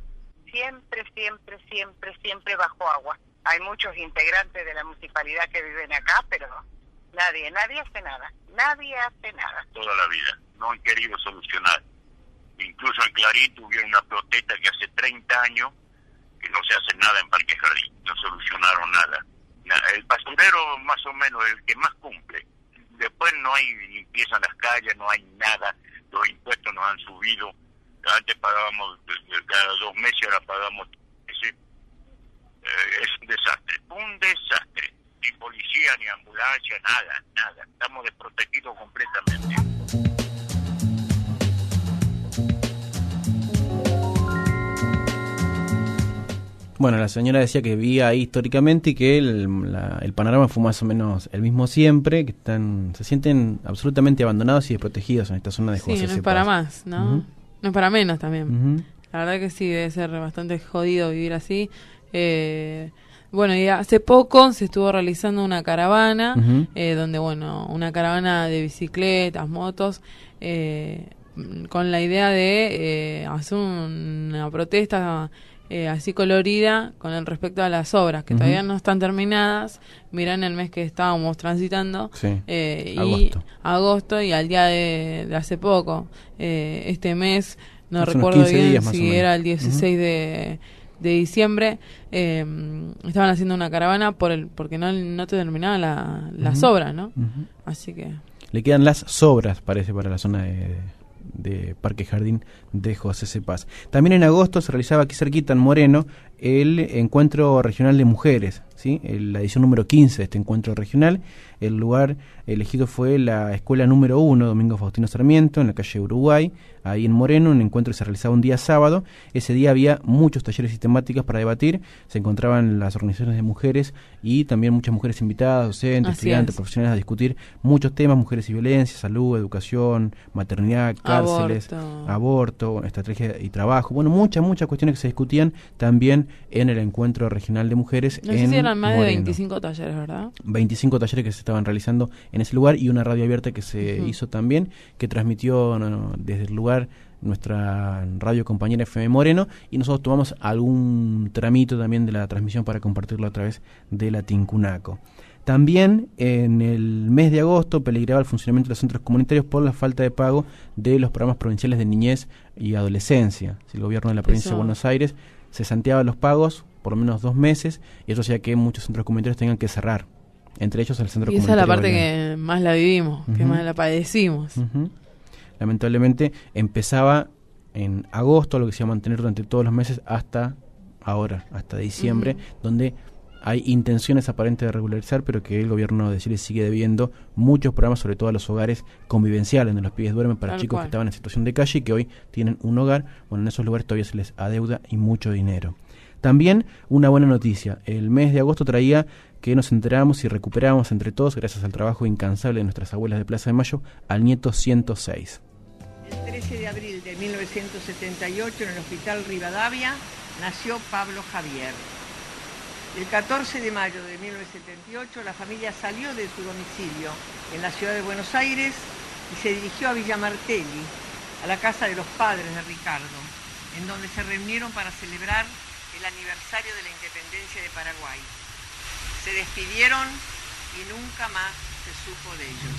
Siempre bajo agua. Hay muchos integrantes de la municipalidad que viven acá, pero nadie hace nada. Nadie hace nada. Toda la vida. No han querido solucionar. Incluso en Clarín tuvieron una protesta que hace 30 años que no se hace nada en Parque Jardín. No solucionaron nada. El basurero más o menos el que más cumple. Después no hay limpieza en las calles, no hay nada. Los impuestos nos han subido. Antes pagábamos cada 2 meses, ahora pagamos. Es un desastre. Ni policía, ni ambulancia, nada. Estamos desprotegidos completamente. Bueno, la señora decía que vivía ahí históricamente y que el panorama fue más o menos el mismo siempre, que se sienten absolutamente abandonados y desprotegidos en esta zona de José. Sí, no es para más, ¿no? No es para menos también. La verdad que sí, debe ser bastante jodido vivir así. Bueno, y hace poco se estuvo realizando una caravana, donde, bueno, una caravana de bicicletas, motos, con la idea de hacer una protesta así colorida con el respecto a las obras que todavía no están terminadas. Mirá, en el mes que estábamos transitando, agosto, y al día de hace poco, este mes, no recuerdo bien si era el 16 de diciembre, estaban haciendo una caravana porque no terminaban las obras, ¿no? Así que le quedan las sobras, parece, para la zona de Parque Jardín de José Cepaz. También en agosto se realizaba aquí cerquita en Moreno el encuentro regional de mujeres, ¿sí? La edición número 15 de este encuentro regional. El lugar elegido fue la escuela número 1, Domingo Faustino Sarmiento, en la calle Uruguay, ahí en Moreno. Un encuentro que se realizaba un día sábado. Ese día había muchos talleres y temáticas para debatir. Se encontraban las organizaciones de mujeres y también muchas mujeres invitadas, docentes, estudiantes, profesionales, a discutir muchos temas: mujeres y violencia, salud, educación, maternidad, cárceles, aborto, estrategia y trabajo. Bueno, muchas cuestiones que se discutían también en el encuentro regional de mujeres. No sé si eran más de 25 talleres, ¿verdad? 25 talleres que se estaban realizando en ese lugar, y una radio abierta que se hizo también, que transmitió desde el lugar nuestra radio compañera FM Moreno, y nosotros tomamos algún tramito también de la transmisión para compartirlo a través de la Tincunaco. También en el mes de agosto peligraba el funcionamiento de los centros comunitarios por la falta de pago de los programas provinciales de niñez y adolescencia. El gobierno de la provincia de Buenos Aires se santeaba los pagos por lo menos 2 meses, y eso hacía que muchos centros comunitarios tengan que cerrar, entre ellos el centro comunitario. Y esa es la parte que más la vivimos, que más la padecimos. Lamentablemente empezaba en agosto, lo que se iba a mantener durante todos los meses hasta ahora, hasta diciembre, donde hay intenciones aparentes de regularizar, pero que el gobierno de Chile sigue debiendo muchos programas, sobre todo a los hogares convivenciales, donde los pibes duermen, para chicos que estaban en situación de calle y que hoy tienen un hogar. Bueno, en esos lugares todavía se les adeuda, y mucho dinero. También una buena noticia: el mes de agosto traía que nos enteramos y recuperamos entre todos, gracias al trabajo incansable de nuestras abuelas de Plaza de Mayo, al nieto 106. El 13 de abril de 1978, en el Hospital Rivadavia, nació Pablo Javier. El 14 de mayo de 1978, la familia salió de su domicilio en la ciudad de Buenos Aires y se dirigió a Villa Martelli, a la casa de los padres de Ricardo, en donde se reunieron para celebrar el aniversario de la independencia de Paraguay. Se despidieron y nunca más se supo de ellos.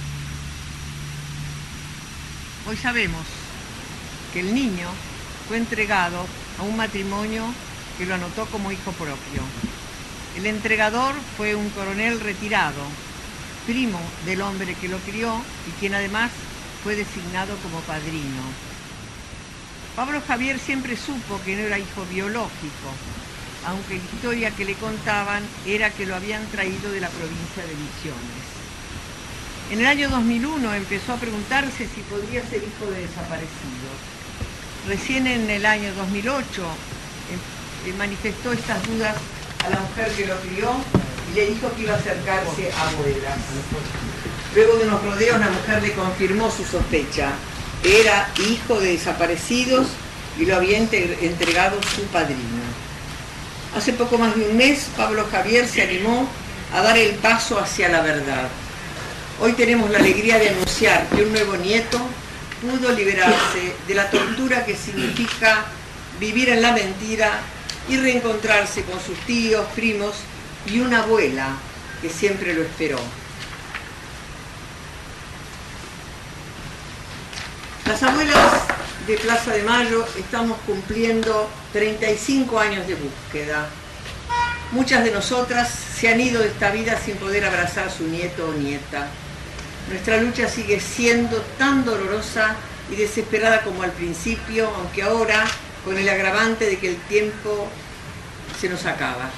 Hoy sabemos que el niño fue entregado a un matrimonio que lo anotó como hijo propio. El entregador fue un coronel retirado, primo del hombre que lo crió y quien además fue designado como padrino. Pablo Javier siempre supo que no era hijo biológico, aunque la historia que le contaban era que lo habían traído de la provincia de Misiones. En el año 2001 empezó a preguntarse si podría ser hijo de desaparecidos. Recién en el año 2008 manifestó estas dudas a la mujer que lo crió y le dijo que iba a acercarse a abuelas. Luego de unos rodeos, la mujer le confirmó su sospecha. Era hijo de desaparecidos y lo había entregado su padrino. Hace poco más de un mes, Pablo Javier se animó a dar el paso hacia la verdad. Hoy tenemos la alegría de anunciar que un nuevo nieto pudo liberarse de la tortura que significa vivir en la mentira y reencontrarse con sus tíos, primos y una abuela que siempre lo esperó. Las abuelas de Plaza de Mayo estamos cumpliendo 35 años de búsqueda. Muchas de nosotras se han ido de esta vida sin poder abrazar a su nieto o nieta. Nuestra lucha sigue siendo tan dolorosa y desesperada como al principio, aunque ahora con el agravante de que el tiempo se nos acaba.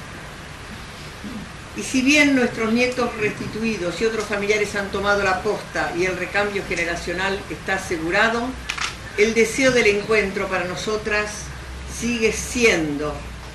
Y si bien nuestros nietos restituidos y otros familiares han tomado la posta y el recambio generacional está asegurado, el deseo del encuentro para nosotras sigue siendo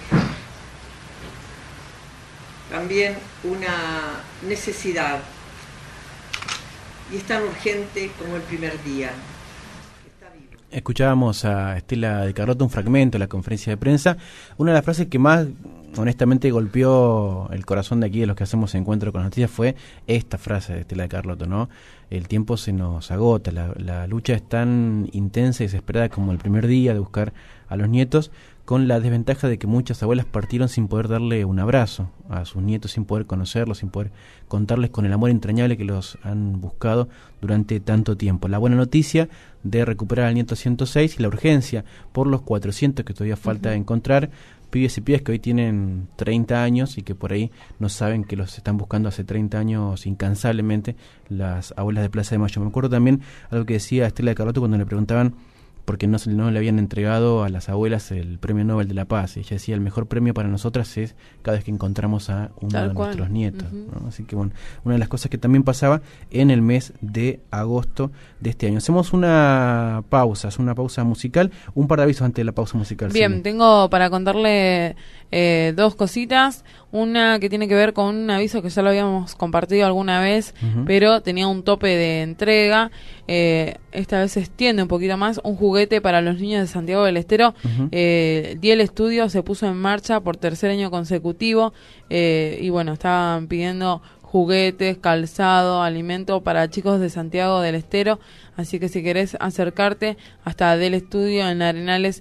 también una necesidad y es tan urgente como el primer día. Escuchábamos a Estela de Carlotto un fragmento de la conferencia de prensa. Una de las frases que más honestamente golpeó el corazón de aquí de los que hacemos Encuentro con las Noticias fue esta frase de Estela de Carlotto, ¿no? El tiempo se nos agota, la lucha es tan intensa y desesperada como el primer día de buscar a los nietos, con la desventaja de que muchas abuelas partieron sin poder darle un abrazo a sus nietos, sin poder conocerlos, sin poder contarles con el amor entrañable que los han buscado durante tanto tiempo. La buena noticia de recuperar al nieto 106 y la urgencia por los 400 que todavía falta encontrar, pibes y pibas que hoy tienen 30 años y que por ahí no saben que los están buscando hace 30 años incansablemente las abuelas de Plaza de Mayo. Me acuerdo también algo que decía Estela de Carlotto cuando le preguntaban porque no le habían entregado a las abuelas el Premio Nobel de la Paz. Y ella decía, el mejor premio para nosotras es cada vez que encontramos a uno de nuestros nietos. ¿No? Así que bueno, una de las cosas que también pasaba en el mes de agosto de este año. Hacemos una pausa musical, un par de avisos antes de la pausa musical. Bien, ¿sí? Tengo para contarle dos cositas. Una que tiene que ver con un aviso que ya lo habíamos compartido alguna vez, pero tenía un tope de entrega. Esta vez se extiende un poquito más. Un juguete para los niños de Santiago del Estero. Diel Estudio se puso en marcha por tercer año consecutivo. Y bueno, estaban pidiendo juguetes, calzado, alimento para chicos de Santiago del Estero. Así que si querés acercarte hasta Del Estudio en Arenales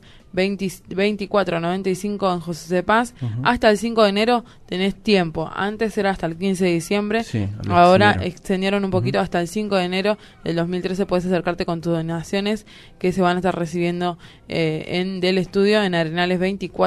2495 en José C. Paz, hasta el 5 de enero tenés tiempo. Antes era hasta el 15 de diciembre, sí, ahora extendieron un poquito hasta el 5 de enero del 2013. Puedes acercarte con tus donaciones que se van a estar recibiendo en Del Estudio en Arenales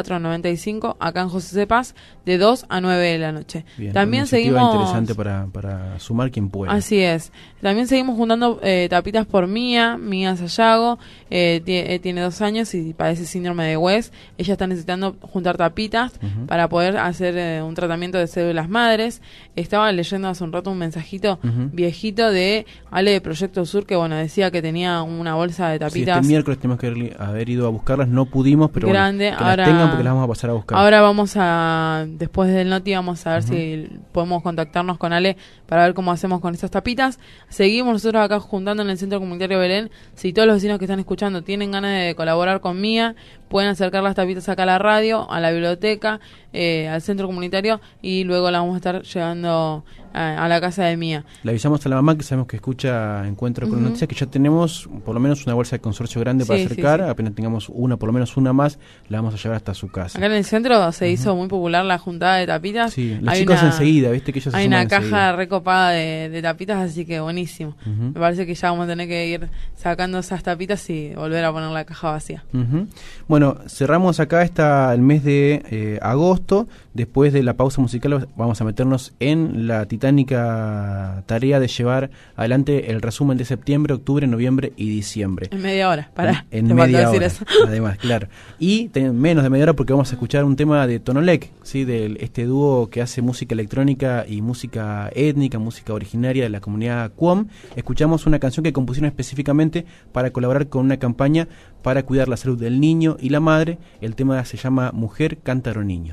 2495, acá en José C. Paz, de 2 a 9 de la noche. Bien, también seguimos interesante para sumar quien pueda. Así es. También seguimos juntando tapitas por Mía Sayago, tiene 2 años y padece síndrome de West. Ella está necesitando juntar tapitas para poder hacer un tratamiento de células madres. Estaba leyendo hace un rato un mensajito viejito de Ale de Proyecto Sur, que bueno, decía que tenía una bolsa de tapitas. Sí, este miércoles tenemos que haber ido a buscarlas, no pudimos, pero grande. Bueno, que ahora, las tengan porque las vamos a pasar a buscar. Ahora vamos a, después del Noti, vamos a ver si podemos contactarnos con Ale para ver cómo hacemos con esas tapitas. Seguimos nosotros acá juntando en el Centro Comunitario Belén. Si todos los vecinos que están escuchando tienen ganas de colaborar con Mía, pueden acercar las tapitas acá a la radio, a la biblioteca, al centro comunitario, y luego la vamos a estar llevando a la casa de Mía. Le avisamos a la mamá que sabemos que escucha Encuentro con Noticias, que ya tenemos por lo menos una bolsa de consorcio grande para acercar. Apenas tengamos por lo menos una más, la vamos a llevar hasta su casa. Acá en el centro se hizo muy popular la juntada de tapitas. Sí, los chicos enseguida, viste que ellos hay una caja recopada de tapitas, así que buenísimo. Me parece que ya vamos a tener que ir sacando esas tapitas y volver a poner la caja vacía. Bueno, cerramos acá el mes de agosto. Después de la pausa musical vamos a meternos en la titánica tarea de llevar adelante el resumen de septiembre, octubre, noviembre y diciembre. En media hora, en media hora, además, claro. Y menos de media hora porque vamos a escuchar un tema de Tonolec, ¿sí? De este dúo que hace música electrónica y música étnica, música originaria de la comunidad Cuom. Escuchamos una canción que compusieron específicamente para colaborar con una campaña para cuidar la salud del niño y la madre. El tema se llama Mujer, Cántaro, Niño.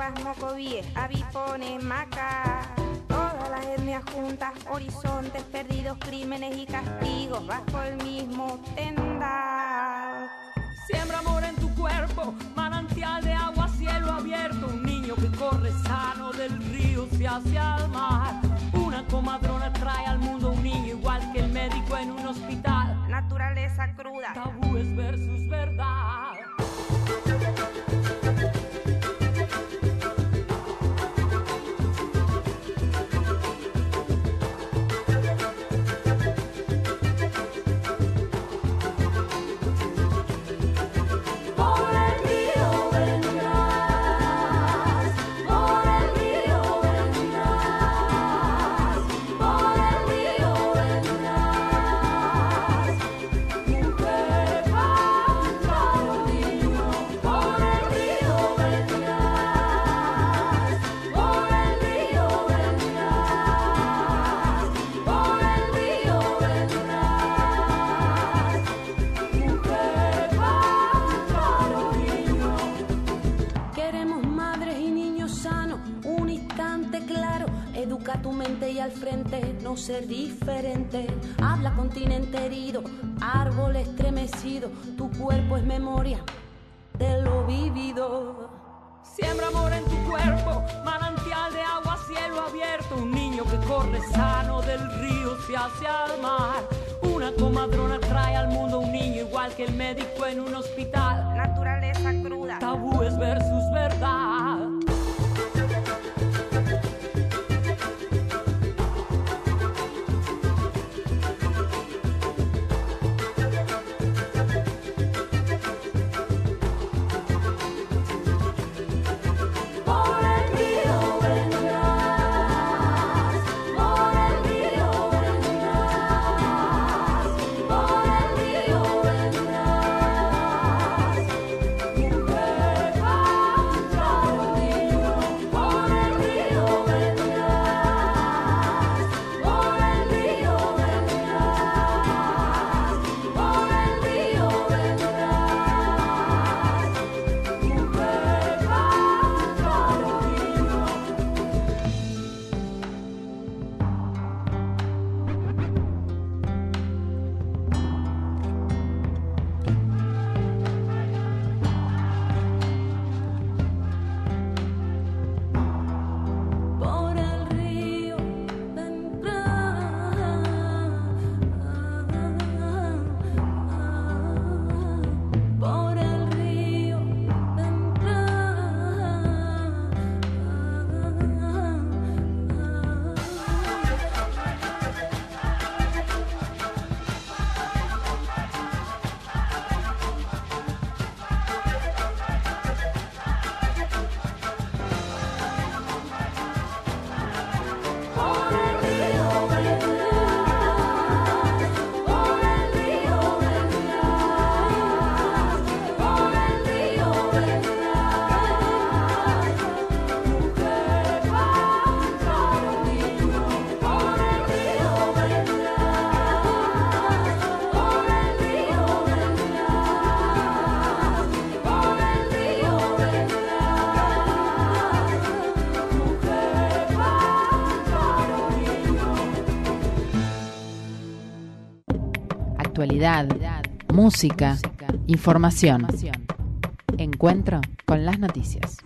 guaguas, mocovíes, avipones, macas. Todas las etnias juntas, horizontes perdidos, crímenes y castigos bajo el mismo tendal. Siembra amor en tu cuerpo, manantial de agua, cielo abierto. Un niño que corre sano del río hacia el mar. Una comadrona trae al mundo un niño igual que el médico en un hospital. Naturaleza cruda. Tabúes versus verdad. Tu mente y al frente, no ser diferente. Habla continente herido, árbol estremecido. Tu cuerpo es memoria de lo vivido. Siembra amor en tu cuerpo, manantial de agua, cielo abierto. Un niño que corre sano del río hacia el mar. Una comadrona trae al mundo un niño igual que el médico en un hospital. Naturaleza cruda. Tabúes versus verdad. Actualidad, música, información. Encuentro con las noticias.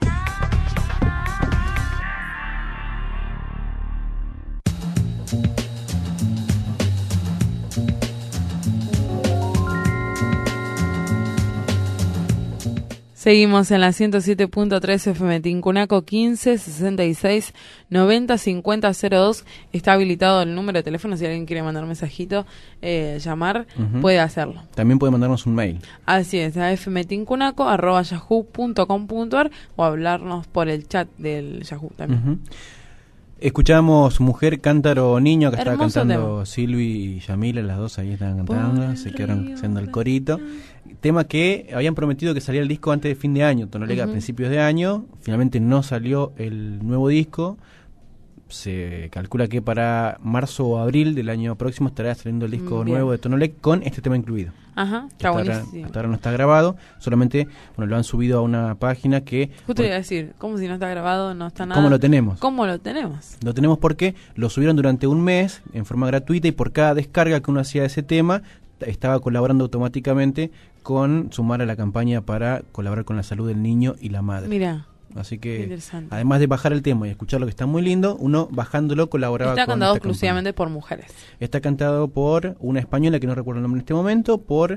Seguimos en la 107.3 FM Tincunaco 15 66 90 50 02. Está habilitado el número de teléfono. Si alguien quiere mandar un mensajito, llamar, puede hacerlo. También puede mandarnos un mail. Así es, a fmtincunaco@yahoo.com.ar o hablarnos por el chat del Yahoo también. Escuchamos Mujer, Cántaro, Niño, que estaba cantando tema. Silvi y Yamila, las dos ahí estaban cantando, se quedaron haciendo el corito. Tema que habían prometido que salía el disco antes de fin de año, Tonolega a principios de año, finalmente no salió el nuevo disco, se calcula que para marzo o abril del año próximo estará saliendo el disco nuevo de Tonolec con este tema incluido. Ajá, está buenísimo. Hasta ahora no está grabado, solamente lo han subido a una página que... Justo iba a decir, ¿cómo si no está grabado, no está nada? ¿Cómo lo tenemos? ¿Cómo lo tenemos? Lo tenemos porque lo subieron durante un mes en forma gratuita y por cada descarga que uno hacía de ese tema estaba colaborando automáticamente con sumar a la campaña para colaborar con la salud del niño y la madre. Mira. Así que, además de bajar el tema y escuchar lo que está muy lindo, uno bajándolo colaboraba con Está cantado esta exclusivamente campaña. por mujeres. Está cantado por una española que no recuerdo el nombre en este momento, por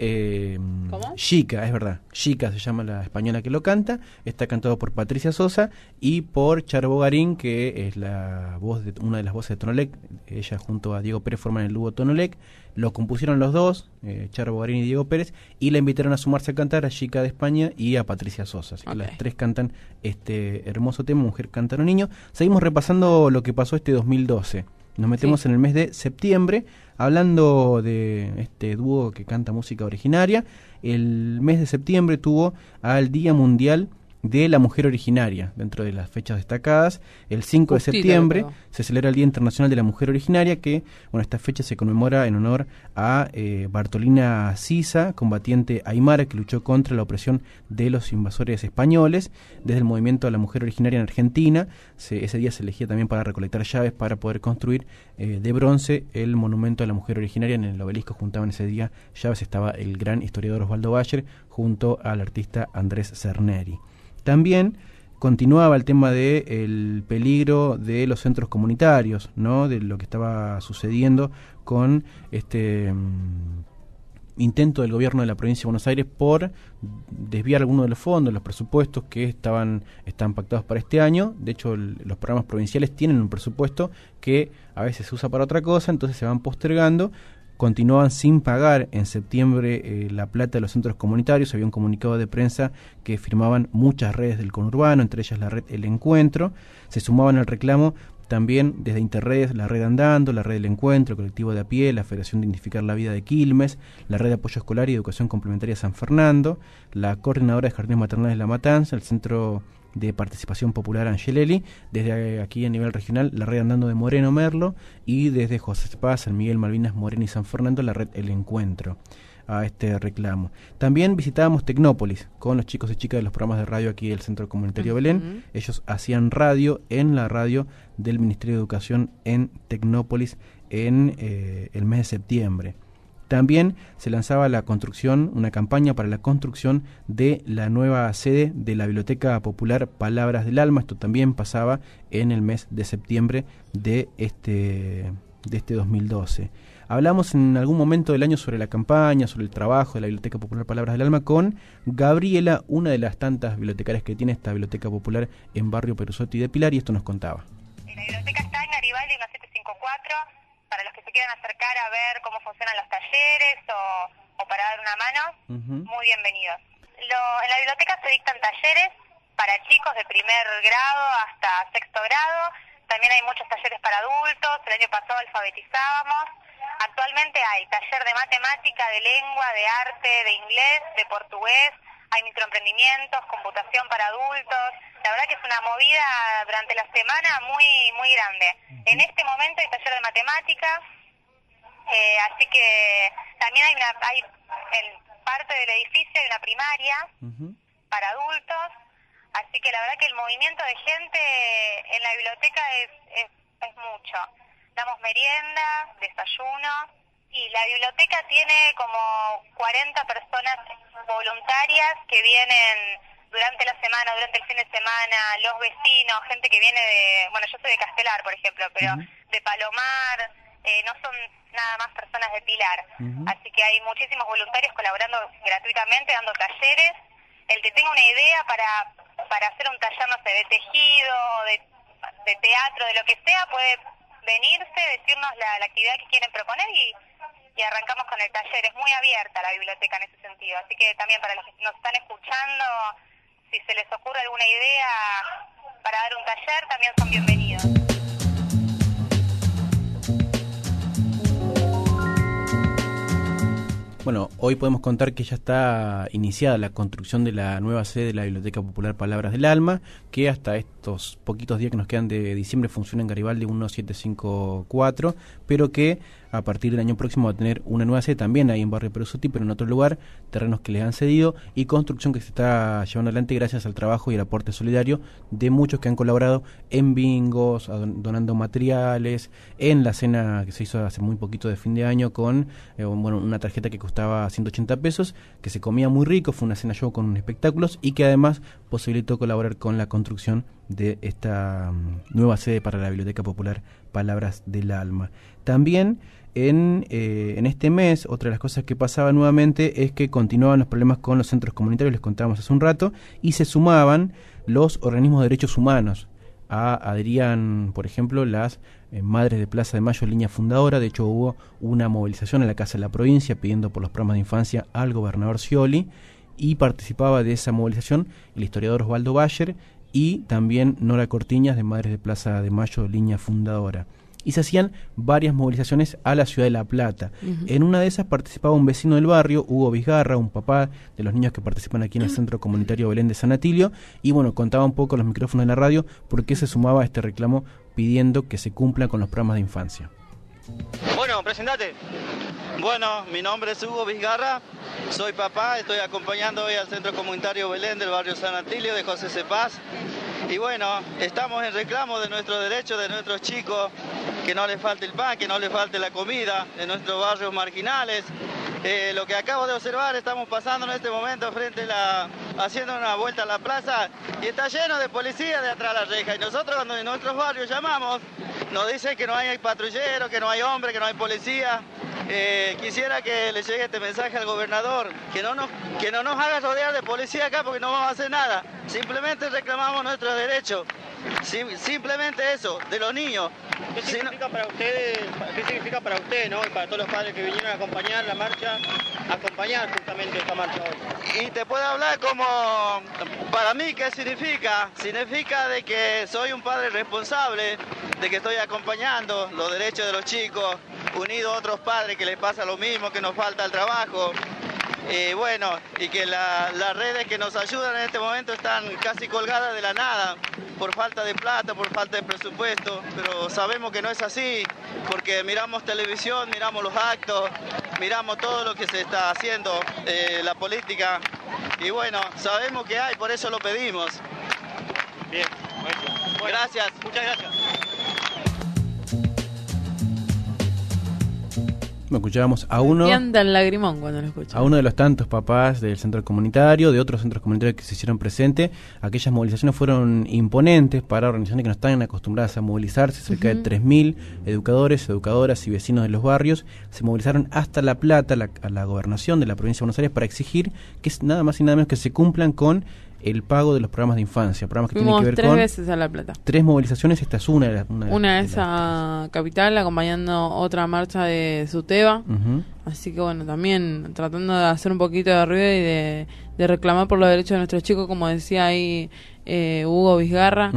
¿Cómo? Chica, es verdad. Chica se llama la española que lo canta. Está cantado por Patricia Sosa y por Charo Bogarín, que es la voz de una de las voces de Tonolec. Ella junto a Diego Pérez forman el dúo Tonolec. Lo compusieron los dos, Charo Bogarín y Diego Pérez, y la invitaron a sumarse a cantar a Chica de España y a Patricia Sosa. Así que las tres cantan este hermoso tema, Mujer Cántaro Niño. Seguimos repasando lo que pasó este 2012. Nos metemos en el mes de septiembre, hablando de este dúo que canta música originaria. El mes de septiembre tuvo al Día Mundial de la Mujer Originaria, dentro de las fechas destacadas. El 5 de septiembre se celebra el Día Internacional de la Mujer Originaria, que, esta fecha se conmemora en honor a Bartolina Sisa, combatiente aymara que luchó contra la opresión de los invasores españoles. Desde el movimiento de la mujer originaria en Argentina, ese día se elegía también para recolectar llaves para poder construir de bronce el monumento a la mujer originaria. En el obelisco juntaban ese día llaves, estaba el gran historiador Osvaldo Bayer junto al artista Andrés Cerneri. También continuaba el tema del peligro de los centros comunitarios, ¿no? De lo que estaba sucediendo con este intento del gobierno de la provincia de Buenos Aires por desviar algunos de los fondos, los presupuestos que están pactados para este año. De hecho, los programas provinciales tienen un presupuesto que a veces se usa para otra cosa, entonces se van postergando. Continuaban sin pagar en septiembre la plata de los centros comunitarios. Había un comunicado de prensa que firmaban muchas redes del conurbano, entre ellas la red El Encuentro. Se sumaban al reclamo también desde Interredes, la red Andando, la red del Encuentro, el colectivo de a pie, la Federación de Dignificar la Vida de Quilmes, la red de apoyo escolar y educación complementaria San Fernando, la coordinadora de jardines maternales La Matanza, el Centro de Participación Popular Angelelli, desde aquí a nivel regional la red Andando de Moreno Merlo, y desde José Paz, San Miguel, Malvinas, Moreno y San Fernando la red El Encuentro a este reclamo. También visitábamos Tecnópolis con los chicos y chicas de los programas de radio aquí del Centro Comunitario Belén. Ellos hacían radio en la radio del Ministerio de Educación en Tecnópolis en el mes de septiembre. También se lanzaba una campaña para la construcción de la nueva sede de la Biblioteca Popular Palabras del Alma. Esto también pasaba en el mes de septiembre de este 2012. Hablamos en algún momento del año sobre la campaña, sobre el trabajo de la Biblioteca Popular Palabras del Alma con Gabriela, una de las tantas bibliotecarias que tiene esta Biblioteca Popular en Barrio Perusotti de Pilar, y esto nos contaba. La biblioteca está en Garibaldi 1754. Para los que se quieran acercar a ver cómo funcionan los talleres o para dar una mano, muy bienvenidos. En la biblioteca se dictan talleres para chicos de primer grado hasta sexto grado. También hay muchos talleres para adultos. El año pasado alfabetizábamos. Actualmente hay taller de matemática, de lengua, de arte, de inglés, de portugués. Hay microemprendimientos, computación para adultos. La verdad que es una movida durante la semana muy muy grande. En este momento hay taller de matemática, así que también hay en parte del edificio hay una primaria para adultos, así que la verdad que el movimiento de gente en la biblioteca es mucho. Damos merienda, desayuno, y la biblioteca tiene como 40 personas voluntarias que vienen durante la semana, durante el fin de semana, los vecinos, gente que viene yo soy de Castelar, por ejemplo, pero de Palomar, no son nada más personas de Pilar. Así que hay muchísimos voluntarios colaborando gratuitamente, dando talleres. El que tenga una idea para hacer un taller, no sé, de tejido, de teatro, de lo que sea, puede venirse, decirnos la actividad que quieren proponer y arrancamos con el taller. Es muy abierta la biblioteca en ese sentido, así que también para los que nos están escuchando, si se les ocurre alguna idea para dar un taller, también son bienvenidos. Bueno, hoy podemos contar que ya está iniciada la construcción de la nueva sede de la Biblioteca Popular Palabras del Alma, que hasta estos poquitos días que nos quedan de diciembre funciona en Garibaldi 1754, pero que a partir del año próximo va a tener una nueva sede también ahí en Barrio Perosotti, pero en otro lugar, terrenos que les han cedido y construcción que se está llevando adelante gracias al trabajo y el aporte solidario de muchos que han colaborado en bingos, donando materiales, en la cena que se hizo hace muy poquito de fin de año con una tarjeta que costaba 180 pesos, que se comía muy rico, fue una cena show con espectáculos y que además posibilitó colaborar con la construcción de esta nueva sede para la Biblioteca Popular Palabras del Alma. También en este mes, otra de las cosas que pasaba nuevamente es que continuaban los problemas con los centros comunitarios, les contábamos hace un rato, y se sumaban los organismos de derechos humanos. Adherían, por ejemplo, las Madres de Plaza de Mayo, línea fundadora. De hecho, hubo una movilización en la Casa de la Provincia pidiendo por los programas de infancia al gobernador Scioli, y participaba de esa movilización el historiador Osvaldo Bayer y también Nora Cortiñas, de Madres de Plaza de Mayo, línea fundadora. Y se hacían varias movilizaciones a la ciudad de La Plata. En una de esas participaba un vecino del barrio, Hugo Vizgarra, un papá de los niños que participan aquí en el Centro Comunitario Belén de San Atilio, y bueno, contaba un poco los micrófonos de la radio por qué se sumaba a este reclamo pidiendo que se cumplan con los programas de infancia. Bueno, presentate. Bueno, mi nombre es Hugo Vizgarra, soy papá, estoy acompañando hoy al Centro Comunitario Belén del barrio San Atilio de José Cepaz. Y bueno, estamos en reclamo de nuestros derechos, de nuestros chicos, que no les falte el pan, que no les falte la comida, de nuestros barrios marginales. Lo que acabo de observar, estamos pasando en este momento haciendo una vuelta a la plaza y está lleno de policías de atrás de la reja. Y nosotros cuando en nuestros barrios llamamos, nos dicen que no hay patrulleros, que no hay hombres, que no hay policía. Quisiera que le llegue este mensaje al gobernador, que no nos haga rodear de policía acá porque no vamos a hacer nada. Simplemente reclamamos nuestros derechos. Simplemente eso, de los niños. ¿Qué significa para ustedes, ¿no? Y para todos los padres que vinieron a acompañar la marcha, acompañar justamente esta marcha hoy? Y te puedo hablar como, para mí, ¿qué significa? Significa de que soy un padre responsable, de que estoy acompañando los derechos de los chicos, unido a otros padres que les pasa lo mismo, que nos falta el trabajo. Bueno, y que las redes que nos ayudan en este momento están casi colgadas de la nada, por falta de plata, por falta de presupuesto, pero sabemos que no es así, porque miramos televisión, miramos los actos, miramos todo lo que se está haciendo, la política, y bueno, sabemos que hay, por eso lo pedimos. Bien, bueno, gracias. Muchas gracias. Escuchábamos a uno el lagrimón cuando lo escuchamos. A uno de los tantos papás del centro comunitario, de otros centros comunitarios que se hicieron presentes. Aquellas movilizaciones fueron imponentes para organizaciones que no están acostumbradas a movilizarse. Cerca de 3.000 educadores, educadoras y vecinos de los barrios se movilizaron hasta La Plata, a la gobernación de la provincia de Buenos Aires, para exigir que nada más y nada menos que se cumplan con el pago de los programas de infancia, programas que tienen que ver 3 veces a La Plata. 3 movilizaciones, esta es una es a Capital, acompañando otra marcha de Suteba. Así que bueno, también tratando de hacer un poquito de ruido y de reclamar por los derechos de nuestros chicos, como decía ahí Hugo Vizgarra.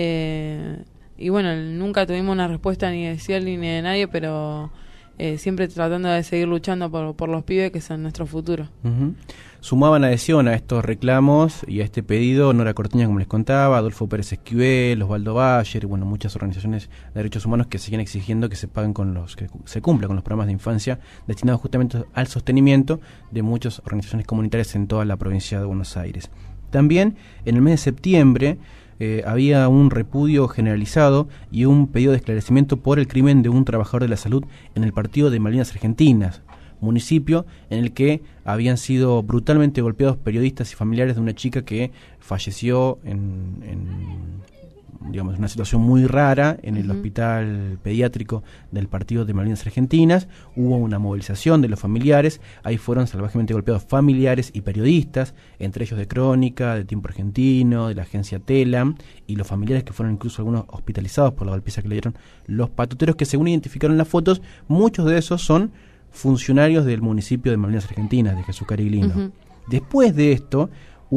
Y bueno, nunca tuvimos una respuesta ni de Scioli ni de nadie, pero siempre tratando de seguir luchando por los pibes que son nuestro futuro. Sumaban adhesión a estos reclamos y a este pedido Nora Cortiñas, como les contaba, Adolfo Pérez Esquivel, Osvaldo Bayer, y bueno, muchas organizaciones de derechos humanos que siguen exigiendo que se paguen que se cumpla con los programas de infancia destinados justamente al sostenimiento de muchas organizaciones comunitarias en toda la provincia de Buenos Aires. También en el mes de septiembre había un repudio generalizado y un pedido de esclarecimiento por el crimen de un trabajador de la salud en el partido de Malvinas Argentinas, municipio en el que habían sido brutalmente golpeados periodistas y familiares de una chica que falleció en una situación muy rara en el hospital pediátrico del partido de Malvinas Argentinas. Hubo una movilización de los familiares, ahí fueron salvajemente golpeados familiares y periodistas, entre ellos de Crónica, de Tiempo Argentino, de la agencia Telam, y los familiares que fueron incluso algunos hospitalizados por la golpiza que le dieron los patuteros, que según identificaron las fotos, muchos de esos son funcionarios del municipio de Malvinas Argentinas, de Jesús Cariglino. Después de esto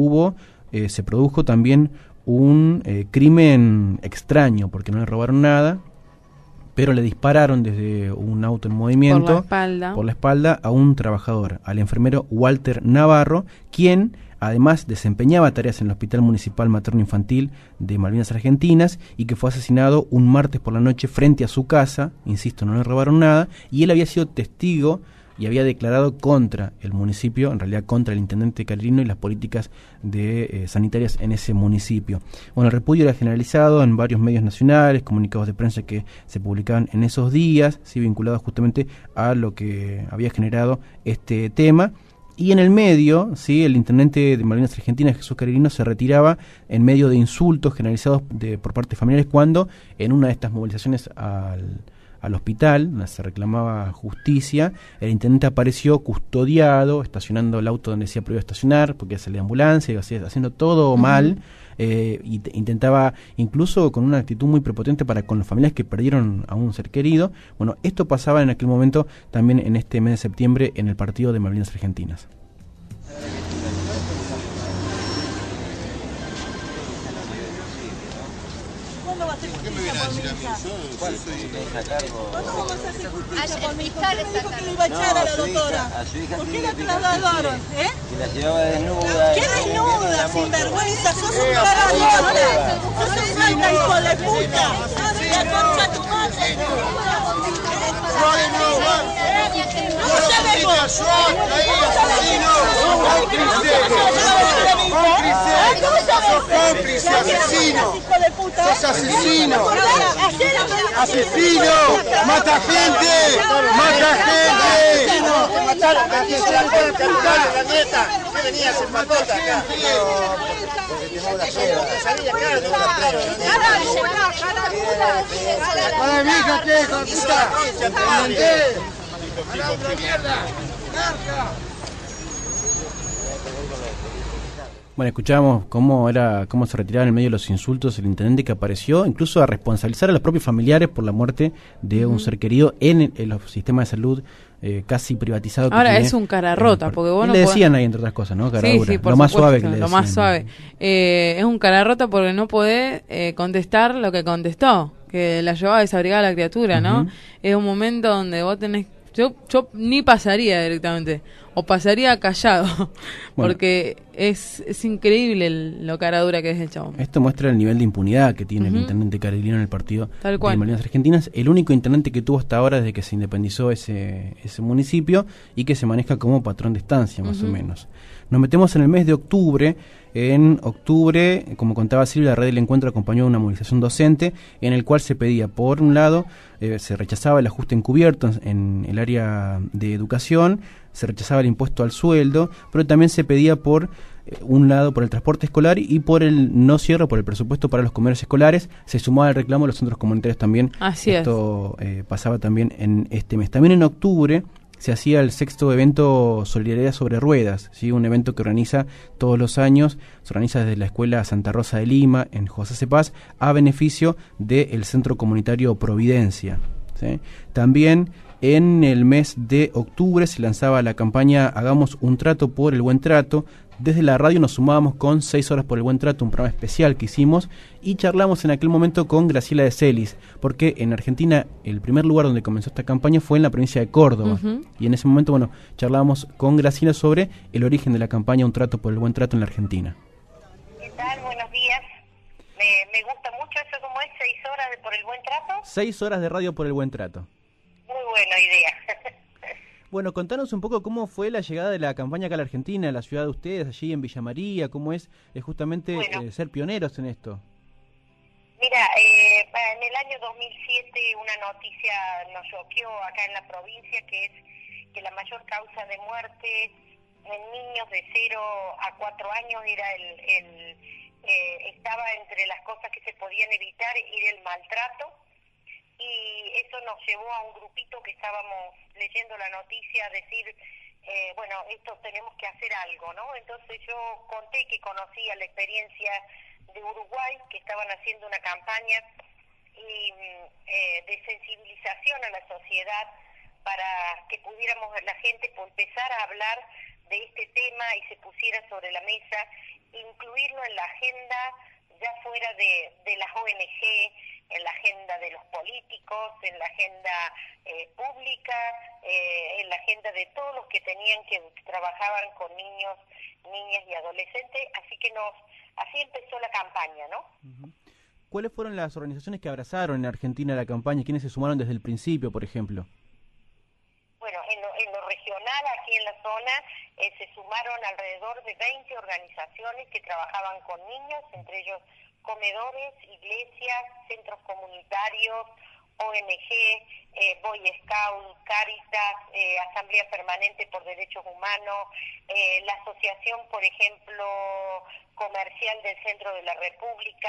se produjo también un crimen extraño, porque no le robaron nada, pero le dispararon desde un auto en movimiento por la espalda a un trabajador, al enfermero Walter Navarro, quien además desempeñaba tareas en el Hospital Municipal Materno-Infantil de Malvinas Argentinas y que fue asesinado un martes por la noche frente a su casa. Insisto, no le robaron nada, y él había sido testigo y había declarado contra el municipio, en realidad contra el intendente Calerino y las políticas de sanitarias en ese municipio. Bueno, el repudio era generalizado en varios medios nacionales, comunicados de prensa que se publicaban en esos días, sí, vinculados justamente a lo que había generado este tema. Y en el medio, sí, el intendente de Malvinas Argentinas, Jesús Calerino, se retiraba en medio de insultos generalizados por parte de familiares cuando en una de estas movilizaciones al hospital, donde se reclamaba justicia, el intendente apareció custodiado, estacionando el auto donde decía prohibido estacionar, porque salía de ambulancia, haciendo todo mal, y intentaba, incluso con una actitud muy prepotente para con los familiares que perdieron a un ser querido. Bueno, esto pasaba en aquel momento también en este mes de septiembre en el partido de Malvinas Argentinas. ¿Qué me viene a decir a mí? Yo soy hija cargo. ¿Cuándo vamos a hacer justicia por mi hijo? ¿Por qué me dijo que lo iba a echar a la doctora? ¿Por qué la trasladaron? Que la llevaba desnuda. ¿Qué desnuda, sinvergüenza? ¡Sos un caradora! ¡Sos un malta, hijo de puta! ¡La concha tu madre! ¡No sabemos! ¡Cómplice, asesino! ¡Sos asesino! ¡Asesino! ¡Mata gente! ¡Mata gente! ¡Te mataron! ¡Que se la corta el capital de la nieta! ¿Qué venías en patota acá? Porque tengo la prueba. Sabía, claro, tengo la prueba. ¡Para mi hija, qué hijo de puta! ¡Para otra mierda! ¡Narca! Bueno, escuchábamos cómo se retiraba en el medio de los insultos el intendente, que apareció incluso a responsabilizar a los propios familiares por la muerte de un ser querido en el sistema de salud casi privatizado. Ahora es un cara rota, porque vos no le decían ahí, entre otras cosas, ¿no? Cara dura. Sí, por lo más supuesto, suave que le decían. Lo más suave. Es un cara rota porque no podés contestar lo que contestó, que la llevaba desabrigada a la criatura, ¿no? Es un momento donde vos tenés... Yo ni pasaría directamente, o pasaría callado, porque es increíble lo cara dura que es el chabón. Esto muestra el nivel de impunidad que tiene el intendente Calerino en el partido de Malvinas Argentinas, el único intendente que tuvo hasta ahora desde que se independizó ese municipio y que se maneja como patrón de estancia, más o menos. Nos metemos en el mes de octubre. En octubre, como contaba Silvia, la Red del Encuentro acompañó una movilización docente en el cual se pedía, por un lado, se rechazaba el ajuste encubierto en el área de educación, se rechazaba el impuesto al sueldo, pero también se pedía por un lado por el transporte escolar y por el no cierre, por el presupuesto para los comedores escolares. Se sumaba el reclamo de los centros comunitarios también. Esto pasaba también en este mes. También en octubre se hacía el 6º evento Solidaridad sobre Ruedas, ¿sí? Un evento que organiza todos los años, se organiza desde la Escuela Santa Rosa de Lima, en José C. Paz, a beneficio del Centro Comunitario Providencia, ¿sí? También en el mes de octubre se lanzaba la campaña Hagamos un trato por el buen trato. Desde la radio nos sumábamos con 6 horas por el buen trato, un programa especial que hicimos, y charlamos en aquel momento con Graciela de Celis, porque en Argentina el primer lugar donde comenzó esta campaña fue en la provincia de Córdoba, y en ese momento, bueno, charlábamos con Graciela sobre el origen de la campaña Un trato por el buen trato en la Argentina. ¿Qué tal? Buenos días. Me gusta mucho eso, como es 6 horas por el buen trato. 6 horas de radio por el buen trato. Muy buena idea. Bueno, contanos un poco cómo fue la llegada de la campaña acá a la Argentina, a la ciudad de ustedes, allí en Villa María, cómo es justamente ser pioneros en esto. Mira, en el año 2007 una noticia nos choqueó acá en la provincia, que es que la mayor causa de muerte en niños de 0 a 4 años era estaba entre las cosas que se podían evitar ir el maltrato. Y eso nos llevó a un grupito que estábamos leyendo la noticia a decir, bueno, esto tenemos que hacer algo, ¿no? Entonces yo conté que conocía la experiencia de Uruguay, que estaban haciendo una campaña de sensibilización a la sociedad para que pudiéramos la gente empezar a hablar de este tema y se pusiera sobre la mesa, incluirlo en la agenda ya fuera de las ONG, en la agenda de los políticos, en la agenda pública, en la agenda de todos los que trabajaban con niños, niñas y adolescentes, así empezó la campaña, ¿no? ¿Cuáles fueron las organizaciones que abrazaron en Argentina la campaña? ¿Quiénes se sumaron desde el principio, por ejemplo? Bueno, en lo regional, aquí en la zona, se sumaron alrededor de 20 organizaciones que trabajaban con niños, entre ellos comedores, iglesias, centros comunitarios, ONG, Boy Scout, Cáritas, Asamblea Permanente por Derechos Humanos, la asociación, por ejemplo, comercial del Centro de la República,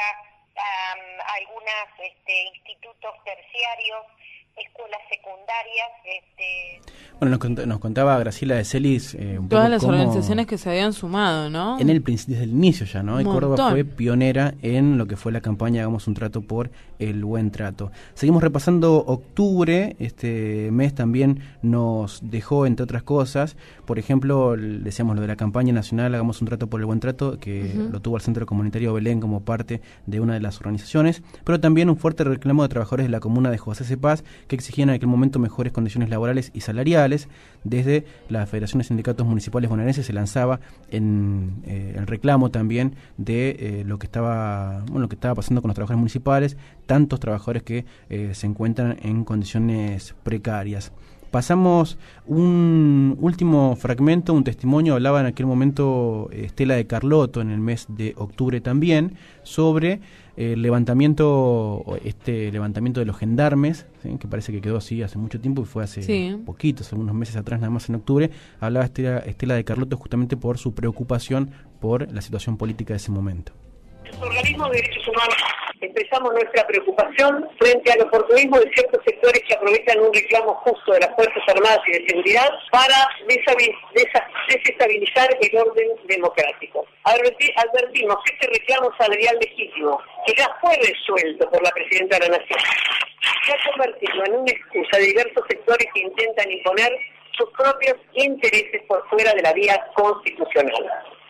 algunos institutos terciarios, escuelas secundarias. Bueno, nos contaba Graciela de Celis todas las organizaciones que se habían sumado, ¿no? Desde el inicio ya, ¿no? Y Córdoba fue pionera en lo que fue la campaña Hagamos un Trato por el Buen Trato. Seguimos repasando octubre. Este mes también nos dejó, entre otras cosas, por ejemplo, decíamos lo de la campaña nacional Hagamos un Trato por el Buen Trato, que lo tuvo el Centro Comunitario Belén como parte de una de las organizaciones, pero también un fuerte reclamo de trabajadores de la comuna de José Cepaz, que exigían en aquel momento mejores condiciones laborales y salariales. Desde la Federación de Sindicatos Municipales Bonaerenses se lanzaba en el reclamo también de lo que estaba pasando con los trabajadores municipales, tantos trabajadores que se encuentran en condiciones precarias. Pasamos un último fragmento, un testimonio, hablaba en aquel momento Estela de Carlotto en el mes de octubre también, sobre el levantamiento de los gendarmes, ¿sí? Que parece que quedó así hace mucho tiempo y fue hace poquitos, algunos meses atrás, nada más en octubre. Hablaba Estela de Carlotto justamente por su preocupación por la situación política de ese momento. Los organismos de derechos humanos expresamos nuestra preocupación frente al oportunismo de ciertos sectores que aprovechan un reclamo justo de las Fuerzas Armadas y de Seguridad para desestabilizar el orden democrático. Advertimos que este reclamo salarial legítimo, que ya fue resuelto por la Presidenta de la Nación, se ha convertido en una excusa de diversos sectores que intentan imponer sus propios intereses por fuera de la vía constitucional.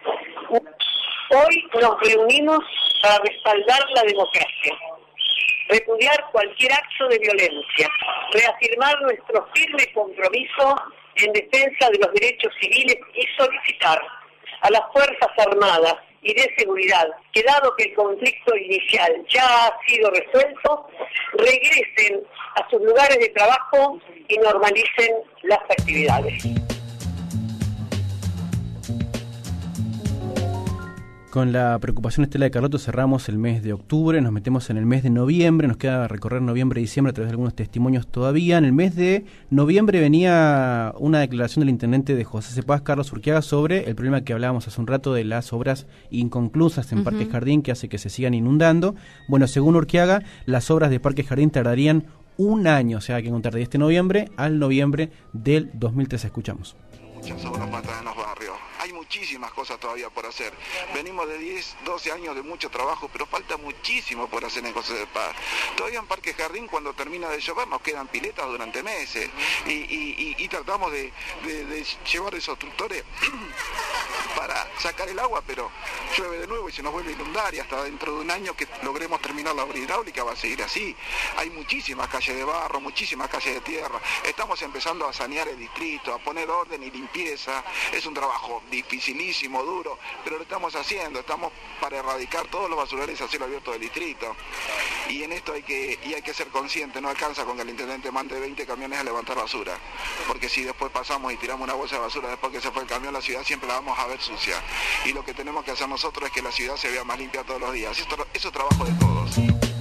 Hoy nos reunimos para respaldar la democracia, repudiar cualquier acto de violencia, reafirmar nuestro firme compromiso en defensa de los derechos civiles y solicitar a las Fuerzas Armadas y de Seguridad que, dado que el conflicto inicial ya ha sido resuelto, regresen a sus lugares de trabajo y normalicen las actividades. Con la preocupación Estela de Carlotto cerramos el mes de octubre, nos metemos en el mes de noviembre, nos queda recorrer noviembre y diciembre a través de algunos testimonios todavía. En el mes de noviembre venía una declaración del intendente de José Cepaz, Carlos Urquiaga, sobre el problema que hablábamos hace un rato de las obras inconclusas en Parque Jardín, que hace que se sigan inundando. Bueno, según Urquiaga, las obras de Parque Jardín tardarían un año, o sea, hay que contar de este noviembre al noviembre del 2013. Escuchamos. Muchas obras faltan en los barrios. Hay muchísimas cosas todavía por hacer. Venimos de 10, 12 años de mucho trabajo, pero falta muchísimo por hacer en José Cepaz. Todavía en Parque Jardín, cuando termina de llover, nos quedan piletas durante meses. Y tratamos de llevar esos tractores para sacar el agua, pero llueve de nuevo y se nos vuelve a inundar, y hasta dentro de un año que logremos terminar la obra hidráulica va a seguir así. Hay muchísimas calles de barro, muchísimas calles de tierra. Estamos empezando a sanear el distrito, a poner orden y limpieza. Es un trabajo dificilísimo, duro, pero lo estamos haciendo. Estamos para erradicar todos los basureros a cielo abierto del distrito. Y en esto hay que ser consciente. No alcanza con que el intendente mande 20 camiones a levantar basura, porque si después pasamos y tiramos una bolsa de basura después que se fue el camión, la ciudad siempre la vamos a ver sucia. Y lo que tenemos que hacer nosotros es que la ciudad se vea más limpia todos los días. Eso es trabajo de todos.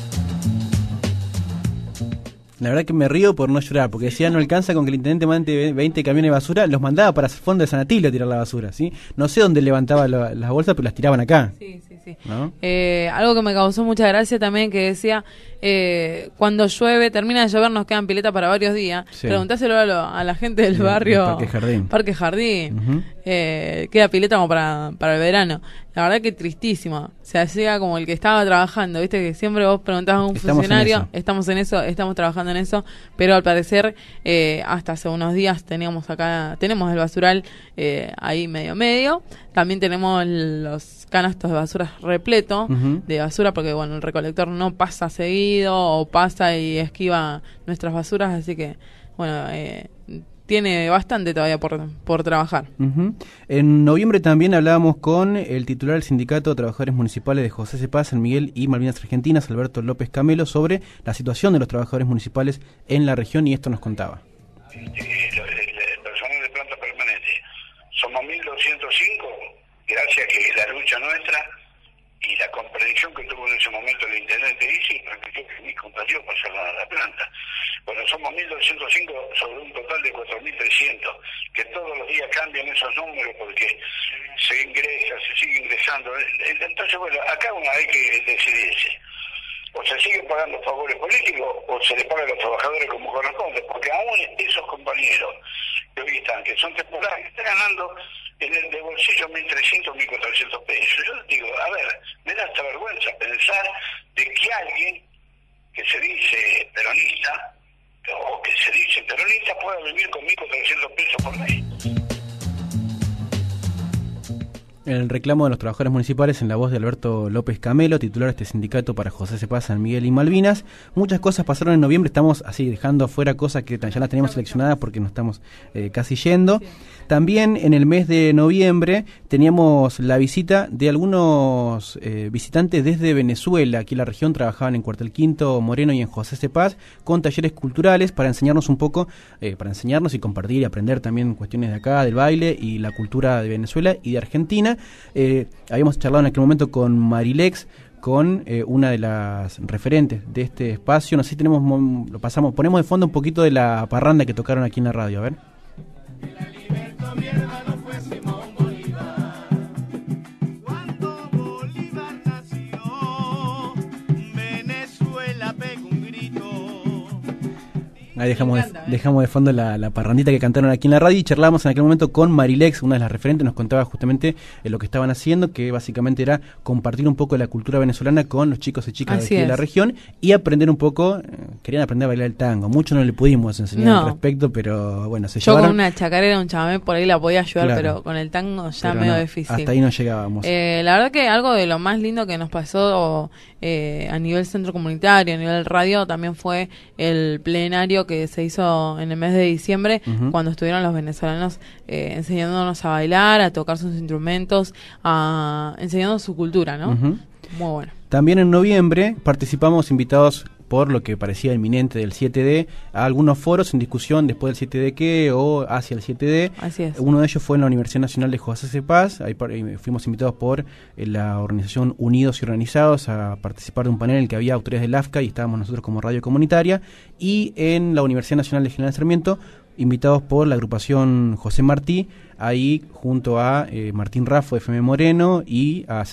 La verdad que me río por no llorar, porque decía no alcanza con que el intendente mande 20 camiones de basura, los mandaba para el fondo de San Atilio a tirar la basura, ¿sí? No sé dónde levantaba las bolsas, pero las tiraban acá. Sí. ¿No? Algo que me causó mucha gracia también, que decía, cuando llueve, termina de llover, nos quedan piletas para varios días. Sí. Preguntáselo a la gente del barrio Parque Jardín. Queda pileta como para el verano. La verdad que tristísimo. se hacía como el que estaba trabajando, viste que siempre vos preguntabas a un funcionario, estamos trabajando en eso, pero al parecer hasta hace unos días tenemos el basural ahí medio, también tenemos los canastos de basura repleto de basura, porque bueno, el recolector no pasa seguido o pasa y esquiva nuestras basuras, así que bueno, tiene bastante todavía por trabajar. En noviembre también hablábamos con el titular del Sindicato de Trabajadores Municipales de José C. Paz, San Miguel y Malvinas Argentinas, Alberto López Camelo, sobre la situación de los trabajadores municipales en la región, y esto nos contaba. El personal de planta permanente, somos 1.205, gracias a que la lucha nuestra y la comprensión que tuvo en ese momento el intendente Isi, permitió que mis compañeros pasaran a la planta. Bueno, somos 1.205 sobre un total de 4.300, que todos los días cambian esos números porque se ingresa, se sigue ingresando. Entonces, bueno, acá hay que decidirse. O se siguen pagando favores políticos o se les paga a los trabajadores como corresponde, porque aún esos compañeros que hoy están, que son temporales, están ganando en el de bolsillo 1.300, 1.400 pesos. Yo digo, a ver, me da hasta vergüenza pensar de que alguien que se dice peronista o que se dice peronista pueda vivir con 1.400 pesos por mes. El reclamo de los trabajadores municipales en la voz de Alberto López Camelo, titular de este sindicato para José C. Paz, San Miguel y Malvinas. Muchas cosas pasaron en noviembre, estamos así dejando afuera cosas que ya las teníamos seleccionadas porque nos estamos casi yendo. Sí. También en el mes de noviembre teníamos la visita de algunos visitantes desde Venezuela. Aquí en la región trabajaban en Cuartel Quinto, Moreno y en José C. Paz con talleres culturales para enseñarnos un poco, para enseñarnos y compartir y aprender también cuestiones de acá, del baile y la cultura de Venezuela y de Argentina. Habíamos charlado en aquel momento con Marilex, con una de las referentes de este espacio. No sé si ponemos de fondo un poquito de la parranda que tocaron aquí en la radio, a ver. Ahí dejamos de fondo la parrandita que cantaron aquí en la radio y charlábamos en aquel momento con Marilex, una de las referentes, nos contaba justamente lo que estaban haciendo, que básicamente era compartir un poco de la cultura venezolana con los chicos y chicas de la región y aprender un poco, querían aprender a bailar el tango. Mucho no le pudimos enseñar al respecto, pero bueno, se llevaron. Yo con una chacarera, un chamamé, por ahí la podía ayudar, claro, pero con el tango ya medio difícil. Hasta ahí no llegábamos. La verdad que algo de lo más lindo que nos pasó a nivel centro comunitario, a nivel radio, también fue el plenario que se hizo en el mes de diciembre, cuando estuvieron los venezolanos enseñándonos a bailar, a tocar sus instrumentos, enseñándonos su cultura, ¿no? Muy bueno. También en noviembre participamos invitados por lo que parecía inminente del 7D, a algunos foros en discusión después del 7D qué o hacia el 7D. Así es. Uno de ellos fue en la Universidad Nacional de José C. Paz. Ahí fuimos invitados por la organización Unidos y Organizados a participar de un panel en el que había autoridades del AFCA y estábamos nosotros como radio comunitaria. Y en la Universidad Nacional de General Sarmiento, invitados por la agrupación José Martí, ahí junto a Martín Raffo de FM Moreno y a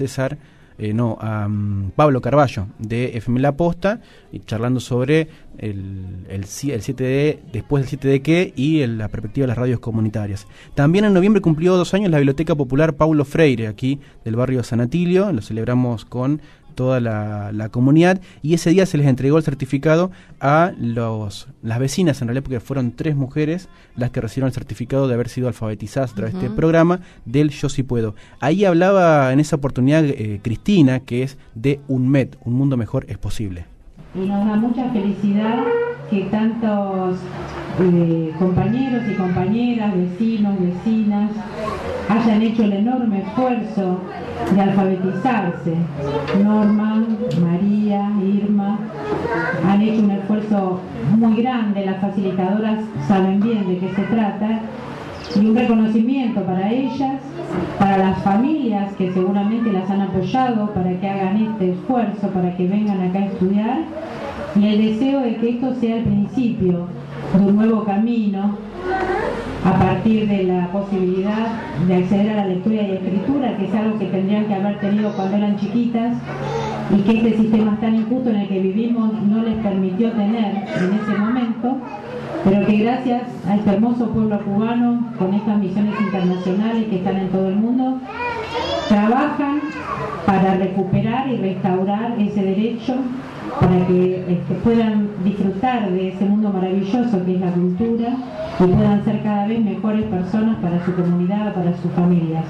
a Pablo Carballo de FM La Posta, y charlando sobre el 7D, después del 7D qué y la perspectiva de las radios comunitarias. También en noviembre cumplió 2 años la Biblioteca Popular Paulo Freire, aquí del barrio San Atilio. Lo celebramos con toda la comunidad y ese día se les entregó el certificado a las vecinas, en realidad, porque fueron 3 mujeres las que recibieron el certificado de haber sido alfabetizadas a través de este programa del Yo Sí Puedo. Ahí hablaba en esa oportunidad Cristina, que es de UNMED, Un Mundo Mejor es Posible. Y nos da mucha felicidad que tantos compañeros y compañeras, vecinos, vecinas, hayan hecho el enorme esfuerzo de alfabetizarse. Norma, María, Irma, han hecho un esfuerzo muy grande, las facilitadoras saben bien de qué se trata, y un reconocimiento para ellas, para las familias que seguramente las han apoyado para que hagan este esfuerzo, para que vengan acá a estudiar, y el deseo de que esto sea el principio de un nuevo camino a partir de la posibilidad de acceder a la lectura y escritura, que es algo que tendrían que haber tenido cuando eran chiquitas y que este sistema tan injusto en el que vivimos no les permitió tener en ese momento, pero que gracias a este hermoso pueblo cubano, con estas misiones internacionales que están en todo el mundo, trabajan para recuperar y restaurar ese derecho, para que puedan disfrutar de ese mundo maravilloso que es la cultura y puedan ser cada vez mejores personas para su comunidad, para sus familias.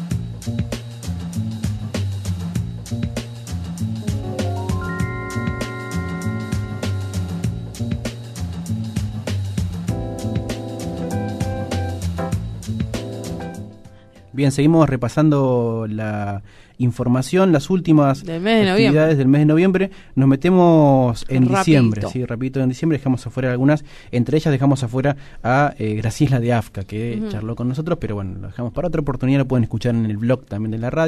Bien, seguimos repasando la información, las últimas actividades del mes de noviembre. Nos metemos en diciembre, sí, rapidito en diciembre, dejamos afuera algunas, entre ellas dejamos afuera a Graciela de Afca, que charló con nosotros, pero bueno, lo dejamos para otra oportunidad, lo pueden escuchar en el blog también de la radio,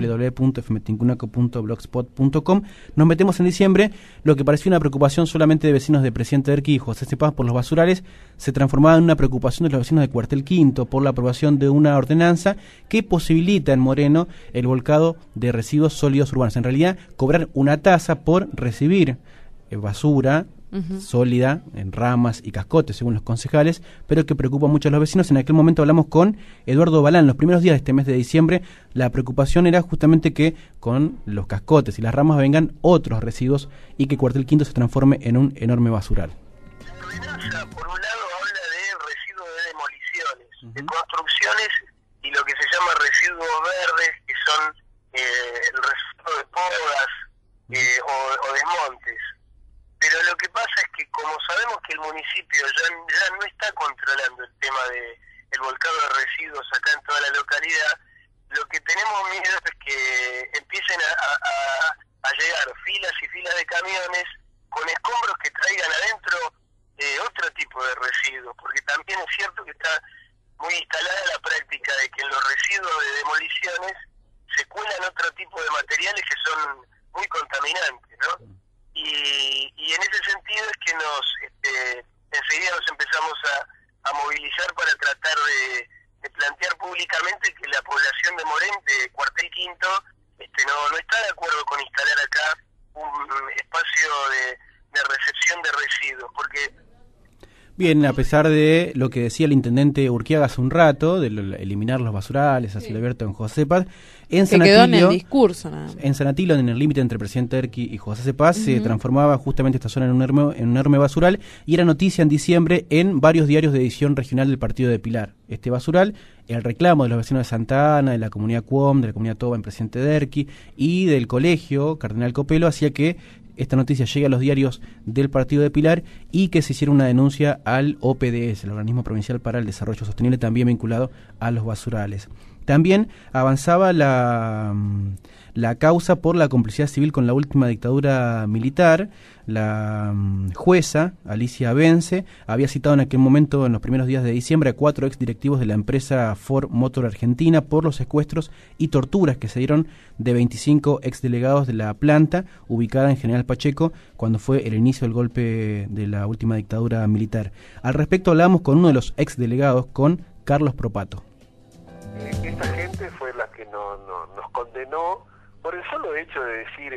www.fmtincunaco.blogspot.com. Nos metemos en diciembre, lo que parecía una preocupación solamente de vecinos de Presidente Derqui y José C. Paz por los basurales, se transformaba en una preocupación de los vecinos de Cuartel Quinto por la aprobación de una ordenanza que posibilita en Moreno el volcado de residuos sólidos urbanos. En realidad, cobrar una tasa por recibir basura sólida en ramas y cascotes, según los concejales, pero que preocupa mucho a los vecinos. En aquel momento hablamos con Eduardo Balán. Los primeros días de este mes de diciembre, la preocupación era justamente que con los cascotes y las ramas vengan otros residuos y que Cuartel Quinto se transforme en un enorme basural. Por un lado habla de residuos de demoliciones, de construcciones y lo que se llama residuos verdes, que son el residuo de podas o desmontes. Pero lo que pasa es que como sabemos que el municipio ya no está controlando el tema de el volcado de residuos acá en toda la localidad, lo que tenemos miedo es que empiecen a llegar filas y filas de camiones con escombros que traigan adentro otro tipo de residuos, porque también es cierto que está muy instalada la práctica de que en los residuos de demoliciones se cuelan otro tipo de materiales que son muy contaminantes, ¿no? Y en ese sentido es que enseguida nos empezamos a movilizar para tratar de plantear públicamente que la población de Morén, de Cuartel Quinto, no está de acuerdo con instalar acá un espacio de recepción de residuos, porque... Bien, a pesar de lo que decía el intendente Urquiaga hace un rato, de eliminar los basurales a cielo abierto en José Paz, en San Atilio, quedó en el discurso, nada más. En San Atilio, en el límite entre Presidente Derqui y José C. Paz, se transformaba justamente esta zona en un enorme basural, y era noticia en diciembre en varios diarios de edición regional del partido de Pilar. Este basural, el reclamo de los vecinos de Santa Ana, de la comunidad Cuom, de la comunidad Toba en Presidente Derqui y del colegio Cardenal Copelo, hacía que esta noticia llegue a los diarios del partido de Pilar y que se hiciera una denuncia al OPDS, el Organismo Provincial para el Desarrollo Sostenible, también vinculado a los basurales. También avanzaba la causa por la complicidad civil con la última dictadura militar. La jueza Alicia Bence había citado en aquel momento, en los primeros días de diciembre, a 4 exdirectivos de la empresa Ford Motor Argentina por los secuestros y torturas que se dieron de 25 exdelegados de la planta ubicada en General Pacheco cuando fue el inicio del golpe de la última dictadura militar. Al respecto hablamos con uno de los exdelegados, con Carlos Propato. Esta gente fue la que nos condenó por el solo hecho de decir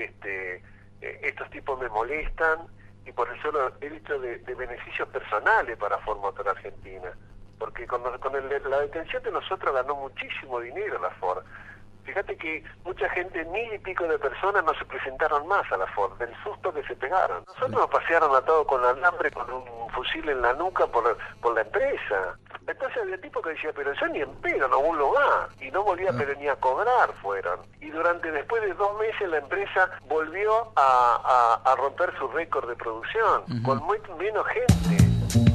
estos tipos me molestan, y por el solo hecho de beneficios personales para Ford Motor Argentina, porque con la detención de nosotros ganó muchísimo dinero la Ford. Fíjate que mucha gente, 1000 y pico de personas, no se presentaron más a la Ford, del susto que se pegaron. Nosotros nos pasearon atados con alambre, con un fusil en la nuca por la empresa. Entonces había tipo que decía, pero yo ni en pedo no vuelvo más, y no volvía pero ni a cobrar fueron. Y después de 2 meses la empresa volvió a romper su récord de producción, con menos gente.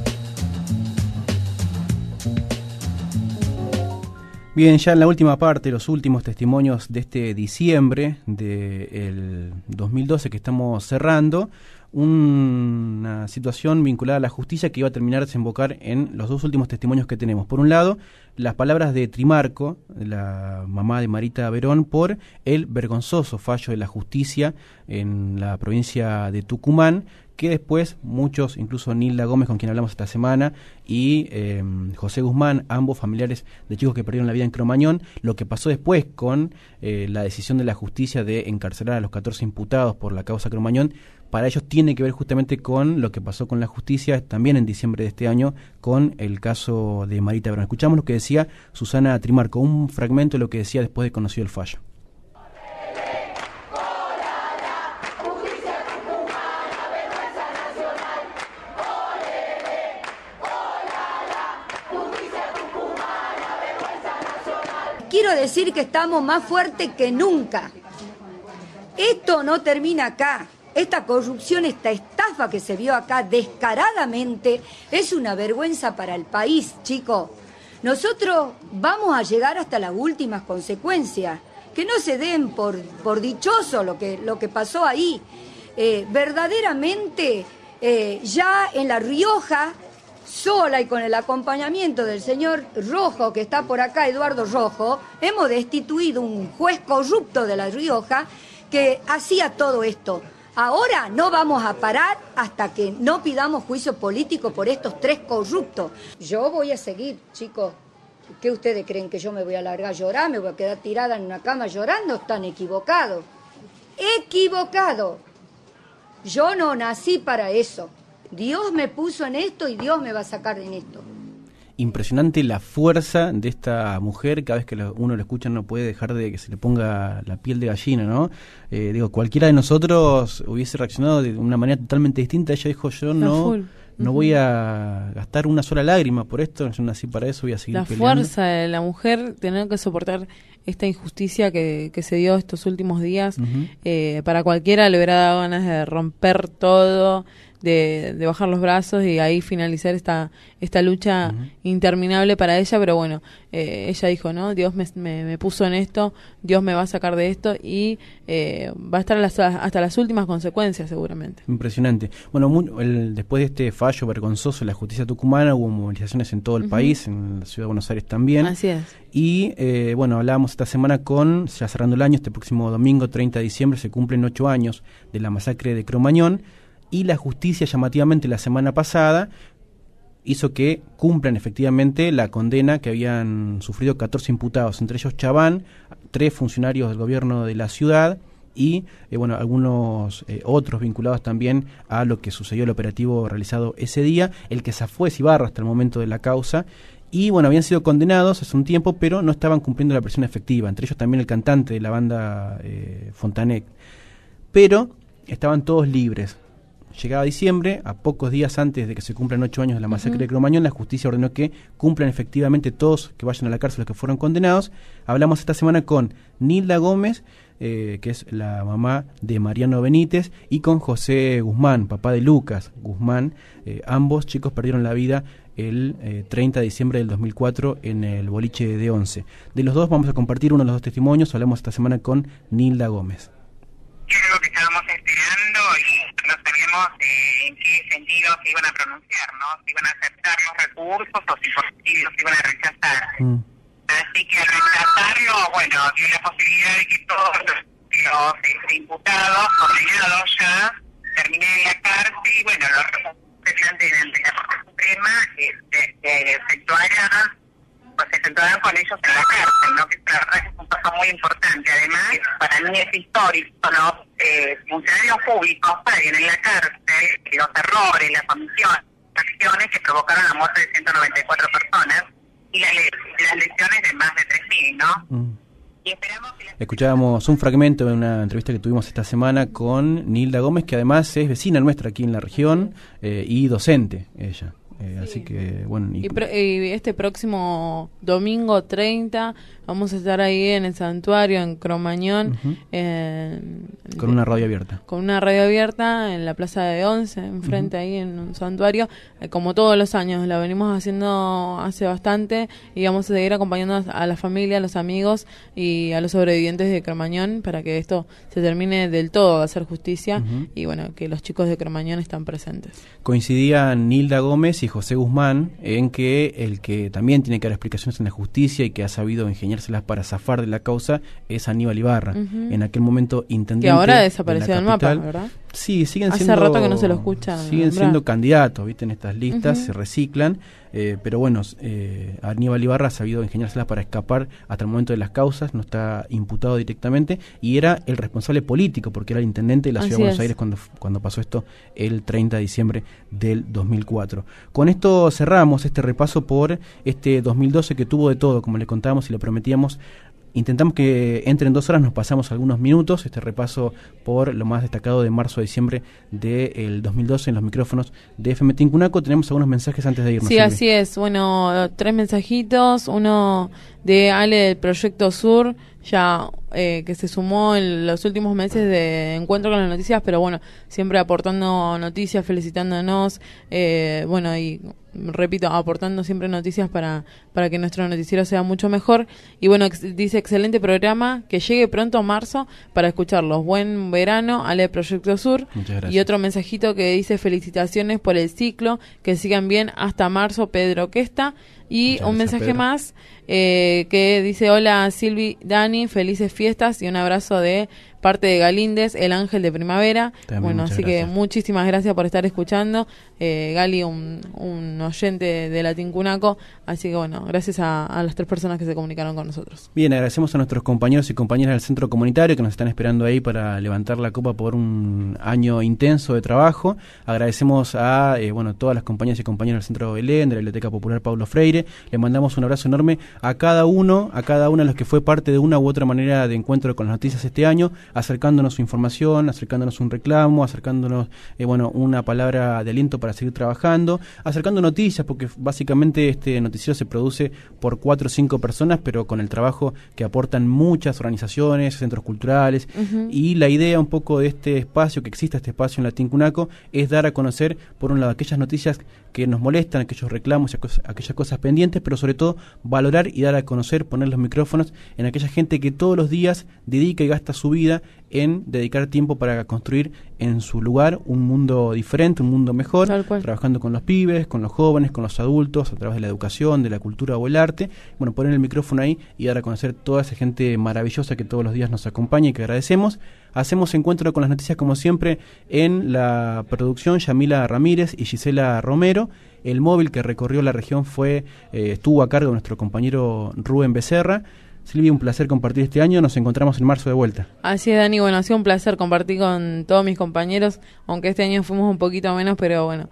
Bien, ya en la última parte, los últimos testimonios de este diciembre del 2012 que estamos cerrando, una situación vinculada a la justicia que iba a terminar de desembocar en los 2 últimos testimonios que tenemos. Por un lado, las palabras de Trimarco, la mamá de Marita Verón, por el vergonzoso fallo de la justicia en la provincia de Tucumán, que después muchos, incluso Nilda Gómez, con quien hablamos esta semana, y José Guzmán, ambos familiares de chicos que perdieron la vida en Cromañón, lo que pasó después con la decisión de la justicia de encarcelar a los 14 imputados por la causa Cromañón, para ellos tiene que ver justamente con lo que pasó con la justicia también en diciembre de este año con el caso de Marita Verón. Escuchamos lo que decía Susana Trimarco, un fragmento de lo que decía después de conocido el fallo. quiero decir que estamos más fuertes que nunca. Esto no termina acá. Esta corrupción, esta estafa que se vio acá descaradamente, es una vergüenza para el país, chicos. Nosotros vamos a llegar hasta las últimas consecuencias. Que no se den por dichoso lo que pasó ahí. Verdaderamente, ya en La Rioja, sola y con el acompañamiento del señor Rojo, que está por acá, Eduardo Rojo, hemos destituido un juez corrupto de La Rioja que hacía todo esto. Ahora no vamos a parar hasta que no pidamos juicio político por estos 3 corruptos. Yo voy a seguir, chicos. ¿Qué ustedes creen, que yo me voy a largar a llorar? ¿Me voy a quedar tirada en una cama llorando? Están equivocados. ¡Equivocados! Yo no nací para eso. Dios me puso en esto y Dios me va a sacar en esto. Impresionante la fuerza de esta mujer. Cada vez que uno lo escucha no puede dejar de que se le ponga la piel de gallina, ¿no? Cualquiera de nosotros hubiese reaccionado de una manera totalmente distinta. Ella dijo, yo no voy a gastar una sola lágrima por esto, yo nací para eso, voy a seguir peleando. La fuerza de la mujer, tener que soportar esta injusticia que se dio estos últimos días, para cualquiera le hubiera dado ganas de romper todo, de bajar los brazos y ahí finalizar esta lucha interminable para ella, pero bueno, ella dijo, ¿no? Dios me puso en esto, Dios me va a sacar de esto y va a estar hasta las últimas consecuencias seguramente. Impresionante. Bueno, después de este fallo vergonzoso de la justicia tucumana hubo movilizaciones en todo el país, en la ciudad de Buenos Aires también. Así es. Y hablábamos esta semana ya cerrando el año, este próximo domingo 30 de diciembre se cumplen 8 años de la masacre de Cromañón. Y la justicia, llamativamente, la semana pasada hizo que cumplan efectivamente la condena que habían sufrido 14 imputados, entre ellos Chabán, 3 funcionarios del gobierno de la ciudad y algunos otros vinculados también a lo que sucedió el operativo realizado ese día. El que zafó es Ibarra hasta el momento de la causa. Y habían sido condenados hace un tiempo, pero no estaban cumpliendo la prisión efectiva, entre ellos también el cantante de la banda Fontanet. Pero estaban todos libres. Llegaba diciembre, a pocos días antes de que se cumplan 8 años de la masacre de Cromañón, la justicia ordenó que cumplan efectivamente todos, que vayan a la cárcel los que fueron condenados. Hablamos esta semana con Nilda Gómez, que es la mamá de Mariano Benítez, y con José Guzmán, papá de Lucas Guzmán. Ambos chicos perdieron la vida el 30 de diciembre del 2004 en el boliche de Once. De los dos vamos a compartir uno de los 2 testimonios. Hablamos esta semana con Nilda Gómez. Creo que estábamos esperando y no sabíamos en qué sentido se iban a pronunciar, ¿no? Si iban a aceptar los recursos o si los iban a rechazar. Así que al rechazarlo, dio la posibilidad de que todos los imputados, condenados ya, terminen en la cárcel y los representantes de la Corte Suprema se efectuarán con ellos en la cárcel, ¿no? Que la verdad es un paso muy importante. Además, para mí es histórico, ¿no? Funcionarios públicos paguen en la cárcel los errores, las omisiones, acciones que provocaron la muerte de 194 personas y las lesiones de más de 3.000, ¿no? Y esperamos que Escuchábamos un fragmento de una entrevista que tuvimos esta semana con Nilda Gómez, que además es vecina nuestra aquí en la región y docente ella. Así que, Y este próximo domingo 30 vamos a estar ahí en el santuario, en Cromañón. Con una radio abierta. Con una radio abierta en la Plaza de Once, enfrente ahí en un santuario. Como todos los años, la venimos haciendo hace bastante y vamos a seguir acompañando a la familia, a los amigos y a los sobrevivientes de Cromañón para que esto se termine del todo de hacer justicia y que los chicos de Cromañón están presentes. Coincidían Nilda Gómez y José Guzmán en que el que también tiene que dar explicaciones en la justicia y que ha sabido ingeniárselas para zafar de la causa es Aníbal Ibarra, en aquel momento intendente. Que ahora desapareció del mapa, ¿verdad? Sí, siguen Hace siendo... rato que no se lo escucha. Siguen siendo candidatos, ¿viste? En estas listas se reciclan, pero Aníbal Ibarra ha sabido ingeniárselas para escapar hasta el momento de las causas, no está imputado directamente y era el responsable político porque era el intendente de la ciudad de Buenos Aires cuando pasó esto el 30 de diciembre del 2004. Con esto cerramos este repaso por este 2012 que tuvo de todo, como le contábamos y le prometíamos. Intentamos que entre en 2 horas, nos pasamos algunos minutos, este repaso por lo más destacado de marzo a diciembre del 2012 en los micrófonos de FM Tincunaco. Tenemos algunos mensajes antes de irnos. Sí, Silvi. así es. Bueno, 3 mensajitos. Uno de Ale del Proyecto Sur, ya que se sumó en los últimos meses de Encuentro con las Noticias, pero bueno, siempre aportando noticias, felicitándonos, bueno, y repito, aportando siempre noticias para que nuestro noticiero sea mucho mejor. Y bueno, dice, excelente programa, que llegue pronto marzo para escucharlos. Buen verano, Ale de Proyecto Sur. Muchas gracias. Y otro mensajito que dice, felicitaciones por el ciclo, que sigan bien hasta marzo, Pedro Questa. Y Muchas un gracias, mensaje Pedro. más que dice, hola Silvi, Dani, felices fiestas y un abrazo de parte de Galíndez, el ángel de primavera. También, bueno, muchas así gracias. que muchísimas gracias por estar escuchando. Gali, un oyente de la Tincunaco, así que bueno, gracias a las 3 personas que se comunicaron con nosotros. Bien, agradecemos a nuestros compañeros y compañeras del centro comunitario que nos están esperando ahí para levantar la copa por un año intenso de trabajo. Agradecemos a bueno, todas las compañeras y compañeros del Centro Belén, de la Biblioteca Popular Paulo Freire. Le mandamos un abrazo enorme a cada uno de los que fue parte de una u otra manera de Encuentro con las Noticias este año, acercándonos su información, acercándonos un reclamo, acercándonos bueno, una palabra de aliento para seguir trabajando, acercando noticias, porque básicamente este noticiero se produce por 4 o 5 personas, pero con el trabajo que aportan muchas organizaciones, centros culturales. Y la idea un poco de este espacio, que exista este espacio en la Tincunaco, es dar a conocer, por un lado, aquellas noticias que nos molestan, aquellos reclamos, aquellas cosas pendientes, pero sobre todo valorar y dar a conocer, poner los micrófonos en aquella gente que todos los días dedica y gasta su vida en dedicar tiempo para construir en su lugar un mundo diferente, un mundo mejor, trabajando con los pibes, con los jóvenes, con los adultos, a través de la educación, de la cultura o el arte. Bueno, poner el micrófono ahí y dar a conocer toda esa gente maravillosa que todos los días nos acompaña y que agradecemos. Hacemos Encuentro con las Noticias como siempre en la producción, Yamila Ramírez y Gisela Romero. El móvil que recorrió la región estuvo a cargo de nuestro compañero Rubén Becerra. Silvia, un placer compartir este año. Nos encontramos en marzo de vuelta. Así es, Dani. Bueno, ha sido un placer compartir con todos mis compañeros, aunque este año fuimos un poquito menos, pero bueno,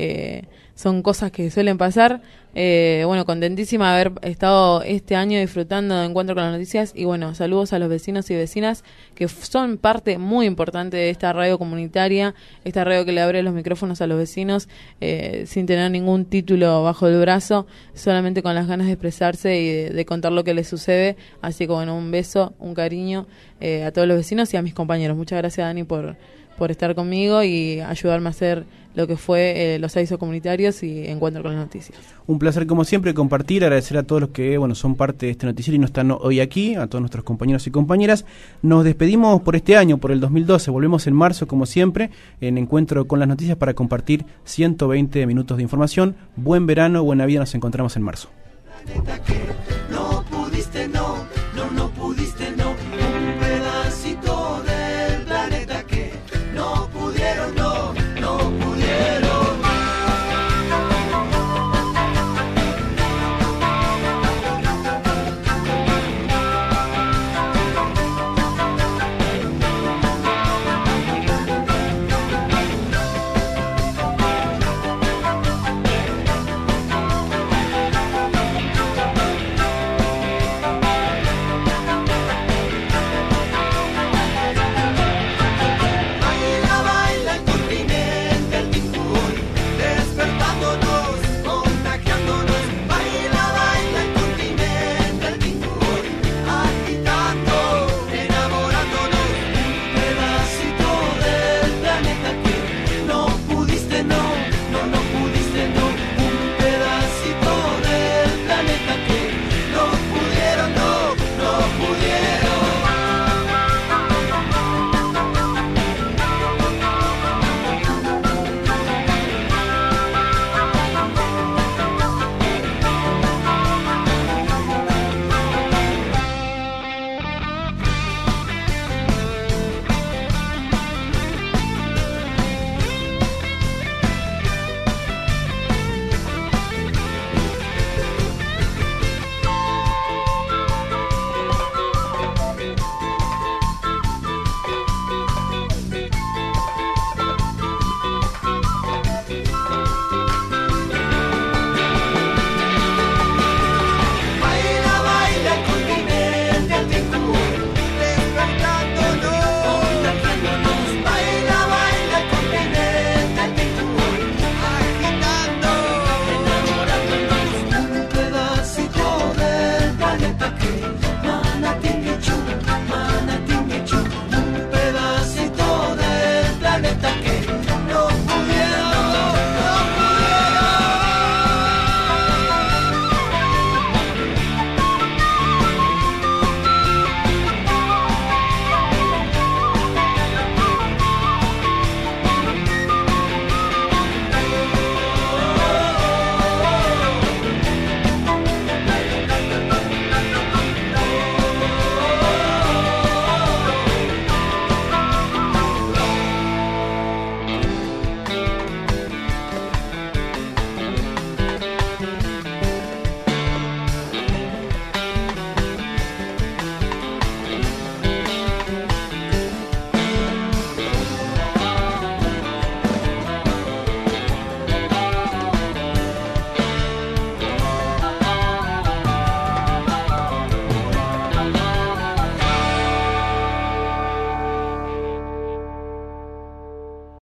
son cosas que suelen pasar. Bueno, contentísima de haber estado este año disfrutando de Encuentro con las Noticias. Y bueno, saludos a los vecinos y vecinas que son parte muy importante de esta radio comunitaria, esta radio que le abre los micrófonos a los vecinos sin tener ningún título bajo el brazo, solamente con las ganas de expresarse y de contar lo que les sucede. Así que bueno, un beso, un cariño a todos los vecinos y a mis compañeros. Muchas gracias, Dani, por estar conmigo y ayudarme a hacer lo que fue los avisos comunitarios y Encuentro con las Noticias. Un placer como siempre compartir, agradecer a todos los que son parte de este noticiero y no están hoy aquí, a todos nuestros compañeros y compañeras. Nos despedimos por este año, por el 2012, volvemos en marzo como siempre en Encuentro con las Noticias para compartir 120 minutos de información. Buen verano, buena vida, nos encontramos en marzo. No pudiste, no pudiste, no.